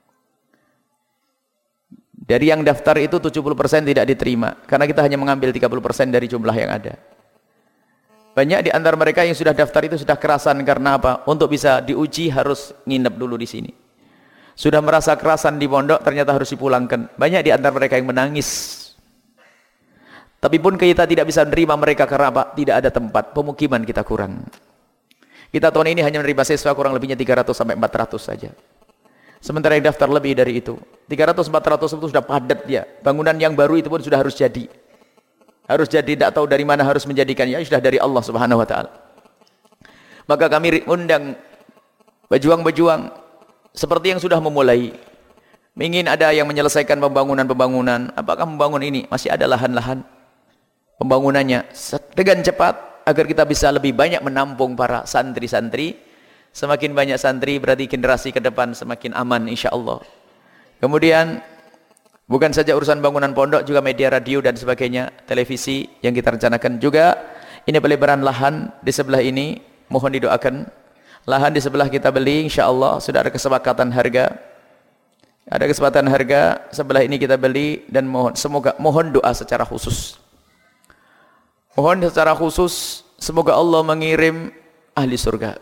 Dari yang daftar itu tujuh puluh persen tidak diterima karena kita hanya mengambil tiga puluh persen dari jumlah yang ada. Banyak di antara mereka yang sudah daftar itu sudah kerasan karena apa? Untuk bisa diuji harus nginep dulu di sini. Sudah merasa kerasan di pondok ternyata harus dipulangkan. Banyak di antara mereka yang menangis. Tapi pun kita tidak bisa menerima mereka karena apa? Tidak ada tempat, pemukiman kita kurang. Kita tahun ini hanya menerima siswa kurang lebihnya tiga ratus sampai empat ratus saja. Sementara yang daftar lebih dari itu. tiga ratus sampai empat ratus itu sudah padat dia. Bangunan yang baru itu pun sudah harus jadi. Harus jadi, tidak tahu dari mana harus menjadikannya. Sudah dari Allah Subhanahu wa taala. Maka kami undang pejuang-pejuang seperti yang sudah memulai. Ingin ada yang menyelesaikan pembangunan-pembangunan. Apakah membangun ini? Masih ada lahan-lahan pembangunannya dengan cepat agar kita bisa lebih banyak menampung para santri-santri. Semakin banyak santri berarti generasi ke depan semakin aman insyaallah. Kemudian bukan saja urusan bangunan pondok, juga media radio dan sebagainya, televisi yang kita rencanakan juga. Ini pelebaran lahan di sebelah ini, mohon didoakan. Lahan di sebelah kita beli insyaallah, sudah ada kesepakatan harga. Ada kesepakatan harga, sebelah ini kita beli dan mohon semoga mohon doa secara khusus. Mohon secara khusus semoga Allah mengirim ahli surga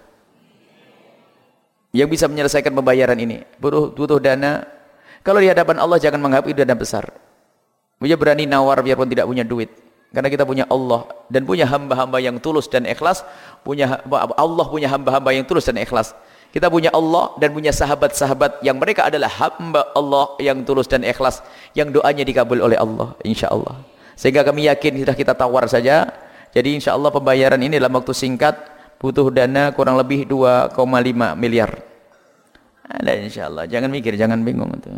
yang bisa menyelesaikan pembayaran ini. Butuh, butuh dana. Kalau di hadapan Allah jangan menganggap itu dana besar. Dia berani nawar biarpun tidak punya duit. Karena kita punya Allah dan punya hamba-hamba yang tulus dan ikhlas. Punya Allah punya hamba-hamba yang tulus dan ikhlas. Kita punya Allah dan punya sahabat-sahabat yang mereka adalah hamba Allah yang tulus dan ikhlas, yang doanya dikabul oleh Allah insyaallah. Sehingga kami yakin sudah kita tawar saja. Jadi insyaallah pembayaran ini dalam waktu singkat butuh dana kurang lebih dua koma lima miliar. Ada insyaallah. Jangan mikir, jangan bingung itu.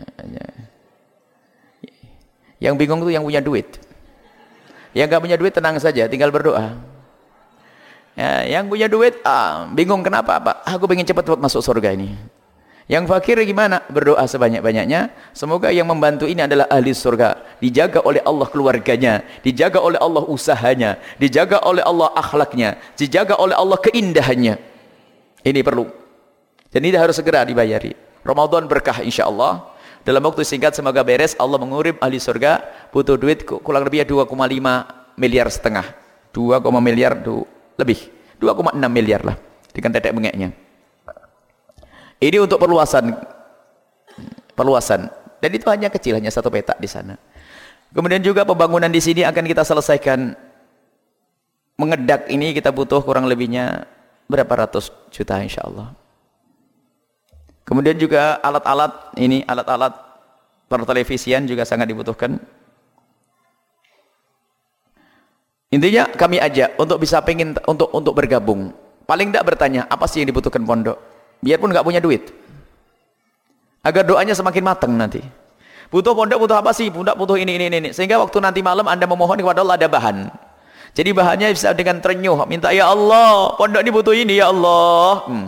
Yang bingung itu yang punya duit. Yang enggak punya duit tenang saja, tinggal berdoa. Ya, yang punya duit ah, bingung kenapa Pak? Aku pengen cepat-cepat masuk surga ini. Yang fakir gimana? Berdoa sebanyak-banyaknya. Semoga yang membantu ini adalah ahli surga. Dijaga oleh Allah keluarganya. Dijaga oleh Allah usahanya. Dijaga oleh Allah akhlaknya. Dijaga oleh Allah keindahannya. Ini perlu. Dan ini harus segera dibayari. Ramadan berkah insyaAllah. Dalam waktu singkat semoga beres. Allah mengurim ahli surga. Butuh duit kurang lebih dua koma lima miliar setengah. dua, miliar du, lebih. dua koma enam miliar lah dengan tetek bengeknya. Ini untuk perluasan perluasan. Dan itu hanya kecil, hanya satu petak di sana. Kemudian juga pembangunan di sini akan kita selesaikan. Mengedak ini kita butuh kurang lebihnya berapa ratus juta insyaallah. Kemudian juga alat-alat ini, alat-alat pertelevisian juga sangat dibutuhkan. Intinya kami ajak untuk bisa pengen untuk untuk bergabung. Paling tidak bertanya apa sih yang dibutuhkan pondok. Biarpun nggak punya duit. Agar doanya semakin matang nanti. Butuh pondok butuh apa sih? Pondok butuh ini ini ini. Sehingga waktu nanti malam Anda memohon kepada Allah ada bahan. Jadi bahannya bisa dengan terenyuh minta ya Allah, pondok ini butuh ini ya Allah. Hmm.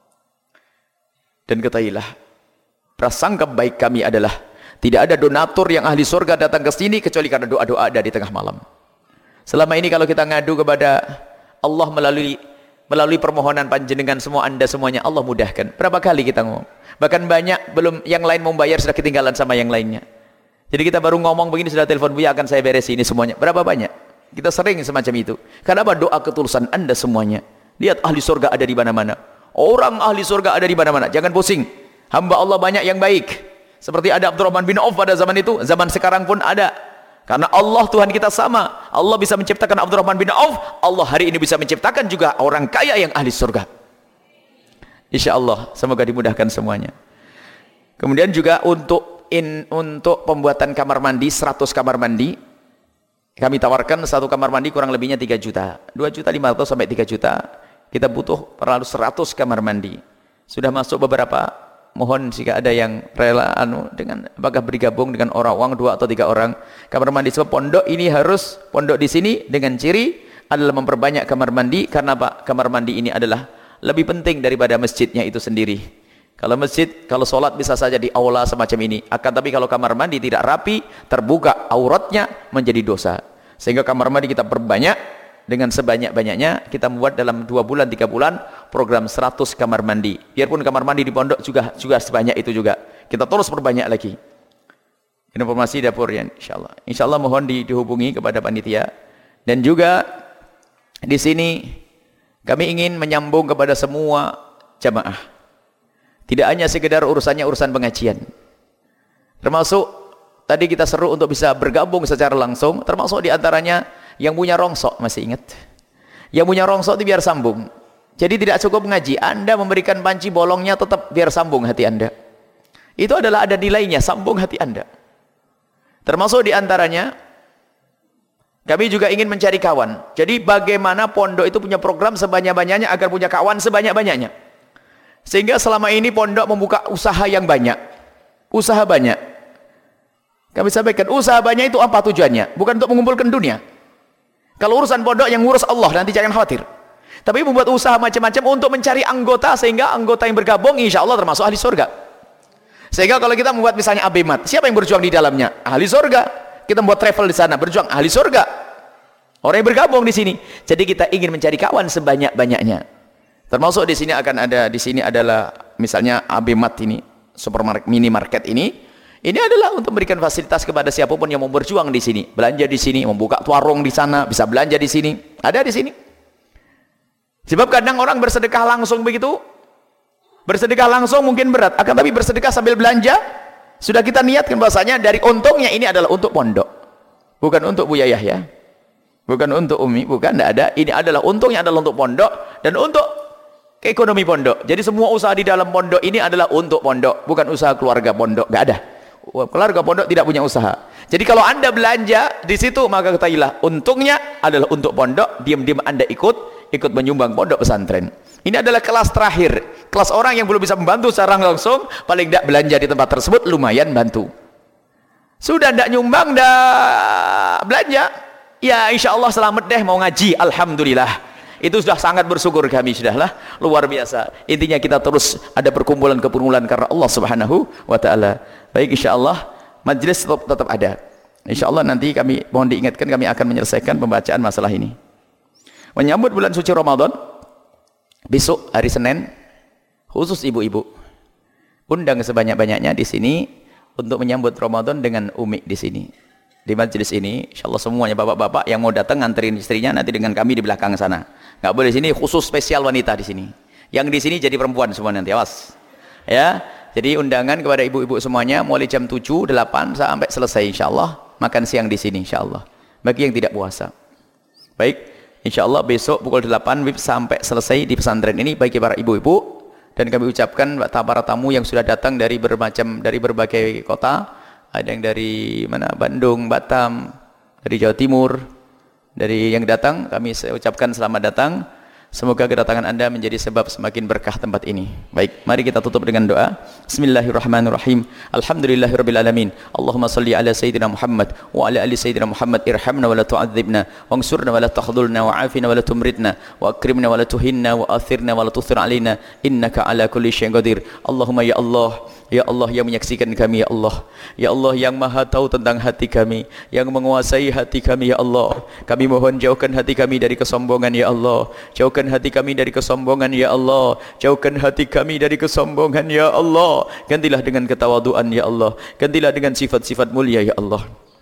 Dan ketahuilah prasangka baik kami adalah tidak ada donatur yang ahli surga datang ke sini kecuali karena doa-doa ada di tengah malam. Selama ini kalau kita ngadu kepada Allah melalui melalui permohonan panjenengan semua Anda semuanya Allah mudahkan. Berapa kali kita ngomong? Bahkan banyak belum yang lain mau bayar sudah ketinggalan sama yang lainnya. Jadi kita baru ngomong begini sudah telepon Buya akan saya beres ini semuanya. Berapa banyak? Kita sering semacam itu. Kenapa doa ketulusan Anda semuanya? Lihat ahli surga ada di mana-mana. Orang ahli surga ada di mana-mana. Jangan pusing. Hamba Allah banyak yang baik. Seperti ada Abdurrahman bin Auf pada zaman itu, zaman sekarang pun ada. Karena Allah Tuhan kita sama. Allah bisa menciptakan Abdurrahman bin Auf. Allah hari ini bisa menciptakan juga orang kaya yang ahli surga. Insya Allah. Semoga dimudahkan semuanya. Kemudian juga untuk in, untuk pembuatan kamar mandi, seratus kamar mandi. Kami tawarkan satu kamar mandi kurang lebihnya tiga juta. dua juta lima ratus sampai tiga juta. Kita butuh perlu seratus kamar mandi. Sudah masuk beberapa. Mohon jika ada yang rela anu dengan apakah bergabung dengan orang uang dua atau tiga orang kamar mandi. Sebab pondok ini harus pondok di sini dengan ciri adalah memperbanyak kamar mandi. Karena apa? Kamar mandi ini adalah lebih penting daripada masjidnya itu sendiri. Kalau masjid, kalau sholat bisa saja di aula semacam ini. Akan tapi kalau kamar mandi tidak rapi, terbuka auratnya menjadi dosa. Sehingga kamar mandi kita perbanyak. Dengan sebanyak-banyaknya kita membuat dalam dua bulan, tiga bulan program seratus kamar mandi. Biarpun kamar mandi di pondok juga juga sebanyak itu juga. Kita terus perbanyak lagi. Informasi dapur ya insyaallah. Insyaallah mohon di, dihubungi kepada panitia. Dan juga di sini kami ingin menyambung kepada semua jamaah. Tidak hanya sekedar urusannya urusan pengajian. Termasuk tadi kita seru untuk bisa bergabung secara langsung, termasuk diantaranya yang punya rongsok, masih ingat? Yang punya rongsok itu biar sambung. Jadi tidak cukup ngaji, Anda memberikan panci bolongnya tetap biar sambung hati Anda. Itu adalah ada nilainya, sambung hati Anda. Termasuk diantaranya, kami juga ingin mencari kawan. Jadi bagaimana pondok itu punya program sebanyak-banyaknya agar punya kawan sebanyak-banyaknya. Sehingga selama ini pondok membuka usaha yang banyak. Usaha banyak. Kami sampaikan, usaha banyak itu apa tujuannya? Bukan untuk mengumpulkan dunia. Kalau urusan pondok yang ngurus Allah, nanti jangan khawatir. Tapi membuat usaha macam-macam untuk mencari anggota, sehingga anggota yang bergabung insya Allah termasuk ahli surga. Sehingga kalau kita membuat misalnya abimat, siapa yang berjuang di dalamnya? Ahli surga. Kita membuat travel di sana, berjuang ahli surga. Orang yang bergabung di sini. Jadi kita ingin mencari kawan sebanyak-banyaknya. Termasuk di sini akan ada, di sini adalah misalnya abimat ini, supermarket, minimarket ini. Ini adalah untuk memberikan fasilitas kepada siapapun yang mau berjuang di sini, belanja di sini, membuka warung di sana, bisa belanja di sini, ada di sini. Sebab kadang orang bersedekah langsung begitu, bersedekah langsung mungkin berat, akan tapi bersedekah sambil belanja, sudah kita niatkan bahasanya dari untungnya ini adalah untuk pondok, bukan untuk Buya Yahya, bukan untuk Umi, bukan, tidak ada. Ini adalah untungnya adalah untuk pondok dan untuk ekonomi pondok. Jadi semua usaha di dalam pondok ini adalah untuk pondok, bukan usaha keluarga pondok, nggak ada. Keluarga pondok tidak punya usaha. Jadi kalau Anda belanja di situ, maka ketahuilah untungnya adalah untuk pondok. Diam-diam Anda ikut ikut menyumbang pondok pesantren. Ini adalah kelas terakhir, kelas orang yang belum bisa membantu secara langsung, paling tidak belanja di tempat tersebut lumayan bantu. Sudah tidak nyumbang, dah belanja, ya insya Allah selamat deh mau ngaji, alhamdulillah. Itu sudah sangat bersyukur kami, sudahlah luar biasa. Intinya kita terus ada perkumpulan-perkumpulan karena Allah Subhanahu wa taala. Baik, insyaallah majelis tetap, tetap ada. Insyaallah nanti kami mohon diingatkan kami akan menyelesaikan pembacaan masalah ini. Menyambut bulan suci Ramadan besok hari Senin khusus ibu-ibu. Undang sebanyak-banyaknya di sini untuk menyambut Ramadan dengan Umi di sini. di majelis ini, insyaallah semuanya bapak-bapak yang mau datang nganterin istrinya nanti dengan kami di belakang sana. Enggak boleh sini, khusus spesial wanita di sini. Yang di sini jadi perempuan semua nanti, awas. Ya. Jadi undangan kepada ibu-ibu semuanya mulai jam tujuh, delapan sampai selesai insyaallah. Makan siang di sini insyaallah. Bagi yang tidak puasa. Baik, insyaallah besok pukul delapan W I B sampai selesai di pesantren ini bagi para ibu-ibu, dan kami ucapkan para tamu yang sudah datang dari bermacam dari berbagai kota, ada yang dari mana Bandung, Batam, dari Jawa Timur, dari yang datang kami ucapkan selamat datang. Semoga kedatangan Anda menjadi sebab semakin berkah tempat ini. Baik, mari kita tutup dengan doa. Bismillahirrahmanirrahim. Alhamdulillahirabbil alamin. Allahumma shalli ala sayyidina Muhammad wa ala ali sayyidina Muhammad. Irhamna wa la tu'adzibna, wansurna wa la takhdhulna, wa afina wa la tumritna, wa akrimna wa la tuhinna, wa athirna wa la tuthir alaina. Innaka ala kulli syai'in qadir. Allahumma ya Allah, ya Allah yang menyaksikan kami, ya Allah, ya Allah yang maha tahu tentang hati kami, yang menguasai hati kami, ya Allah. Kami mohon jauhkan hati kami dari kesombongan, ya Allah. Jauhkan hati kami dari kesombongan, ya Allah. Jauhkan hati kami dari kesombongan, ya Allah. Gantilah dengan ketawaduan, ya Allah. Gantilah dengan sifat-sifat mulia, ya Allah.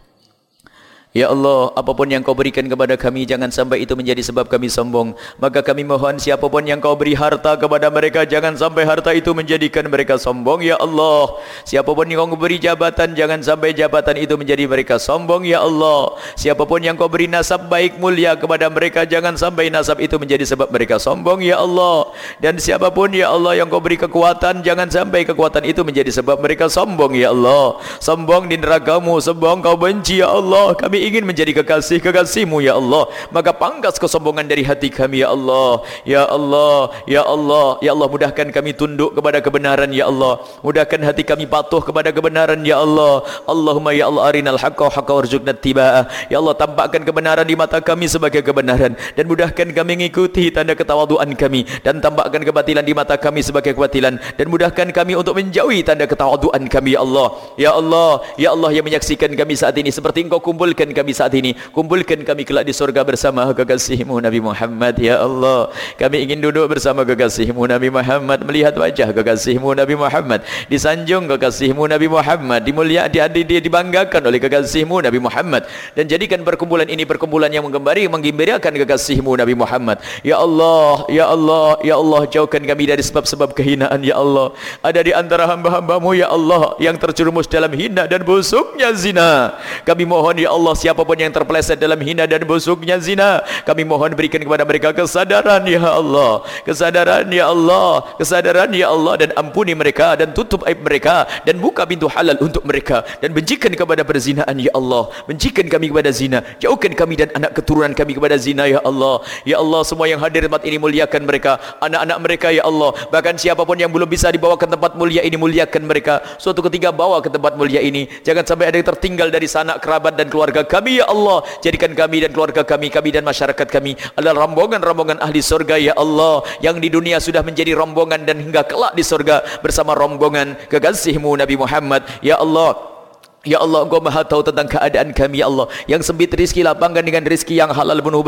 Ya Allah, apapun yang kau berikan kepada kami, jangan sampai itu menjadi sebab kami sombong. Maka kami mohon siapapun yang kau beri harta kepada mereka, jangan sampai harta itu menjadikan mereka sombong, ya Allah. Siapapun yang kau beri jabatan, jangan sampai jabatan itu menjadi mereka sombong, ya Allah. Siapapun yang kau beri nasab baik mulia kepada mereka, jangan sampai nasab itu menjadi sebab mereka sombong, ya Allah. Dan siapapun, ya Allah, yang kau beri kekuatan, jangan sampai kekuatan itu menjadi sebab mereka sombong, ya Allah. Sombong di neraka-Mu, sombong kau benci, ya Allah. Kami ingin menjadi kekasih-kekasih-Mu, ya Allah. Maka pangkas kesombongan dari hati kami, ya Allah. Ya Allah, ya Allah, ya Allah, mudahkan kami tunduk kepada kebenaran, ya Allah. Mudahkan hati kami patuh kepada kebenaran, ya Allah. Allahumma ya Allah arinal haqqa haqqa warzuqna ittiba'ah. Ya Allah, tampakkan kebenaran di mata kami sebagai kebenaran, dan mudahkan kami mengikuti tanda ketawaduan kami, dan tampakkan kebatilan di mata kami sebagai kebatilan, dan mudahkan kami untuk menjauhi tanda ketawaduan kami, ya Allah. Ya Allah, ya Allah yang menyaksikan kami saat ini, seperti Engkau kumpulkan kami saat ini, kumpulkan kami kelak di surga bersama kekasih-Mu Nabi Muhammad, ya Allah. Kami ingin duduk bersama kekasih-Mu Nabi Muhammad, melihat wajah kekasih-Mu Nabi Muhammad, disanjung kekasih-Mu Nabi Muhammad, dimulia, di, di, dibanggakan oleh kekasih-Mu Nabi Muhammad, dan jadikan perkumpulan ini perkumpulan yang menggembari, menggembirakan kekasih-Mu Nabi Muhammad. Ya Allah, ya Allah, ya Allah, jauhkan kami dari sebab-sebab kehinaan, ya Allah. Ada di antara hamba-hamba-Mu, ya Allah, yang terjerumus dalam hina dan busuknya zina. Kami mohon, ya Allah, siapapun yang terpeleset dalam hina dan busuknya zina, kami mohon berikan kepada mereka kesadaran, ya Allah. Kesadaran, ya Allah. Kesadaran, ya Allah, dan ampuni mereka, dan tutup aib mereka, dan buka pintu halal untuk mereka, dan bencikan kepada perzinaan, ya Allah. Bencikan kami kepada zina, jauhkan kami dan anak keturunan kami kepada zina, ya Allah. Ya Allah, semua yang hadir tempat ini muliakan mereka, anak-anak mereka, ya Allah. Bahkan siapapun yang belum bisa dibawa ke tempat mulia ini, muliakan mereka. Suatu ketika bawa ke tempat mulia ini, jangan sampai ada yang tertinggal dari sanak kerabat dan keluarga kami, ya Allah. Jadikan kami dan keluarga kami, kami dan masyarakat kami adalah rombongan-rombongan ahli surga, ya Allah, yang di dunia sudah menjadi rombongan dan hingga kelak di surga bersama rombongan kekasih-Mu Nabi Muhammad, ya Allah. Ya Allah, Engkau maha tahu tentang keadaan kami, ya Allah. Yang sempit rizki, lapangkan dengan rizki yang halal penuh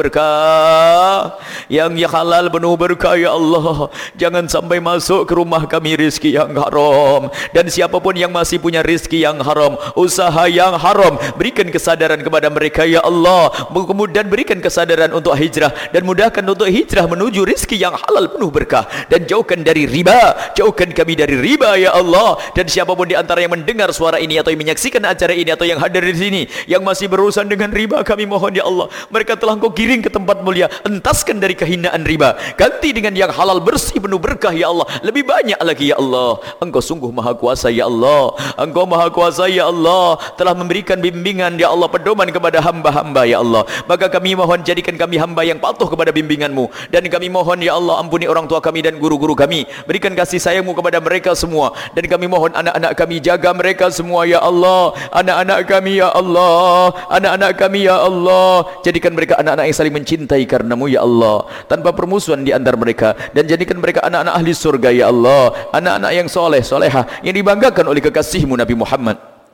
berkah. Yang yang halal penuh berkah, ya Allah. Jangan sampai masuk ke rumah kami rizki yang haram. Dan siapapun yang masih punya rizki yang haram, usaha yang haram, berikan kesadaran kepada mereka, ya Allah. Kemudian berikan kesadaran untuk hijrah, dan mudahkan untuk hijrah menuju rizki yang halal penuh berkah. Dan jauhkan dari riba, jauhkan kami dari riba, ya Allah. Dan siapapun di antara yang mendengar suara ini atau yang menyaksikan acara ini atau yang hadir di sini yang masih berurusan dengan riba, kami mohon, ya Allah, mereka telah Engkau giring ke tempat mulia, entaskan dari kehinaan riba, ganti dengan yang halal bersih penuh berkah, ya Allah. Lebih banyak lagi, ya Allah. Engkau sungguh maha kuasa, ya Allah. Engkau maha kuasa, ya Allah, telah memberikan bimbingan, ya Allah, pedoman kepada hamba-hamba, ya Allah. Maka kami mohon, jadikan kami hamba yang patuh kepada bimbingan-Mu, dan kami mohon, ya Allah, ampuni orang tua kami dan guru-guru kami, berikan kasih sayang-Mu kepada mereka semua, dan kami mohon anak-anak kami, jaga mereka semua, ya Allah. Anak-anak kami, ya Allah, anak-anak kami, ya Allah, jadikan mereka anak-anak yang saling mencintai karena-Mu, ya Allah, tanpa permusuhan di antara mereka, dan jadikan mereka anak-anak ahli surga, ya Allah, anak-anak yang soleh, solehah, yang dibanggakan oleh kekasih-Mu Nabi Muhammad.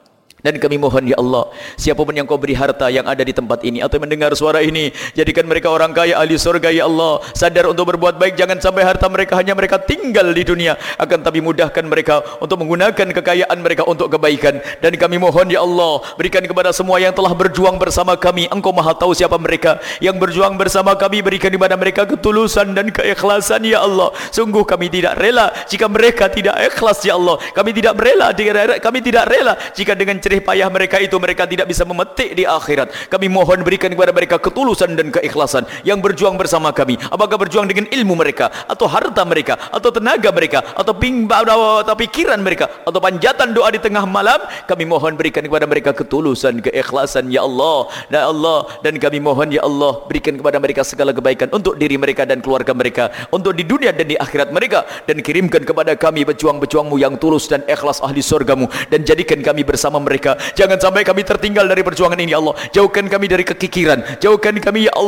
Dan kami mohon ya Allah, siapapun yang kau beri harta yang ada di tempat ini atau mendengar suara ini, jadikan mereka orang kaya ahli surga ya Allah. Sadar untuk berbuat baik, jangan sampai harta mereka hanya mereka tinggal di dunia, akan tapi mudahkan mereka untuk menggunakan kekayaan mereka untuk kebaikan. Dan kami mohon ya Allah, berikan kepada semua yang telah berjuang bersama kami, Engkau maha tahu siapa mereka yang berjuang bersama kami, berikan kepada mereka ketulusan dan keikhlasan ya Allah. Sungguh kami tidak rela jika mereka tidak ikhlas ya Allah. Kami tidak rela, kami tidak rela jika dengan cerih payah mereka itu mereka tidak bisa memetik di akhirat. Kami mohon berikan kepada mereka ketulusan dan keikhlasan yang berjuang bersama kami, apakah berjuang dengan ilmu mereka atau harta mereka atau tenaga mereka atau, atau pikiran mereka atau panjatan doa di tengah malam. Kami mohon berikan kepada mereka ketulusan, keikhlasan ya Allah. Ya Allah, dan kami mohon ya Allah, berikan kepada mereka segala kebaikan untuk diri mereka dan keluarga mereka, untuk di dunia dan di akhirat mereka, dan kirimkan kepada kami pejuang-pejuangmu yang tulus dan ikhlas ahli surgamu, dan jadikan kami bersama mereka. Jangan sampai kami tertinggal dari perjuangan ini ya Allah. Jauhkan kami dari kekikiran, jauhkan kami ya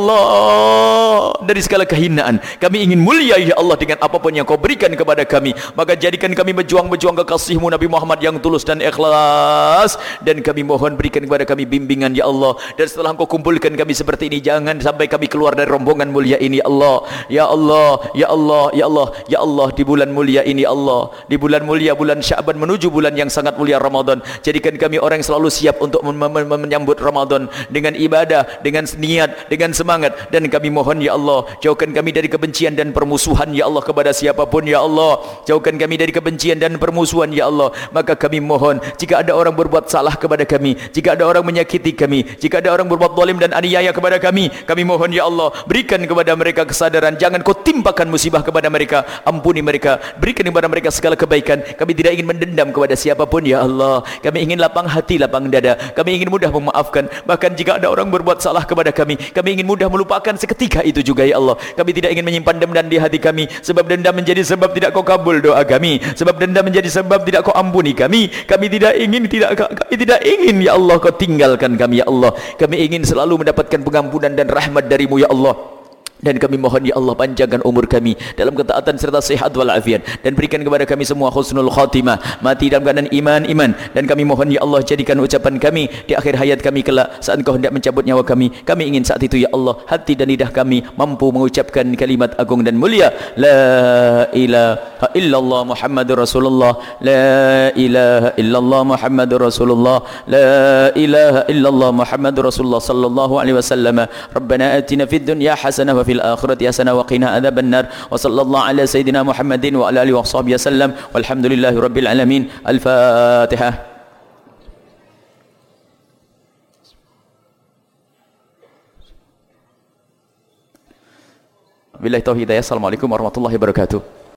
Allah dari segala kehinaan. Kami ingin mulia ya Allah dengan apapun yang kau berikan kepada kami. Maka jadikan kami berjuang-berjuang kekasihmu Nabi Muhammad yang tulus dan ikhlas. Dan kami mohon berikan kepada kami bimbingan ya Allah. Dan setelah engkau kumpulkan kami seperti ini, jangan sampai kami keluar dari rombongan mulia ini ya Allah. Ya Allah, ya Allah, ya Allah, ya Allah, di bulan mulia ini Allah, di bulan mulia bulan Sya'ban menuju bulan yang sangat mulia Ramadan, jadikan kami orang yang selalu siap untuk menyambut Ramadan dengan ibadah, dengan niat, dengan semangat. Dan kami mohon ya Allah, jauhkan kami dari kebencian dan permusuhan ya Allah kepada siapapun ya Allah. Jauhkan kami dari kebencian dan permusuhan ya Allah. Maka kami mohon, jika ada orang berbuat salah kepada kami, jika ada orang menyakiti kami, jika ada orang berbuat zalim dan aniaya kepada kami, kami mohon ya Allah, berikan kepada mereka kesadaran, jangan kau timpakan musibah kepada mereka, ampuni mereka, berikan kepada mereka segala kebaikan. Kami tidak ingin mendendam kepada siapapun ya Allah. Kami ingin lapang hati, lapang dada. Kami ingin mudah memaafkan. Bahkan jika ada orang berbuat salah kepada kami, kami ingin mudah melupakan seketika itu juga ya Allah. Kami tidak ingin menyimpan dendam di hati kami, sebab dendam menjadi sebab tidak kau kabul doa kami, sebab dendam menjadi sebab tidak kau ampuni kami. Kami tidak ingin, tidak kami tidak ingin ya Allah kau tinggalkan kami ya Allah. Kami ingin selalu mendapatkan pengampunan dan rahmat darimu ya Allah. Dan kami mohon ya Allah, panjangkan umur kami dalam ketaatan serta sehat walafiat, dan berikan kepada kami semua husnul khatimah, mati dalam keadaan iman iman. Dan kami mohon ya Allah, jadikan ucapan kami di akhir hayat kami kelak saat Engkau hendak mencabut nyawa kami. Kami ingin saat itu ya Allah, hati dan lidah kami mampu mengucapkan kalimat agung dan mulia, la ilaha illallah Muhammadur Rasulullah, la ilaha illallah Muhammadur Rasulullah, la ilaha illallah Muhammadur Rasulullah sallallahu alaihi wasallam. Rabbana atina fid dunya hasanah في الآخرة حسنة وقنا عذاب النار وصلى الله على سيدنا محمد وعلى آله وصحبه وسلم والحمد لله رب العالمين. الفاتحة. Billahi tauhid. Assalamualaikum warahmatullahi wabarakatuh.